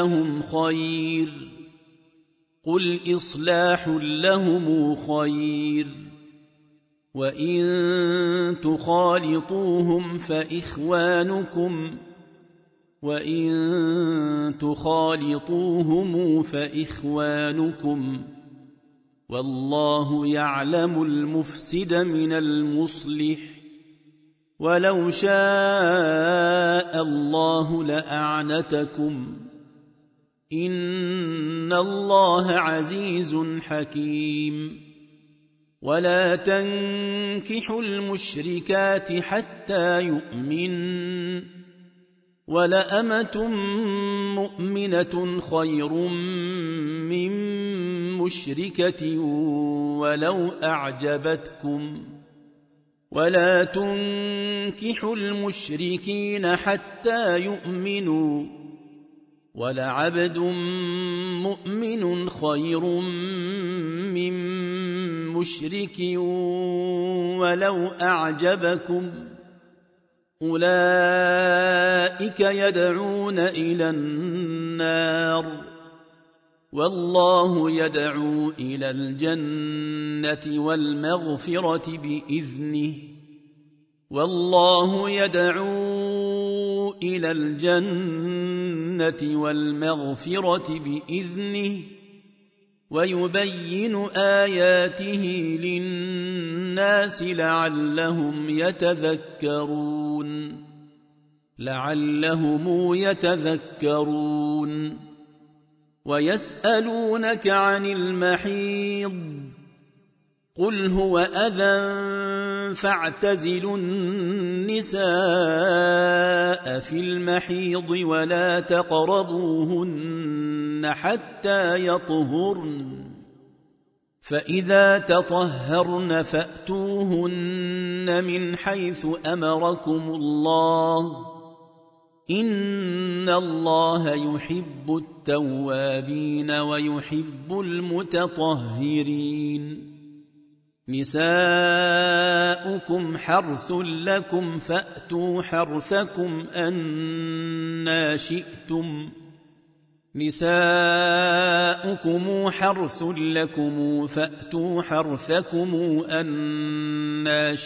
لهم خير، وإن تخالطوهم فإخوانكم، والله يعلم المفسد من المصلح، ولو شاء الله لأعنتكم، إن الله عزيز حكيم. ولا تنكحوا المشركات حتى يؤمنن، ولأمة مؤمنة خير من مشركة ولو أعجبتكم، ولا تنكحوا المشركين حتى يؤمنوا، ولعبد مؤمن خير من مشرك ولو أعجبكم أولئك يدعون إلى النار والله يدعو إلى الجنة والمغفرة بإذنه والله يدعو إلى الجنة والمغفرة بإذنه ويبين آياته للناس لعلهم يتذكرون ويسألونك عن المحيض قل هو أذى فاعتزلوا النساء في المحيض ولا تقربوهن حتى يطهرن فإذا تطهرن فأتوهن من حيث أمركم الله إن الله يحب التوابين ويحب المتطهرين نساؤكم حرث لكم فأتوا حرثكم أنى شئتم نساؤكم حرث لكم فأتوا حرثكم أنى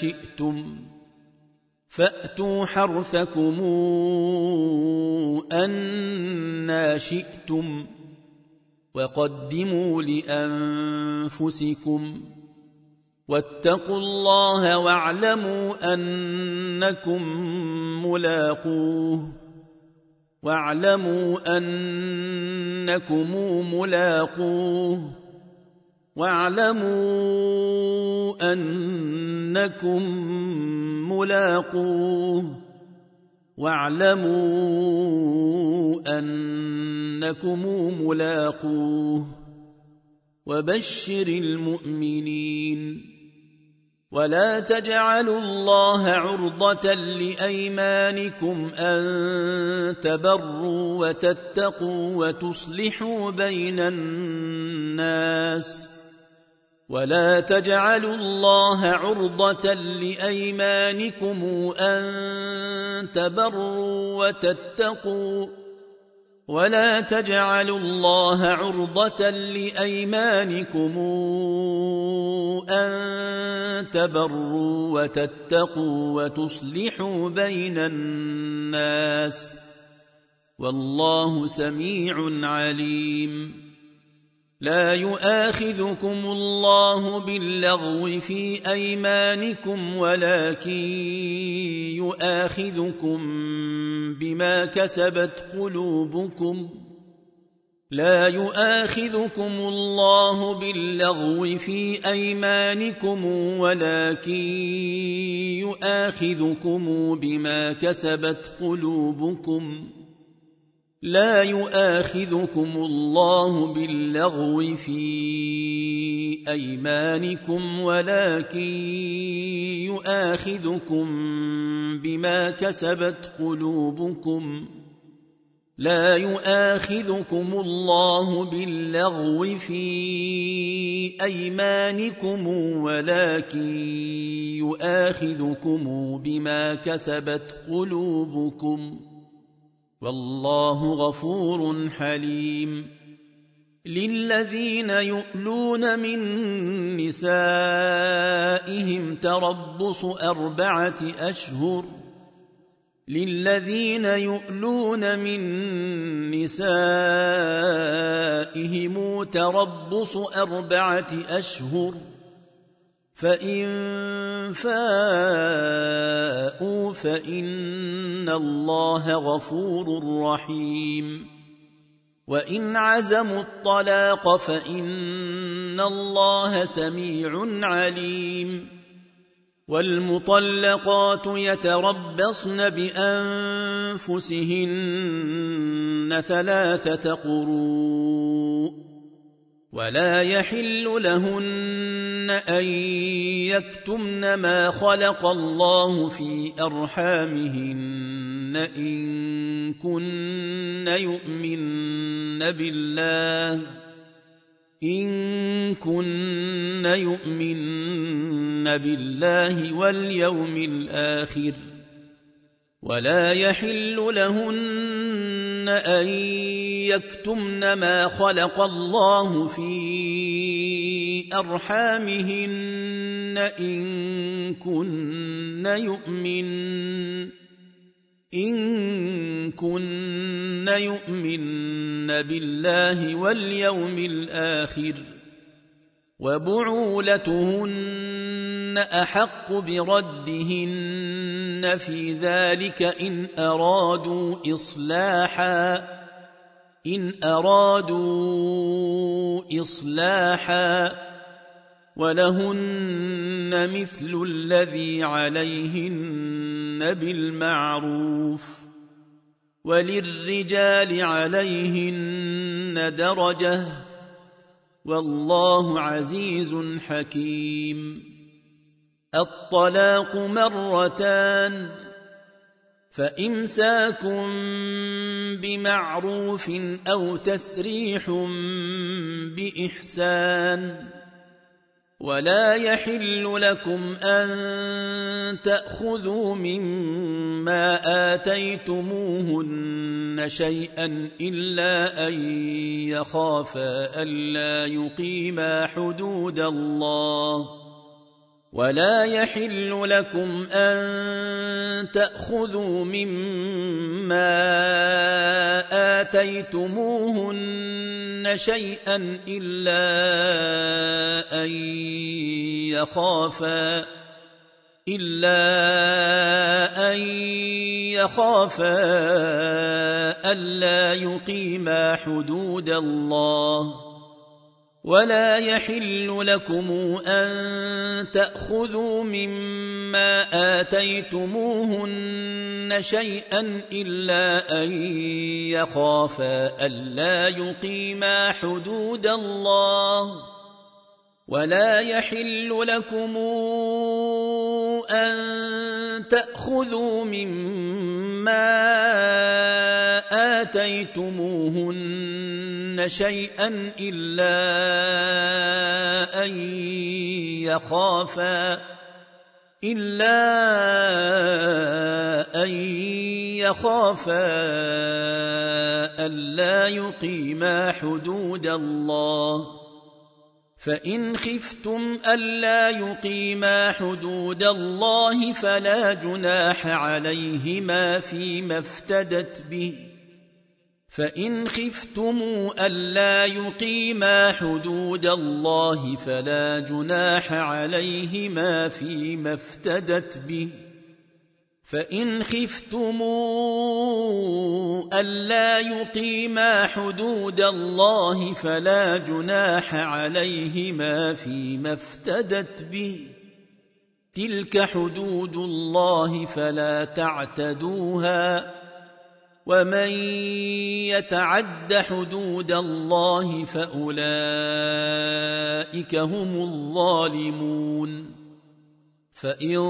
شئتم وقدموا لأنفسكم واتقوا الله واعلموا أنكم ملاقوه وبشر المؤمنين ولا تجعلوا الله عرضة لأيمانكم أن تبروا وتتقوا وتصلحوا بين الناس ولا تجعلوا الله عرضة لأيمانكم أن تبروا وتتقوا ولا تجعلوا الله عرضة لأيمانكم أن تبروا وتتقوا وتصلحوا بين الناس والله سميع عليم لا يؤاخذكم الله باللغو في أيمانكم ولكن يؤاخذكم بما كسبت قلوبكم لا يؤاخذكم الله باللغو في أيمانكم ولكن يؤاخذكم بما كسبت قلوبكم لا يؤاخذكم الله باللغو في أيمانكم ولكن يؤاخذكم بما كسبت قلوبكم لا يؤاخذكم الله باللغو في أيمانكم ولكن يؤاخذكم بما كسبت قلوبكم والله غفور حليم للذين يؤلون من نسائهم تربص 4 أشهر للذين يؤلون من نسائهم تربص 4 أشهر فإن فاءوا فإن الله غفور رحيم وإن عزموا الطلاق فإن الله سميع عليم والمطلقات يتربصن بأنفسهن 3 قروء ولا يحل لهن أن يكتمن ما خلق الله في أرحامهن إن كن يؤمن إن كن يؤمن بالله واليوم الآخر ولا يحل لهن أن يكتمن ما خلق الله في أرحامهن إن كن يؤمن بالله واليوم الآخر وبعولتهن أحق بردهن في ذلك إن أرادوا إصلاحا ولهن مثل الذي عليهن بالمعروف وللرجال عليهن درجة والله عزيز حكيم. الطلاق مرتان فإمساك بمعروف أو تسريح بإحسان ولا يحل لكم أن تأخذوا مما آتيتموهن شيئا إلا أن يخافا ألا يقيما حدود الله ولا يحل لكم أن تأخذوا مما آتيتموهن شيئا إلا أن يخافا ألا يقيما حدود الله ولا يحل لكم أن تأخذوا مما آتيتموهن شيئا إلا أن يخافا ألا يقيما حدود الله ولا يحل لكم أن تأخذوا مما آتيتموهن شيئا إلا أن يخافا ألا يقيما حدود الله فإن خفتم ألا يقيما حدود الله فلا جناح عليهما فيما افتدت به فإن خفتم ألا يقيما حدود الله فلا جناح عليهما فيما افتدت به فإن خفتم ألا يقيما حدود الله فلا جناح عليهما فيما افتدت به تلك حدود الله فلا تعتدوها ومن يتعد حدود الله فأولئك هم الظالمون. فإن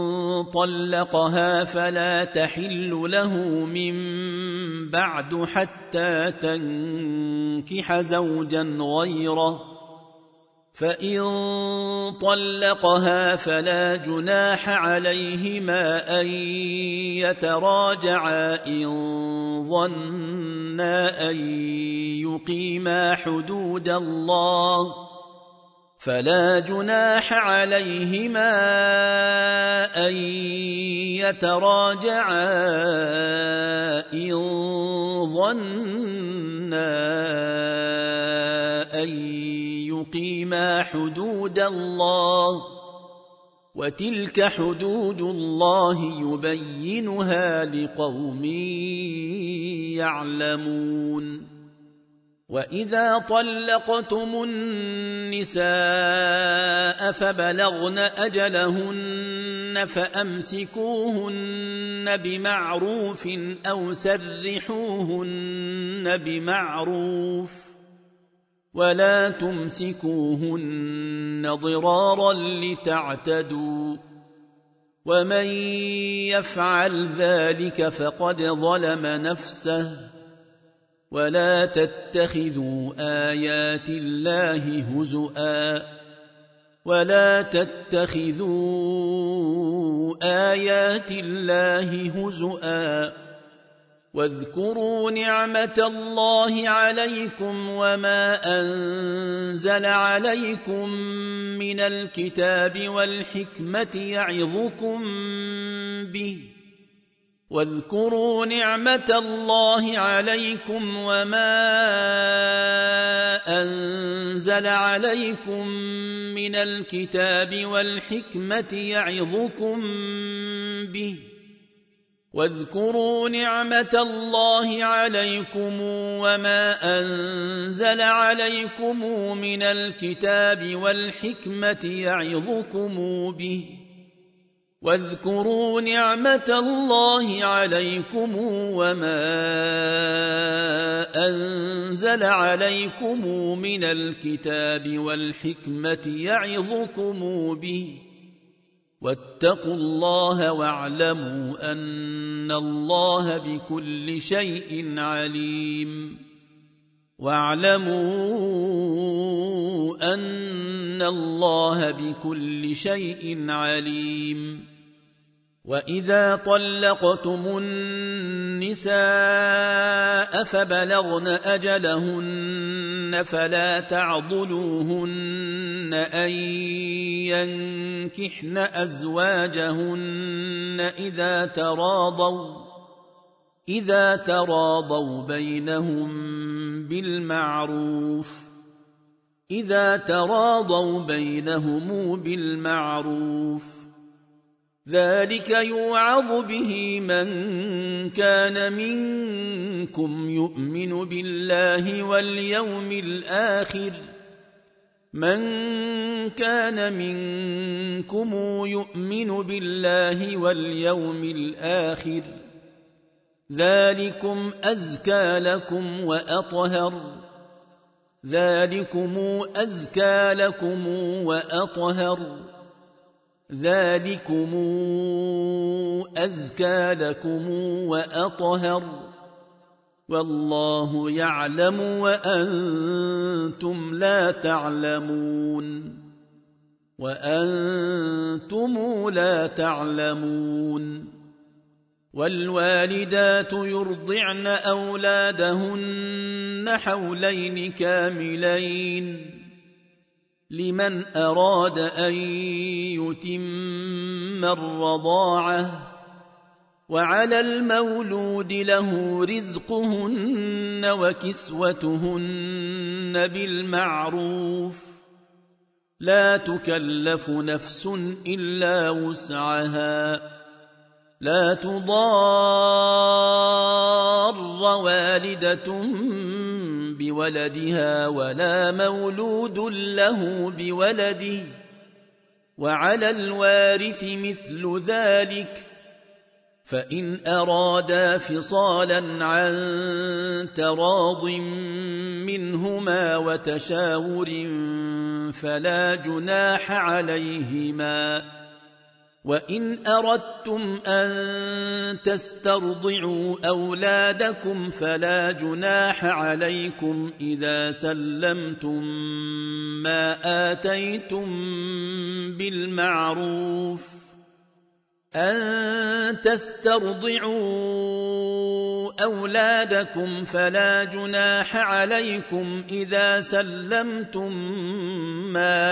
طلقها فلا تحل له من بعد حتى تنكح زوجا غيره فإن طلقها فلا جناح عليهما أن يتراجعا إن ظنا أن يقيما حدود الله فلا جناح عليهما أن يتراجعا إن ظنا أن يقيما حدود الله وتلك حدود الله يبينها لقوم يعلمون. وإذا طلقتم النساء فبلغن أجلهن فأمسكوهن بمعروف أو سرحوهن بمعروف ولا تمسكوهن ضرارا لتعتدوا ومن يفعل ذلك فقد ظلم نفسه ولا تتخذوا آيات الله هزؤا ولا تتخذوا آيات الله هزؤا واذكروا نعمة الله عليكم وما أنزل عليكم من الكتاب والحكمة يعظكم به واذكروا نعمة الله عليكم وما أنزل عليكم من الكتاب والحكمة يعظكم به واذكروا نعمة الله عليكم وما أنزل عليكم من الكتاب والحكمة يعظكم به واذكروا نعمة الله عليكم وما أنزل عليكم من الكتاب والحكمة يعظكم به واتقوا الله واعلموا أن الله بكل شيء عليم واعلموا أن الله بكل شيء عليم وإذا طلقتم النساء فبلغن أجلهن فلا تعضلوهن أن ينكحن أزواجهن إذا تراضوا بينهم بالمعروف ذلك يوعظ به من كان منكم يؤمن بالله واليوم الآخر ذلكم أزكى لكم وأطهر والله يعلم وأنتم لا تعلمون والوالدات يرضعن أولادهن حولين كاملين لمن أراد أن يتم الرضاعة وعلى المولود له رزقهن وكسوتهن بالمعروف لا تكلف نفس إلا وسعها لا تضار والدة بولدها ولا مولود له بولده وعلى الوارث مثل ذلك فإن أرادا فصالا عن تراض منهما وتشاور فلا جناح عليهما وإن أردتم أن تسترضعوا أولادكم فلا جناح عليكم إذا سلمتم ما آتيتم بالمعروف أن تسترضعوا أولادكم فلا جناح عليكم إذا سلمتم ما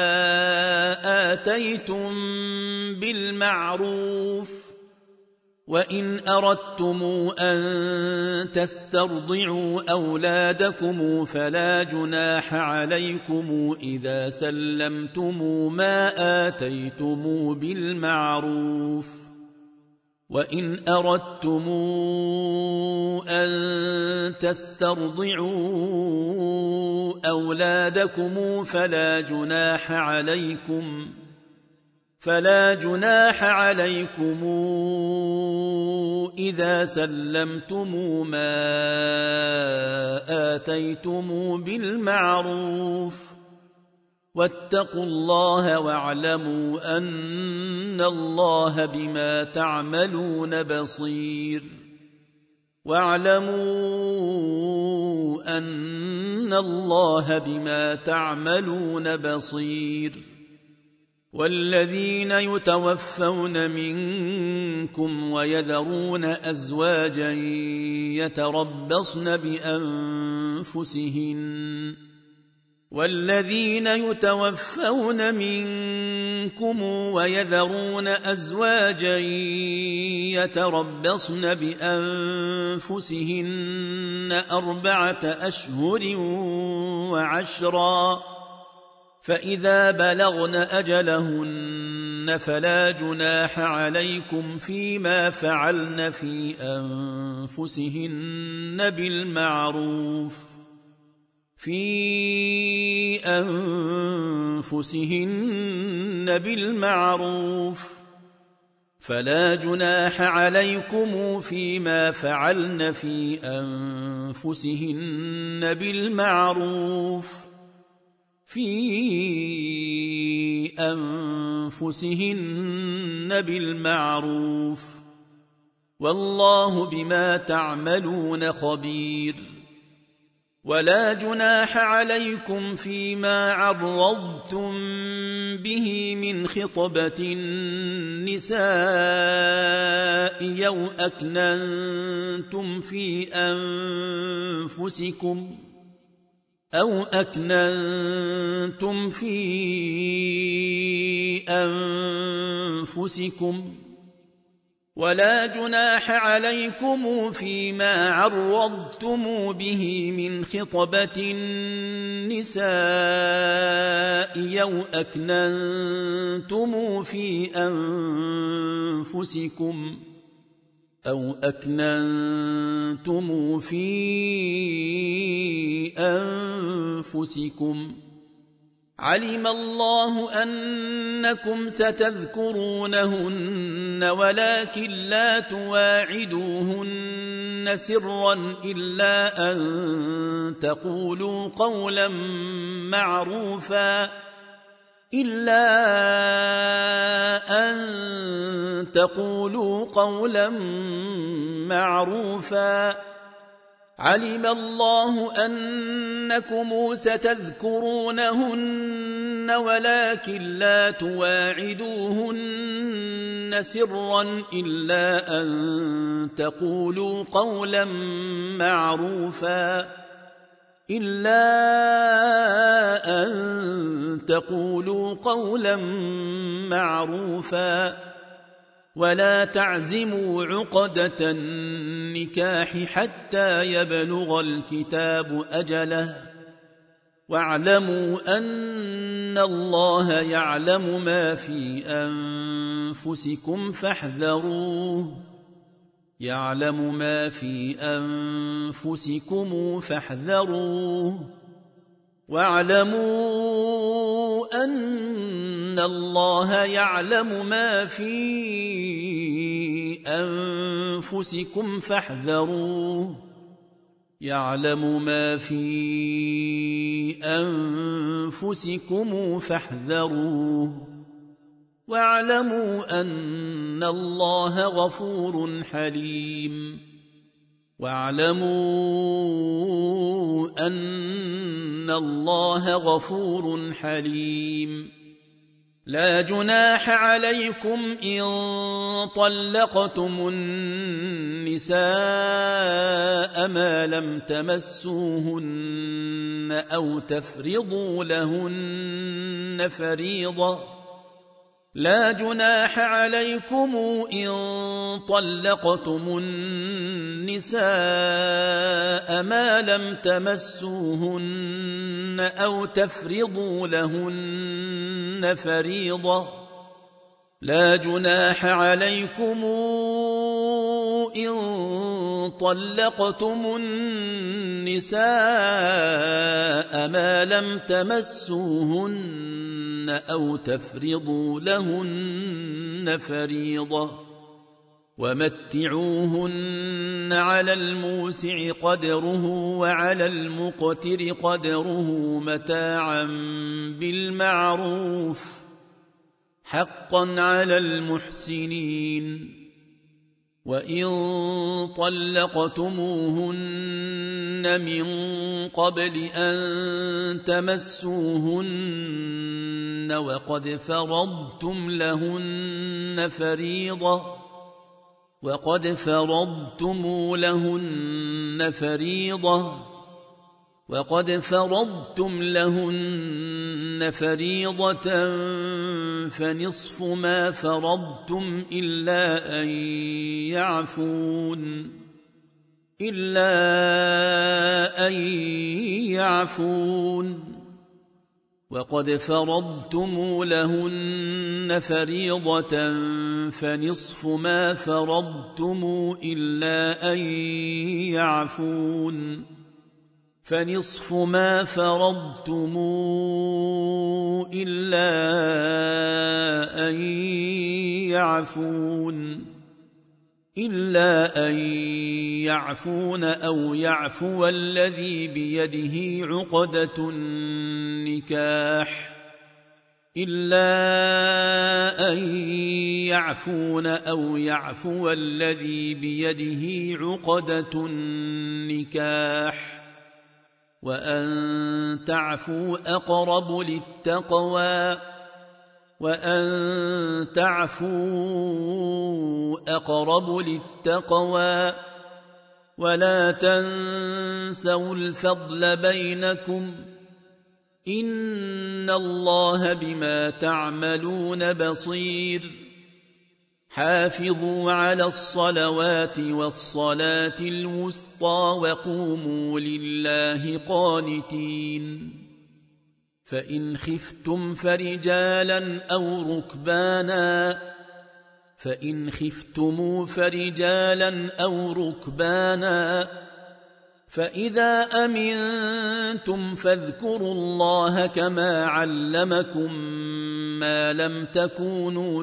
آتيتم بالمعروف وإن أردتم أن تسترضعوا أولادكم فلا جناح عليكم إذا سلمتم ما آتيتم بالمعروف وإن أردتم أن تسترضعوا أولادكم فلا جناح عليكم إذا سلمتم ما آتيتم بالمعروف واتقوا الله واعلموا أن الله بما تعملون بصير واعلموا أن الله بما تعملون بصير. والذين يتوفون منكم ويذرون أزواجا يتربصن بأنفسهن 4 أشهر وعشرا، فإذا بلغن أجلهن فلا جناح عليكم فيما فعلن في أنفسهن بالمعروف فلا جناح عليكم فيما فعلن في أنفسهن بالمعروف والله بما تعملون خبير. ولا جناح عليكم فيما عرضتم به من خطبة النساء أو أكننتم في أنفسكم ولا جناح عليكم فيما عرضتم به من خطبة النساء أو أكننتم في أنفسكم علم الله أنكم ستذكرونهن ولكن لا تواعدوهن سرا إلا أن تقولوا قولا معروفا. علم الله أنكم ستذكرونهن ولكن لا تواعدوهن سرا إلا أن تقولوا قولا معروفا. ولا تعزموا عقدة النكاح حتى يبلغ الكتاب أجله واعلموا أن الله يعلم ما في أنفسكم فاحذروه واعلموا أن الله يعلم ما في أنفسكم فاحذروه واعلموا أن الله غفور حليم. واعلموا أن الله غفور حليم. لا جناح عليكم إن طلقتم النساء ما لم تمسوهن أو تفرضوا لهن فريضة. لا جناح عليكم إن طلقتم النساء ما لم تمسوهن أو تفرضوا لهن فريضة. لا جناح عليكم إن طلقتم النساء ما لم تمسوهن أو تفرضوا لهن فريضة ومتعوهن على الموسع قدره وعلى المقتر قدره متاعا بالمعروف حقا على المحسنين. وإن طلقتموهن من قبل أن تمسوهن وقد فرضتم لهن فريضة فنصف ما فرضتم إلا أن يعفون وقد فرضتم لهن فريضة فنصف ما فرضتم إلا أن يعفون أو يعفو الذي بيده عقدة النكاح وأن تعفوا أقرب للتقوى ولا تنسوا الفضل بينكم إن الله بما تعملون بصير حافظوا على الصلوات والصلاة الوسطى وقوموا لله قانتين فإن خفتم فرجالا أو ركبانا فإذا أمنتم فاذكروا الله كما علمكم ما لم تكونوا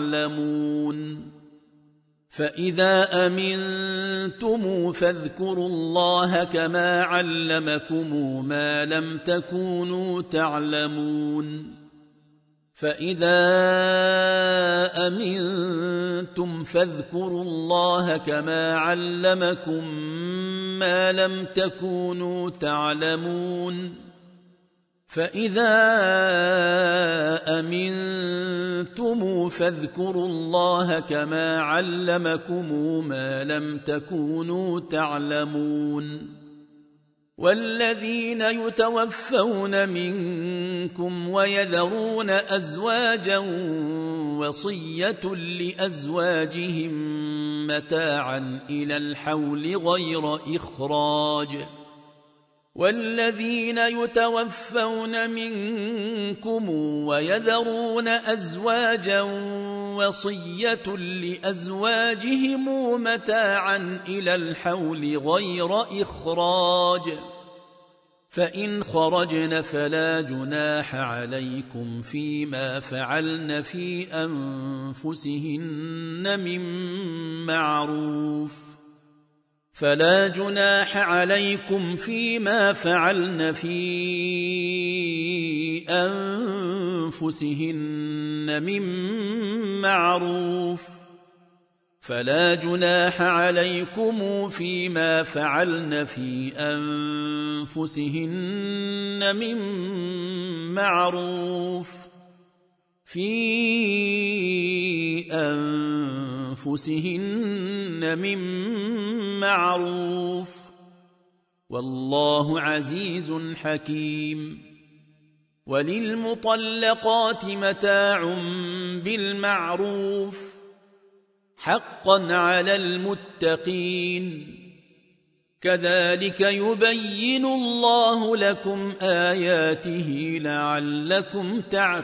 تعلمون فإذا أمنتم فاذكروا الله كما علمكم ما لم تكونوا تعلمون والذين يتوفون منكم ويذرون أزواجا وصية لأزواجهم متاعا إلى الحول غير إخراج فإن خرجن فلا جناح عليكم فيما فعلن في أنفسهن من معروف والله عزيز حكيم وللمطلقات متاع بالمعروف حقا على المتقين كذلك يبين الله لكم آياته لعلكم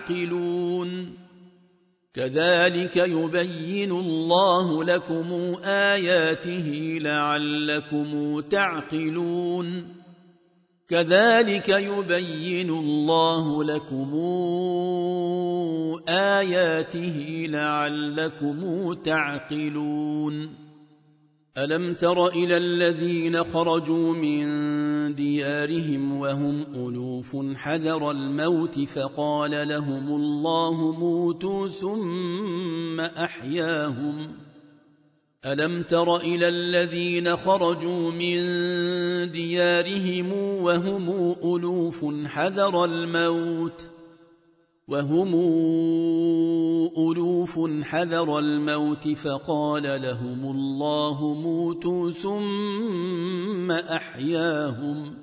تعقلون ألم تر إلى الذين خرجوا من ديارهم وهم ألوف حذر الموت فقال لهم الله موتوا ثم أحياهم ألم تر إلى الذين خرجوا من ديارهم وهم ألوف حذر الموت فقال لهم الله موتوا ثم أحياهم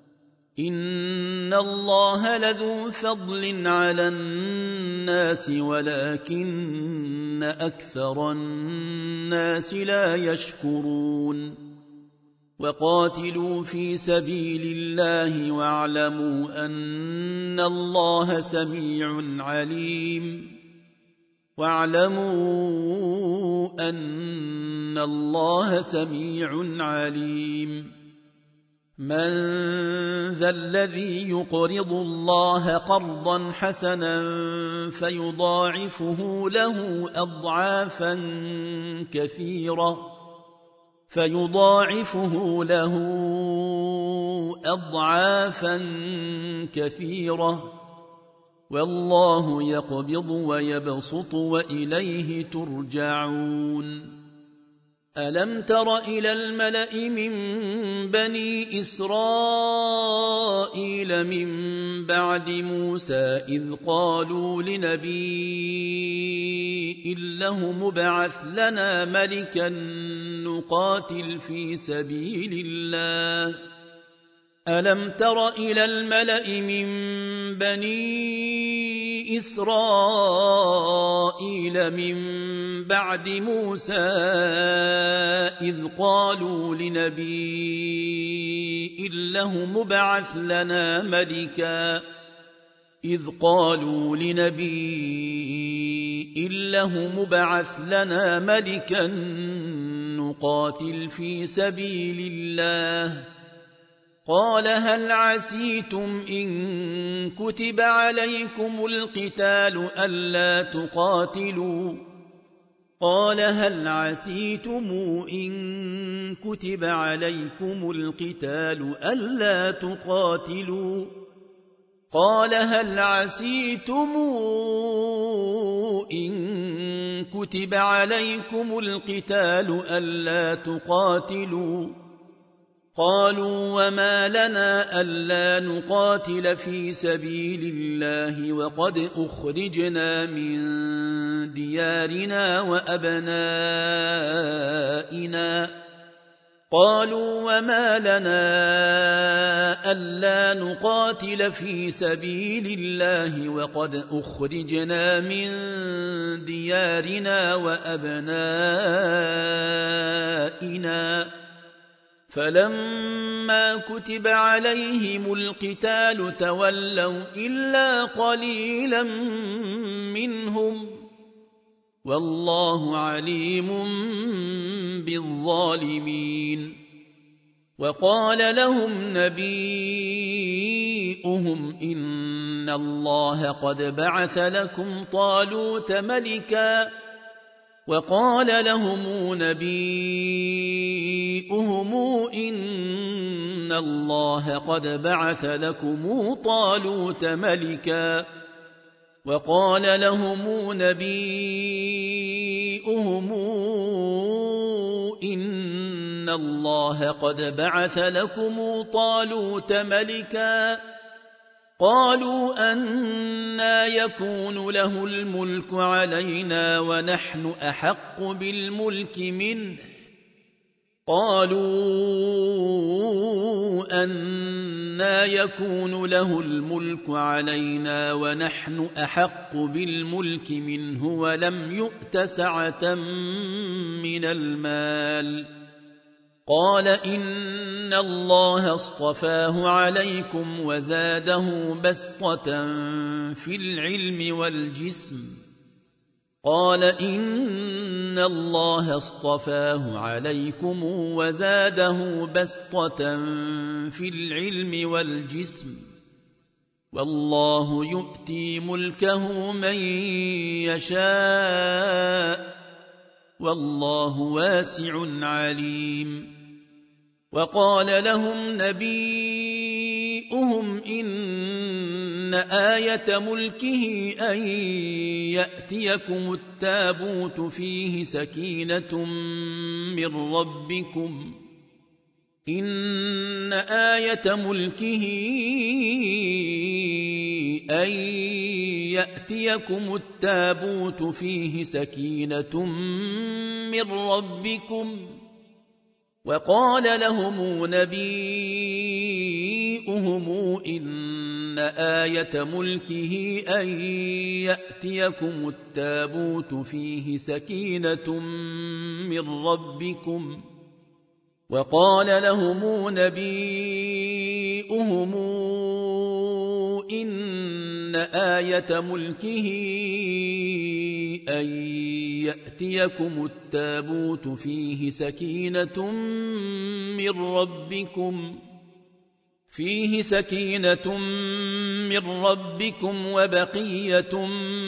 إن الله لذو فضل على الناس ولكن أكثر الناس لا يشكرون وقاتلوا في سبيل الله واعلموا أن الله سميع عليم من ذا الذي يقرض الله قرضا حسنا فيضاعفه له أضعافا كثيرة والله يقبض ويبسط وإليه ترجعون ألم تر إلى الملأ من بني إسرائيل من بعد موسى إذ قالوا لنبي له مبعث لنا ملكا نقاتل في سبيل الله ألم تر إلى الملأ من بني إسرائيل من بعد موسى إذ قالوا لنبي له مبعث لنا ملكا نقاتل في سبيل الله قال هل عسيتم إن كتب عليكم القتال ألا تقاتلوا قالوا وما لنا ألا نقاتل في سبيل الله وقد أخرجنا من ديارنا وأبنائنا فلما كتب عليهم القتال تولوا إلا قليلا منهم والله عليم بالظالمين وقال لهم نبيؤهم إن الله قد بعث لكم طالوت ملكا وقال لهم نبيؤهم إن الله قد بعث لكم طالوت ملكا قالوا أنى يكون له الملك علينا ونحن أحق بالملك منه ولم يؤت سعة من المال قال إن الله اصطفاه عليكم وزاده بسطة في العلم والجسم والله يؤتي ملكه من يشاء والله واسع عليم وقال لهم نبيؤهم إن آية ملكه أن يأتيكم التابوت فيه سكينة من ربكم إن آية ملكه أن يأتيكم التابوت فيه سكينة من ربكم وقال لهم نبيئهم إن آية ملكه أن يأتيكم التابوت فيه سكينة من ربكم وقال لهم نبيئهم إن آية ملكه أن يأتيكم التابوت فيه سكينة من ربكم وبقية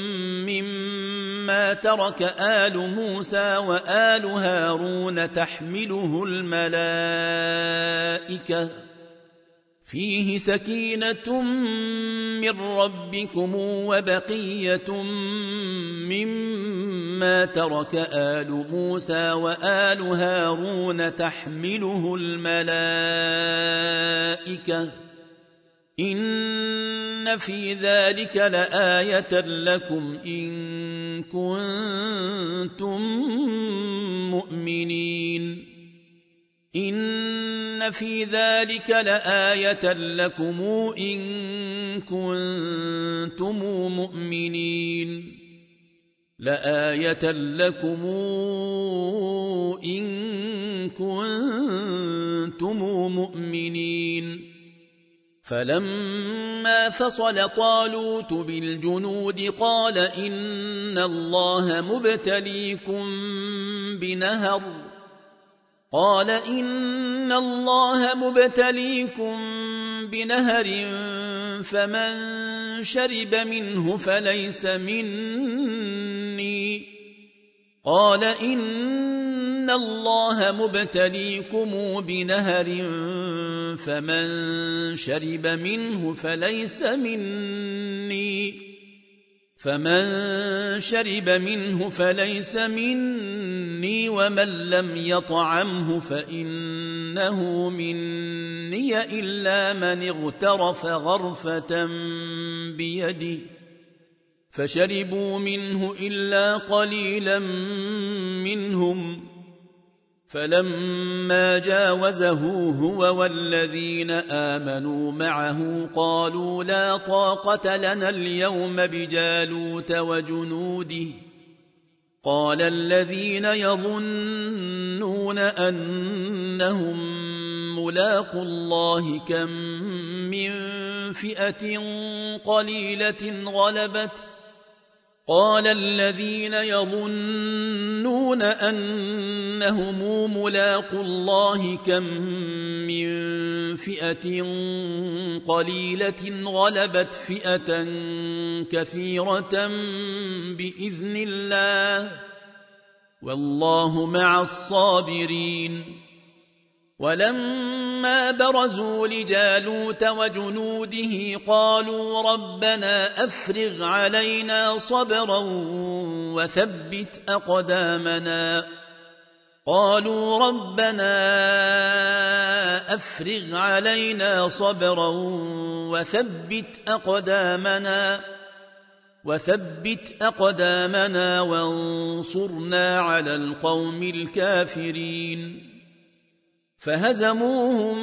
مما ترك آل موسى وآل هارون تحمله الملائكة فيه سكينة من ربكم وبقية مما ترك آل موسى وآل هارون تحمله الملائكة إن في ذلك لآية لكم إن كنتم مؤمنين إن في ذلك لآية لكم إن كنتم مؤمنين لآية لكم إن كنتم مؤمنين فلما فصل طالوت بالجنود قال إن الله مبتليكم بنهر فمن شرب منه فليس مني قال إن الله مبتليكم بنهر فمن شرب منه فليس مني ومن لم يطعمه فإنه مني إلا من اغترف غرفة بيده فشربوا منه إلا قليلا منهم فلما جاوزه هو والذين آمنوا معه قالوا لا طاقة لنا اليوم بجالوت وجنوده قال الذين يظنون أنهم ملاقو الله كم من فئة قليلة غلبت قال الذين يظنون أنهم ملاقو الله كم من فئة قليلة غلبت فئة كثيرة بإذن الله والله مع الصابرين ولما برزوا لجالوت وجنوده قالوا ربنا أفرغ علينا صبرا وثبت أقدامنا وانصرنا على القوم الكافرين فهزموهم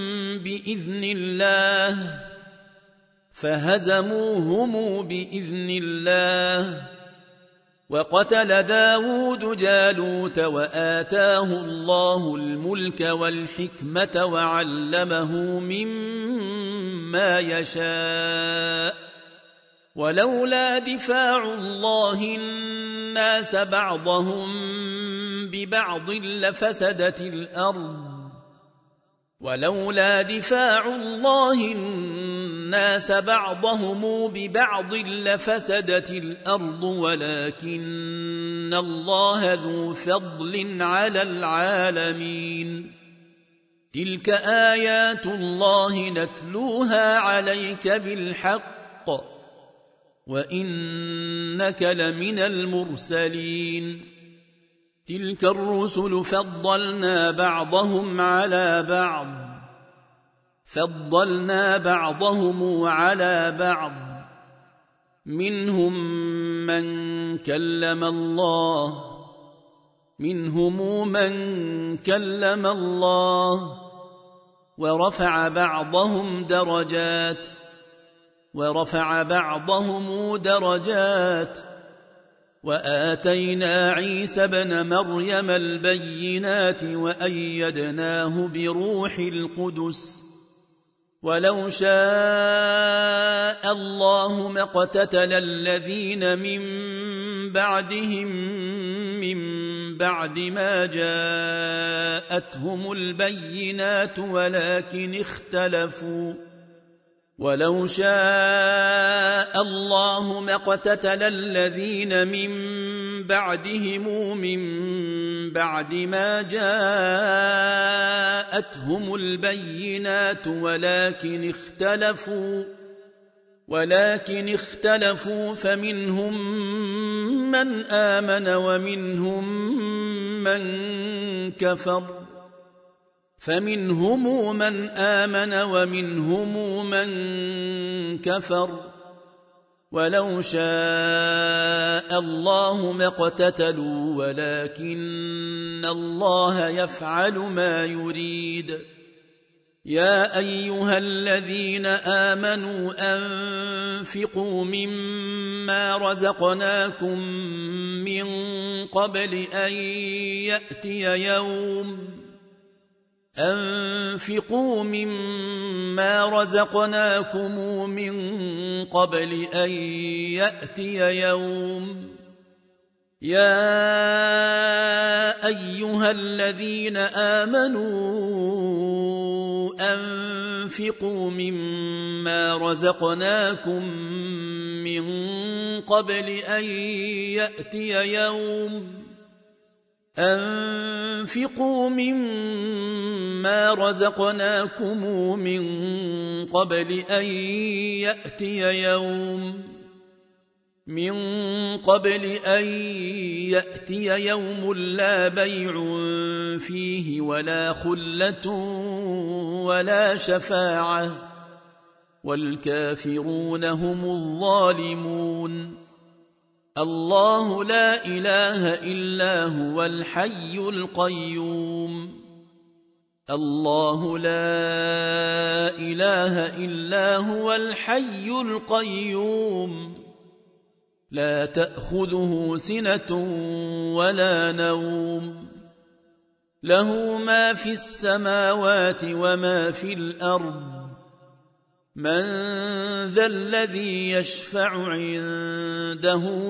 بإذن الله وقتل داود جالوت وآتاه الله الملك والحكمة وعلمه مما يشاء ولولا دفاع الله الناس بعضهم ببعض لفسدت الأرض ولكن الله ذو فضل على العالمين تلك آيات الله نتلوها عليك بالحق وإنك لمن المرسلين تلك الرسل فضلنا بعضهم على بعض منهم من كلم الله ورفع بعضهم درجات وآتينا عيسى ابن مريم البينات وأيدناه بروح القدس ولو شاء الله ما اقتتل الذين من بعدهم من بعد ما جاءتهم البينات ولو شاء الله ما اقتتل الذين من بعدهم من بعد ما جاءتهم البينات ولكن اختلفوا فمنهم من آمن ومنهم من كفر ولو شاء الله ما اقتتلوا ولكن الله يفعل ما يريد يا أيها الذين آمنوا أنفقوا مما رزقناكم من قبل أن يأتي يوم يا أيها الذين آمنوا أنفقوا مما رزقناكم من قبل أن يأتي يوم لا بيع فيه ولا خلة ولا شفاعة والكافرون هم الظالمون الله لا إله إلا هو الحي القيوم لا تأخذه سنة ولا نوم له ما في السماوات وما في الأرض من ذا الذي يشفع عنده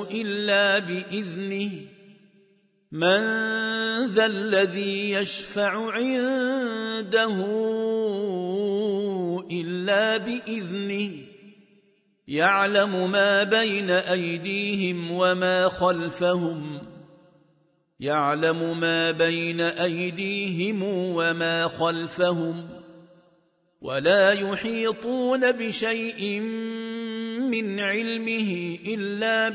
إلا بإذنه يعلم ما بين أيديهم وما خلفهم ولا يحيطون بشيء من علمه إلا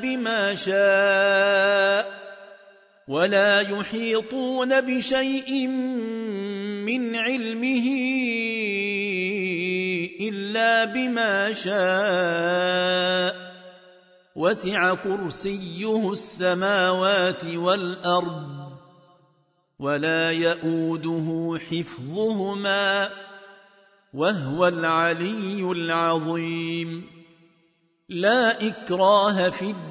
بما شاء وسع كرسيه السماوات والأرض ولا يؤوده حفظهما وهو العلي العظيم لا إكراه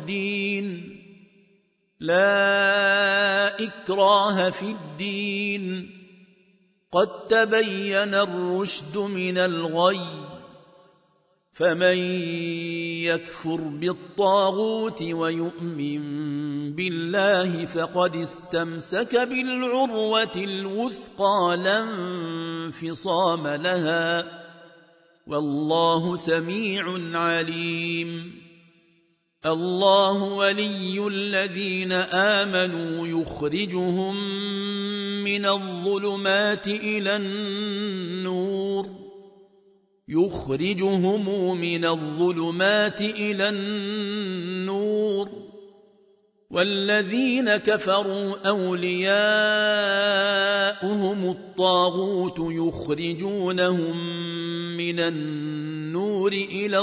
في الدين قد تبين الرشد من الغي فمن يكفر بالطاغوت ويؤمن بالله فقد استمسك بالعروة الوثقى لا انفصام لها والله سميع عليم الله ولي الذين آمنوا يخرجهم من الظلمات إلى النور يخرجهم من الظلمات إلى النور والذين كفروا أولياؤهم الطاغوت يخرجونهم من النور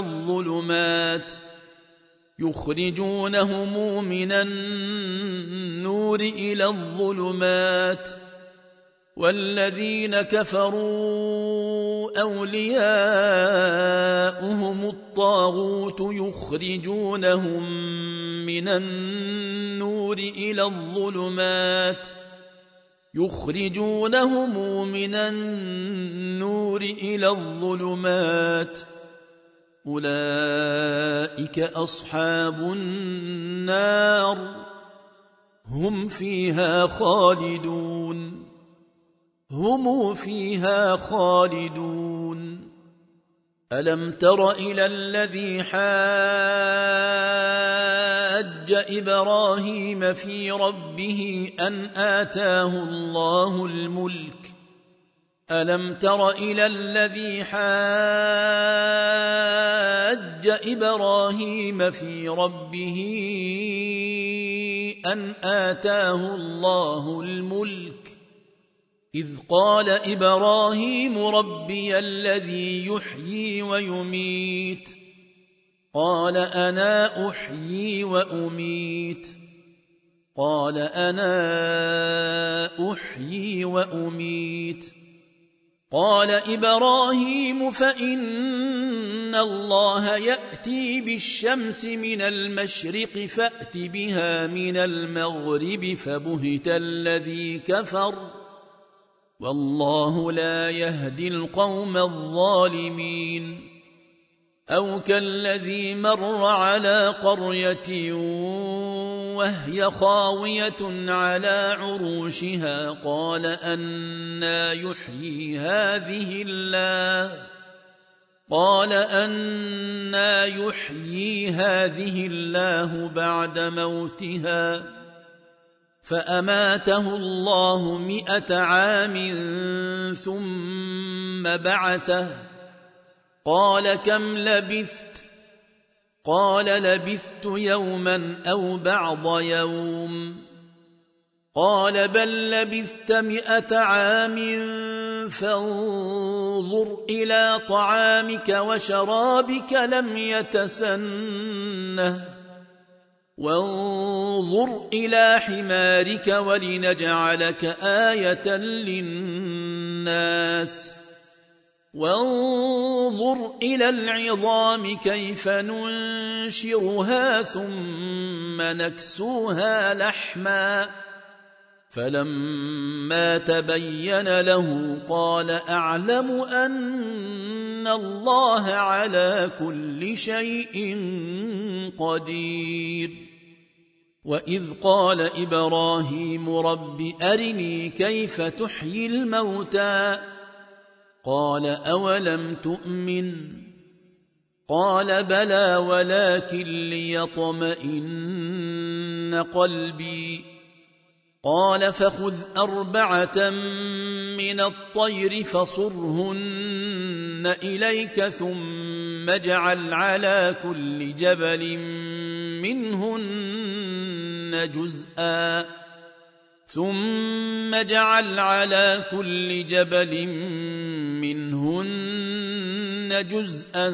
إلى الظلمات والذين كفروا أولياؤهم الطاغوت يخرجونهم من النور إلى الظلمات أولئك أصحاب النار هم فيها خالدون ألم تر إلى الذي حاج إبراهيم في ربه أن آتاه الله الملك ألم تر إلى الذي حاج إبراهيم في ربه أن آتاه الله الملك إذ قال إبراهيم ربي الذي يحيي ويميت قال أنا أحيي وأميت قال إبراهيم فإن الله يأتي بالشمس من المشرق فأت بها من المغرب فبهت الذي كفر والله لا يهدي القوم الظالمين أو كالذي مر على قرية وهي خاوية على عروشها قال أنى يحيي هذه الله بعد موتها فأماته الله 100 عام ثم بعثه قال كم لبثت قال لبثت يوما أو بعض يوم قال بل لبثت 100 عام فانظر إلى طعامك وشرابك لم يتسنه وانظر إلى حمارك ولنجعلك آية للناس وانظر إلى العظام كيف ننشرها ثم نكسوها لحما فلما تبين له قال أعلم أن الله على كل شيء قدير وإذ قال إبراهيم رب أرني كيف تحيي الموتى قال أولم تؤمن قال بلى ولكن ليطمئن قلبي قال فخذ 4 من الطير فصرهن إليك ثم اجعل على كل جبل منهن جزءا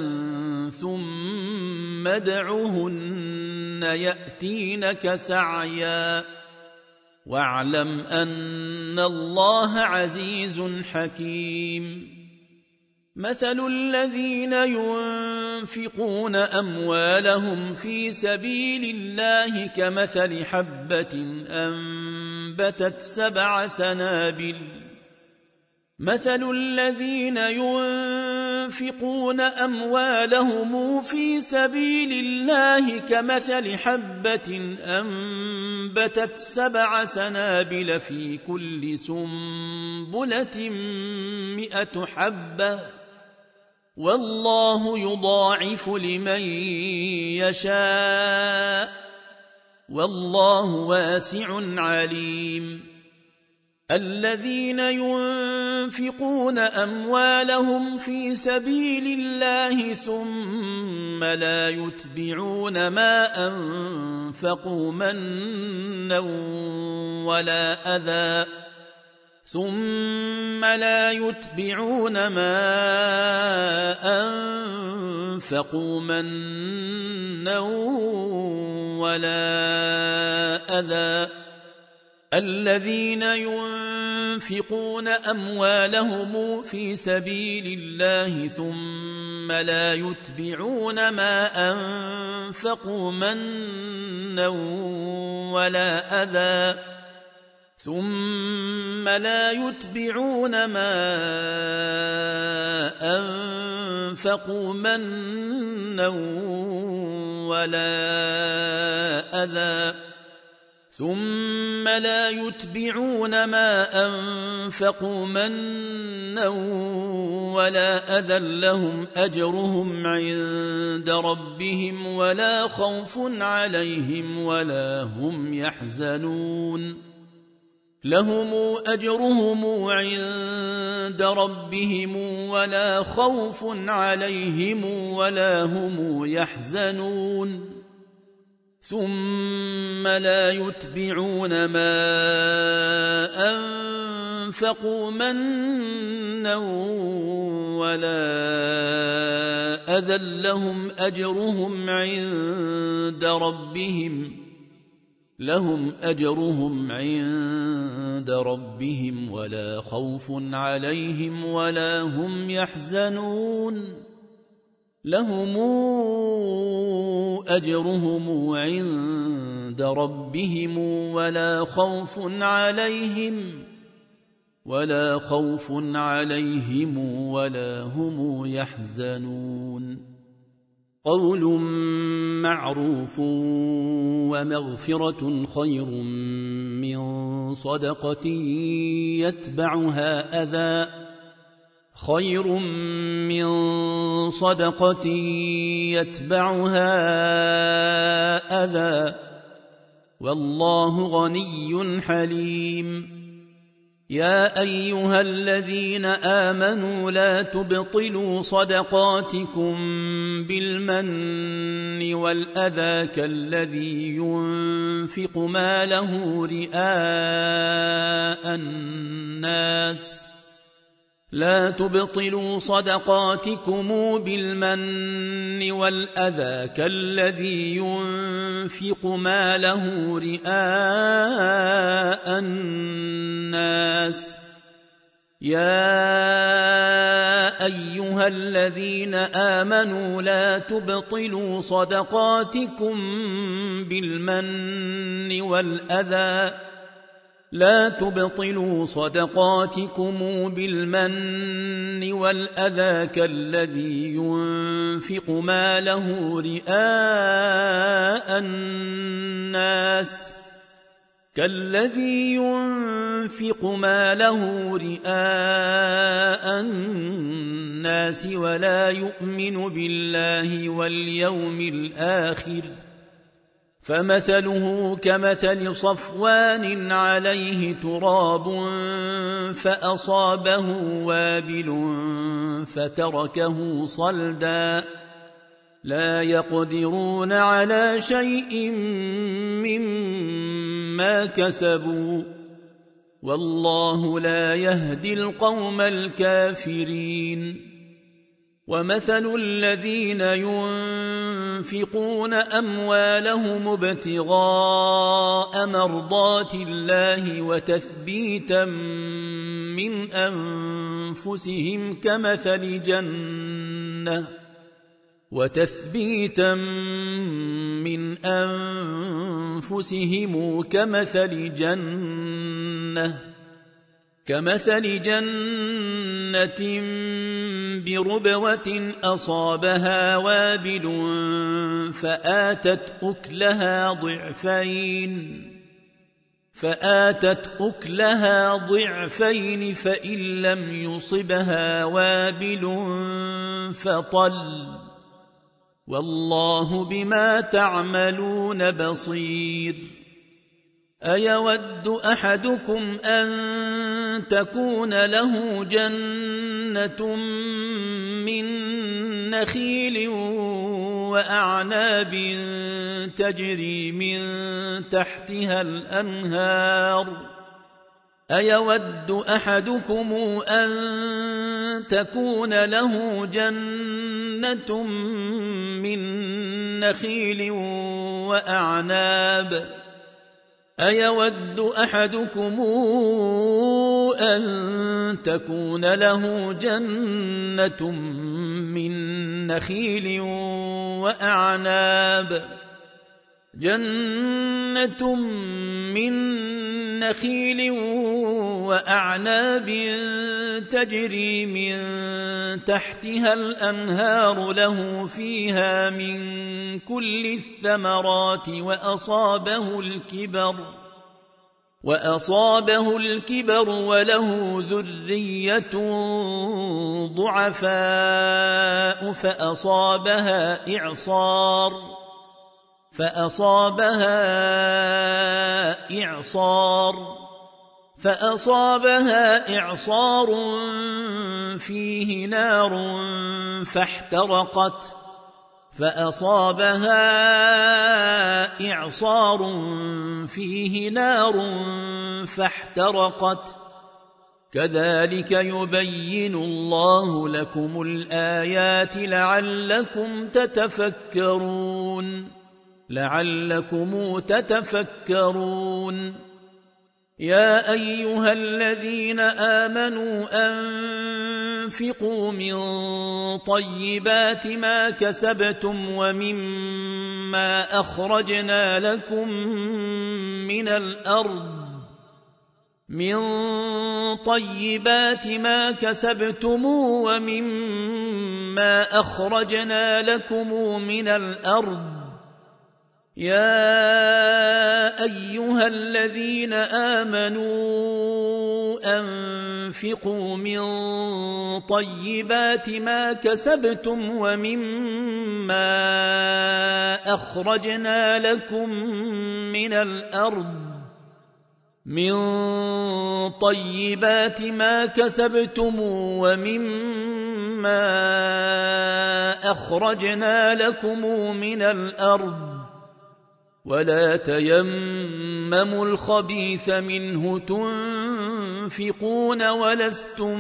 ثم ادعهن يأتينك سعيا واعلم أن الله عزيز حكيم مثل الذين ينفقون أموالهم في سبيل الله كمثل حبة أنبتت 7 سنابل مثل الذين ينفقون أموالهم في سبيل الله كمثل حبة أنبتت 7 سنابل في كل سنبلة 100 حبة والله يضاعف لمن يشاء والله واسع عليم الذين ينفقون أموالهم في سبيل الله ثم لا يتبعون ما أنفقوا منا ولا أذى الذين ينفقون أموالهم في سبيل الله ثم لا يتبعون ما أنفقوا منا ولا أذى لهم أجرهم عند ربهم ولا خوف عليهم ولا هم يحزنون لهم أجرهم عند ربهم ولا خوف عليهم ولا هم يحزنون ثم لا يتبعون ما أنفقوا منا ولا أذى لهم أجرهم عند ربهم ولا خوف عليهم ولا هم يحزنون لهم أجرهم عند ربهم ولا خوف عليهم ولا هم يحزنون قول معروف ومغفرة خير من صدقة يتبعها أذى والله غني حليم يا أيها الذين آمنوا لا تبطلوا صدقاتكم بالمن والأذى كالذي ينفق ماله رئاء الناس لا تبطلوا صدقاتكم بالمن والأذى كالذي ينفق ماله رئاء الناس يا أيها الذين آمنوا لا تبطلوا صدقاتكم بالمن والأذى كالذي ينفق ماله رئاء الناس ولا يؤمن بالله واليوم الآخر فمثله كمثل صفوان عليه تراب فأصابه وابل فتركه صلدا لا يقدرون على شيء مما كسبوا والله لا يهدي القوم الكافرين ومثل الذين ينفقون أموالهم ابتغاء مرضات الله وتثبيتا من أنفسهم كمثل جنة بربوة أصابها وابل فآتت أكلها ضعفين فإن لم يصبها وابل فطل والله بما تعملون بصير أيود أحدكم أن تكون له جنة من نخيل وأعناب تجري من تحتها الأنهار أيود أحدكم أن تكون له جنة من نخيل وأعناب أيود أحدكم أن تكون له جنة من نخيل وأعناب جنة من نخيل وأعناب تجري من تحتها الأنهار له فيها من كل الثمرات وأصابه الكبر وله ذرية ضعفاء فأصابها إعصار فيه نار فاحترقت كذلك يبين الله لكم الآيات لعلكم تتفكرون يا أيها الذين آمنوا أنفقوا من طيبات ما كسبتم ومما أخرجنا لكم من الأرض يا أيها الذين آمنوا أنفقوا من طيبات ما كسبتم ومما أخرجنا لكم من الأرض ولا تيمموا الخبيث منه تنفقون ولستم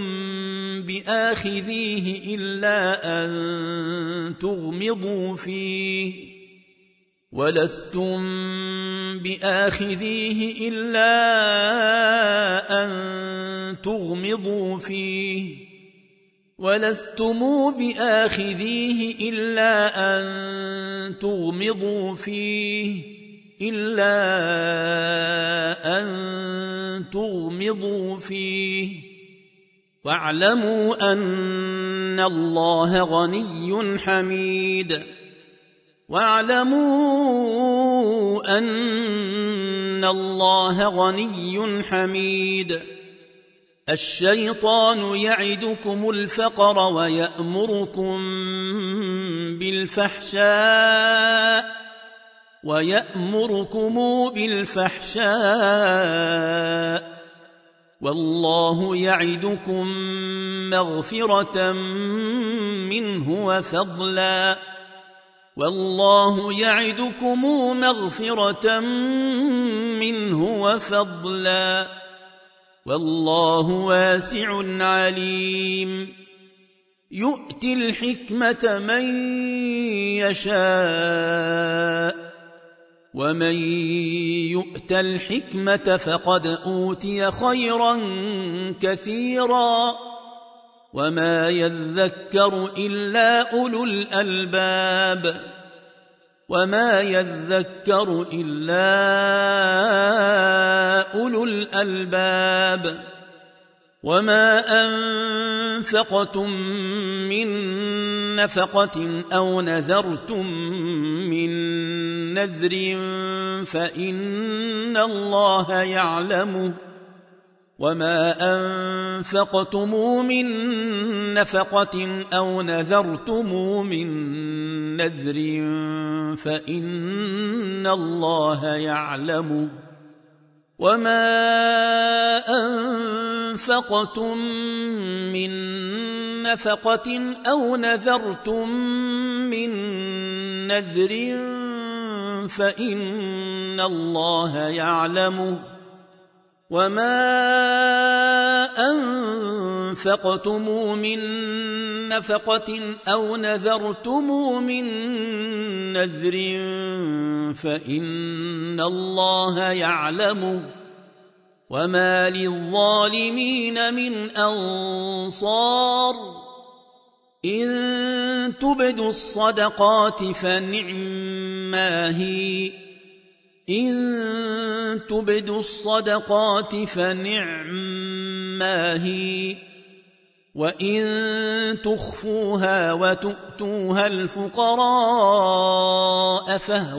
بآخذيه إلا أن تغمضوا فيه واعلموا أن الله غني حميد الشيطان يعدكم الفقر ويأمركم بالفحشاء والله يعدكم مغفرة منه وفضلا والله واسع عليم يؤتي الحكمة من يشاء ومن يؤت الحكمة فقد أوتي خيرا كثيرا وما يذكر إلا أولو الألباب وما أنفقتم من نفقة أو نذرتم من نذر فإن الله يعلمه وما أنفقتم من نفقة أو نذرتم من نذر فإن الله يعلمه وما أنفقتم من نفقة أو نذرتم من نذر فإن الله يعلمه وما أنفقتم من نفقة أو نذرتم من نذر فإن الله يعلمه وما للظالمين من أنصار إن تبدوا الصدقات فنعما هي إن تبدوا الصدقات فنعما هي وإن تخفوها وتؤتوها الفقراء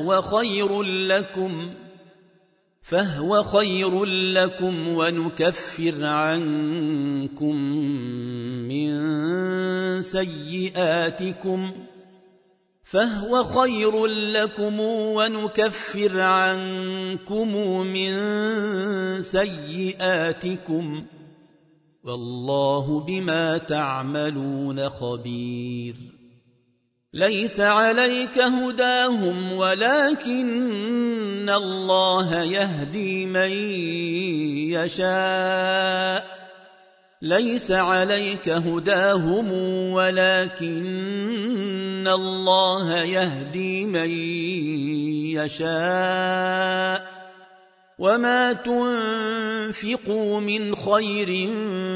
فهو خير لكم ونكفر عنكم من سيئاتكم والله بما تعملون خبير ليس عليك هداهم ولكن الله يهدي من يشاء ليس عليك هداهم ولكن الله يهدي من يشاء وما تنفقوا من خير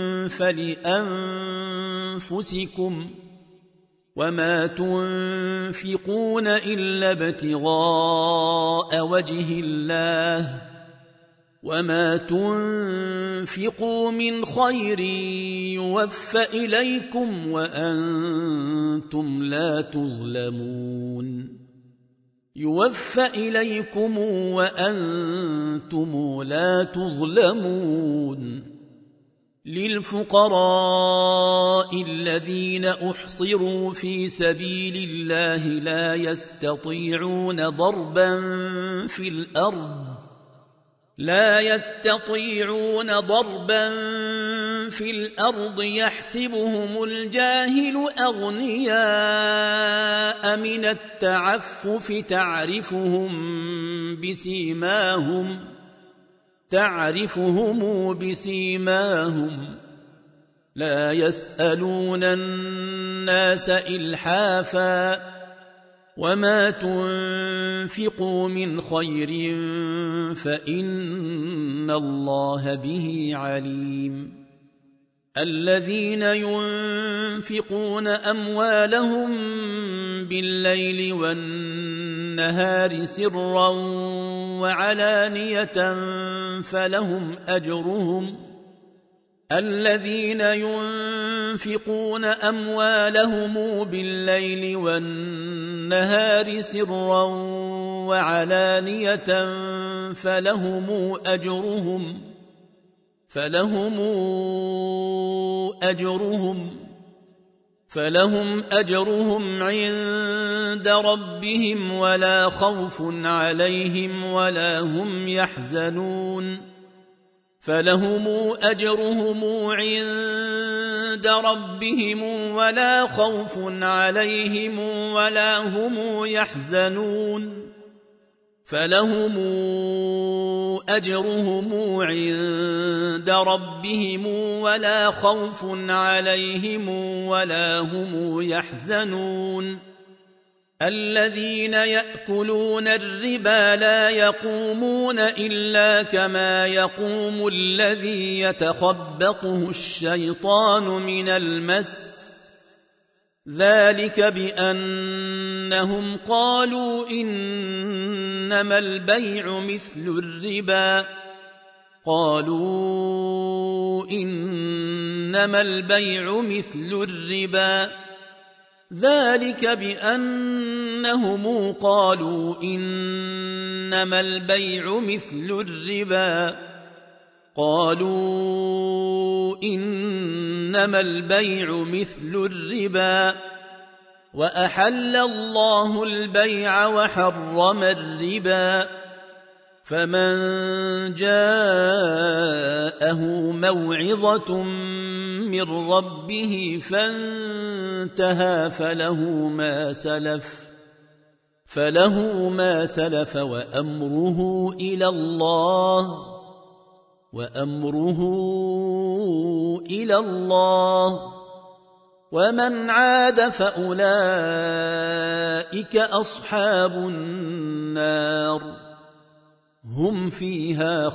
فلأنفسكم وما تنفقون إلا ابتغاء وجه الله وما تنفقوا من خير يوفى إليكم وأنتم لا تظلمون للفقراء الذين أحصروا في سبيل الله لا يستطيعون ضربا في الأرض يحسبهم الجاهل أغنياء من التعفف تعرفهم بسيماهم لا يسألون الناس إلحافا وما تنفقوا من خير فإن الله به عليم الذين ينفقون أموالهم بالليل والنهار سرا وعلانية الذين ينفقون أموالهم بالليل والنهار سرا وعلانية فلهم أجرهم عند ربهم ولا خوف عليهم ولا هم يحزنون الذين يأكلون الربا لا يقومون إلا كما يقوم الذي يتخبطه الشيطان من المس ذلك بأنهم قالوا إنما البيع مثل الربا ذلك بأنهم قالوا إنما البيع مثل الربا وأحل الله البيع وحرم الربا فمن جاءه موعظة من ربه فانتهى فله ما سلف وأمره إلى الله ومن عاد فأولئك أصحاب النار هم فيها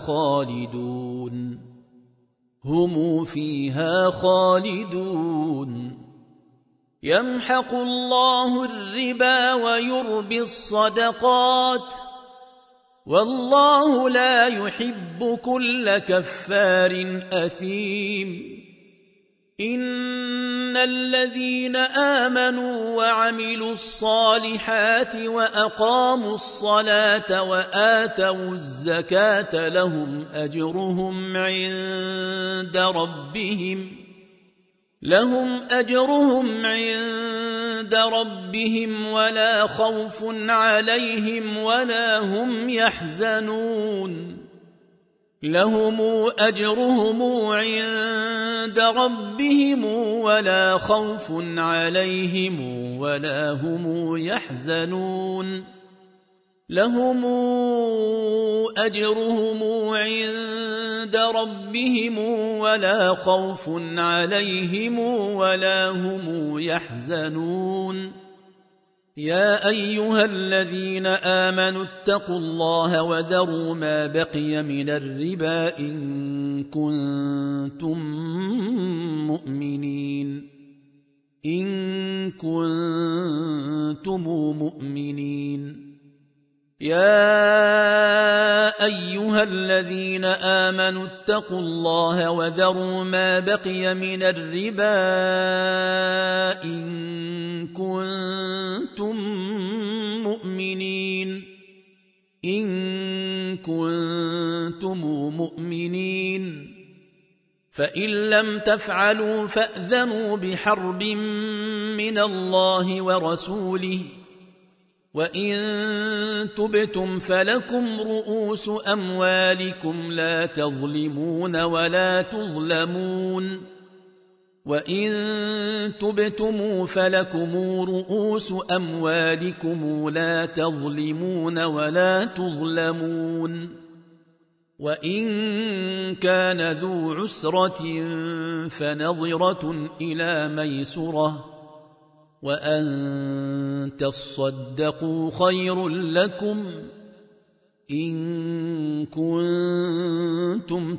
خالدون يمحق الله الربا ويربي الصدقات والله لا يحب كل كفار أثيم إن الذين آمنوا وعملوا الصالحات وأقاموا الصلاة وآتوا الزكاة لهم أجرهم عند ربهم ولا خوف عليهم ولا هم يحزنون لهم أجرهم عند ربهم ولا خوف عليهم ولا هم يحزنون لهم أجرهم عند ربهم ولا خوف عليهم ولا هم يحزنون يا أيها الذين آمنوا اتقوا الله وذروا ما بقي من الربا إن كنتم مؤمنين يا أيها الذين آمنوا اتقوا الله وذروا ما بقي من الربا إن كنتم مؤمنين فإن لم تفعلوا فأذنوا بحرب من الله ورسوله وإن تبتم فلكم رؤوس أموالكم لا تظلمون ولا تظلمون وإن تبتم فلكم رؤوس أموالكم لا تظلمون ولا تظلمون وإن كان ذو عسرة فنظرة إلى ميسرة وأن تصدقوا خير لكم إن كنتم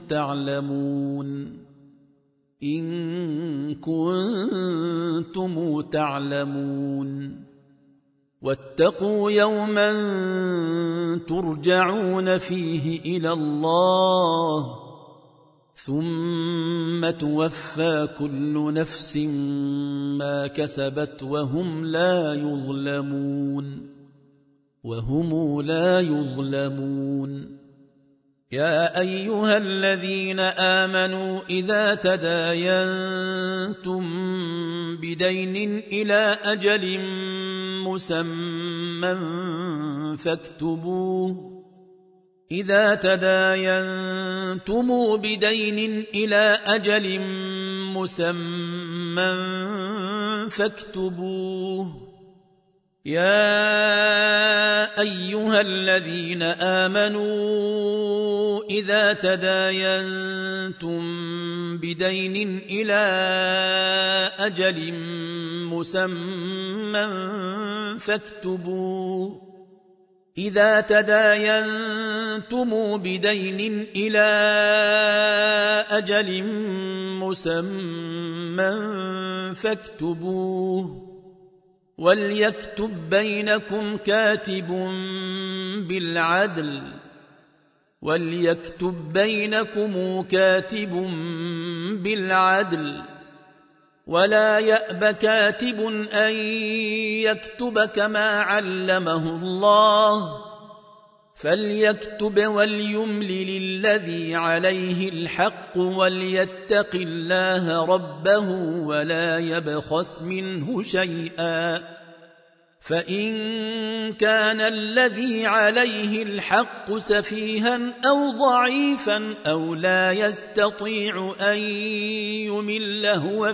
تعلمون واتقوا يوما ترجعون فيه إلى الله ثم توفى كل نفس ما كسبت وهم لا يظلمون يا أيها الذين آمنوا إذا تداينتم بدين إلى أجل مسمى فاكتبوه يا أيها الذين آمنوا إذا تداينتم بدين إلى أجل مسمى فاكتبوه وليكتب بينكم كاتب بالعدل ولا يأب كاتب أن يكتب كما علمه الله فليكتب وليملل الذي عليه الحق وليتق الله ربه ولا يبخس منه شيئا فإن كان الذي عليه الحق سفيها أو ضعيفا أو لا يستطيع أن يمل هو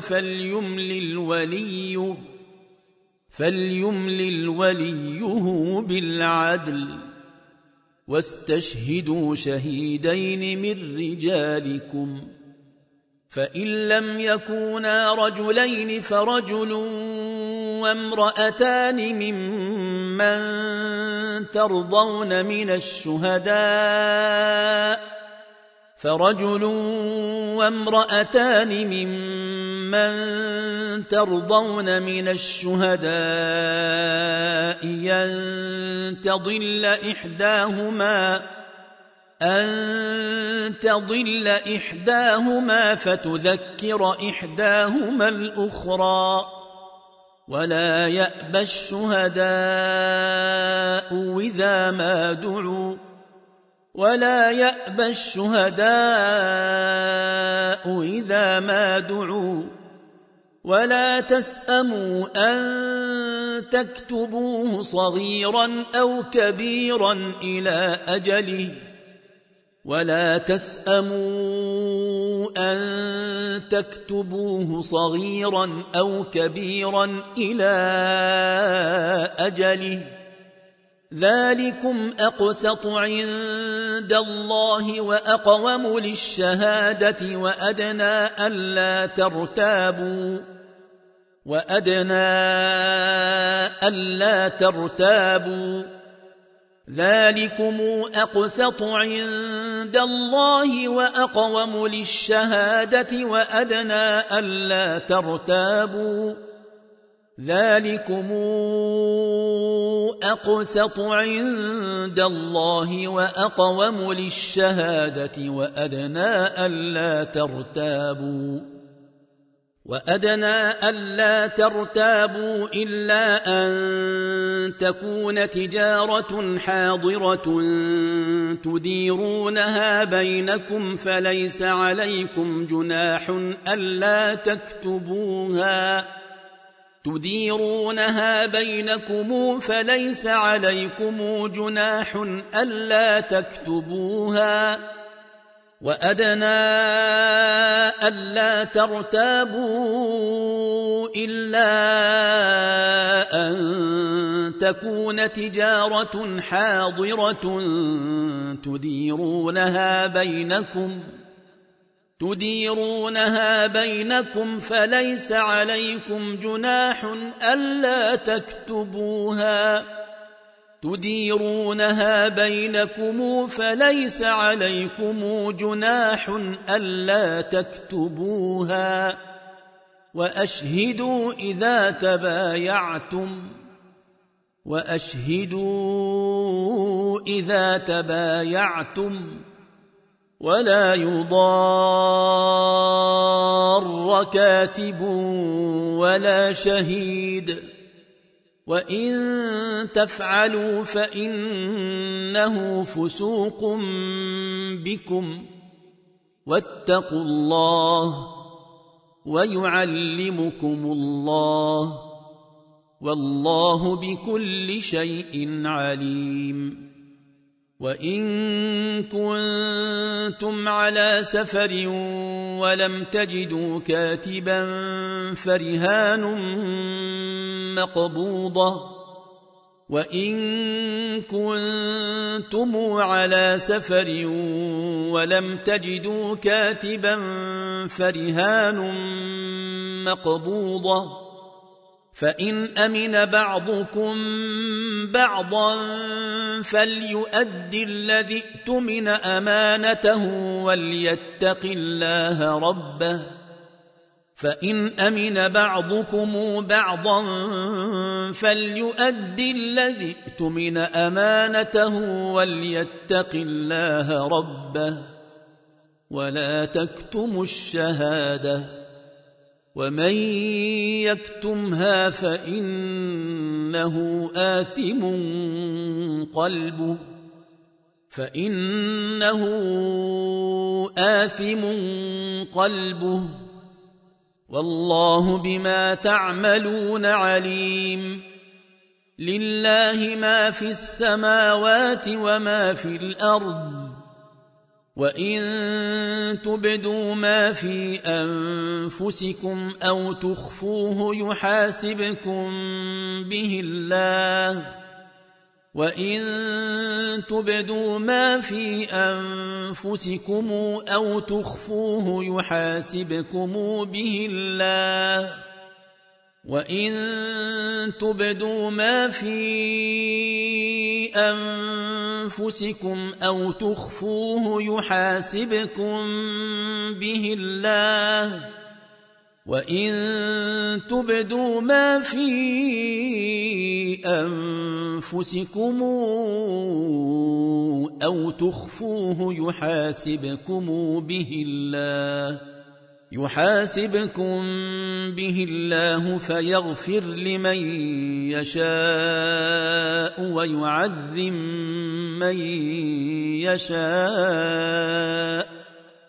فليملل وليه بالعدل واستشهدوا شهيدين من رجالكم فإن لم يكونا رجلين فرجل وامرأتان ممن ترضون من الشهداء أن تضل إحداهما فتذكر إحداهما الأخرى ولا يأبى الشهداء إذا ما دعوا ولا تسأموا أن تكتبوه صغيرا أو كبيرا إلى أجله ذلكم أقسط عند الله وأقوم للشهادة وأدنى ألا ترتابوا ذلكم أقسط عند الله وأقوم للشهادة وأدنى ألا ترتابوا ذلكم أقسط عند الله وأقوم للشهادة وأدنى ألا ترتابوا إلا أن تكون تجارة حاضرة تديرونها بينكم فليس عليكم جناح ألا تكتبوها وأدنى ألا ترتابوا إلا أن تكون تجارة حاضرة تديرونها بينكم فليس عليكم جناح ألا تكتبوها وأشهدوا إذا تبايعتم ولا يضار كاتب ولا شهيد وإن تفعلوا فإنه فسوق بكم واتقوا الله ويعلمكم الله والله بكل شيء عليم وإن كنتم على سفر ولم تجدوا كاتبا فرهان مقبوضة وإن كنتم على سفر ولم تجدوا كاتبا فرهان مقبوضة فإن أمن بعضكم بعضا فليؤدي الذي ائتمن أمانته وليتق الله ربه فإن أمن بعضكم بعضا فليؤدي الذي ائتمن أمانته وليتق الله ربه ولا تكتموا الشهادة ومن يكتمها فإنه آثم قلبه والله بما تعملون عليم لله ما في السماوات وما في الأرض وإن تبدوا ما في أنفسكم أو تخفوه يحاسبكم به الله وإن تبدوا ما في أنفسكم أو تخفوه يحاسبكم به الله وإن تبدوا ما في أنفسكم أو تخفوه يحاسبكم به الله وإن تبدوا ما في أنفسكم أو تخفوه يحاسبكم به الله فيغفر لمن يشاء ويعذب من يشاء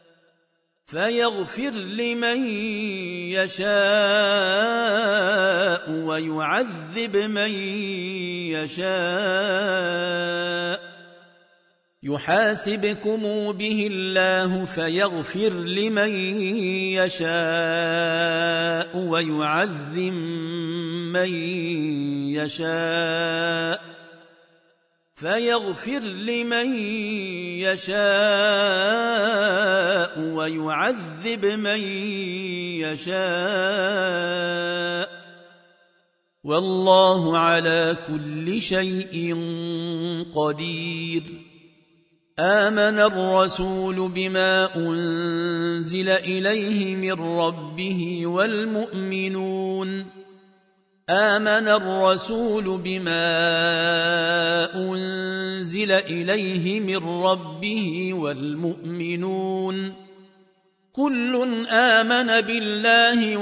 يحاسبكم به الله فيغفر لمن يشاء ويعذب من يشاء والله على كل شيء قدير آمن الرسول بما أنزل إليه من ربه والمؤمنون آمن الرسول بما أنزل إليه من ربه والمؤمنون كل آمن بالله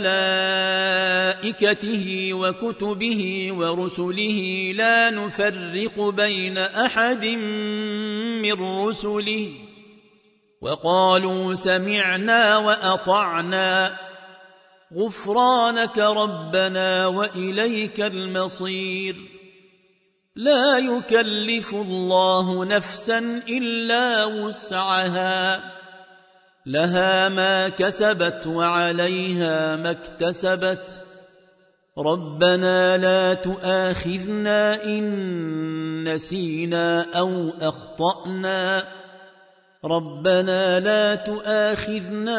وملائكته وكتبه ورسله لا نفرق بين أحد من رسله وقالوا سمعنا وأطعنا غفرانك ربنا وإليك المصير لا يكلف الله نفسا إلا وسعها لها ما كسبت وعليها ما اكتسبت ربنا لا تؤاخذنا إن نسينا أو أخطأنا ربنا لا تؤاخذنا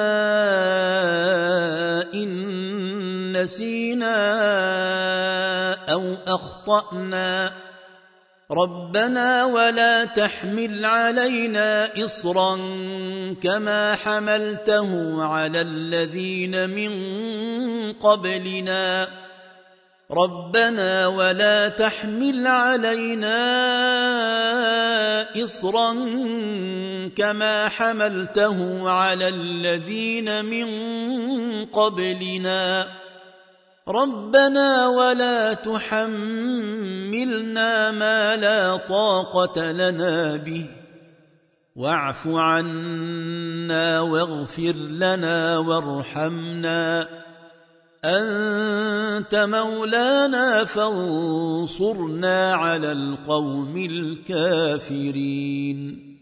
إن نسينا أو أخطأنا ربنا ولا تحمل علينا إصرا كما حملته على الذين من قبلنا ربنا ولا تحمل علينا إصرا كما حملته على الذين من قبلنا ربنا ولا تحملنا ما لا طاقة لنا به واعف عنا واغفر لنا وارحمنا أنت مولانا فانصرنا على القوم الكافرين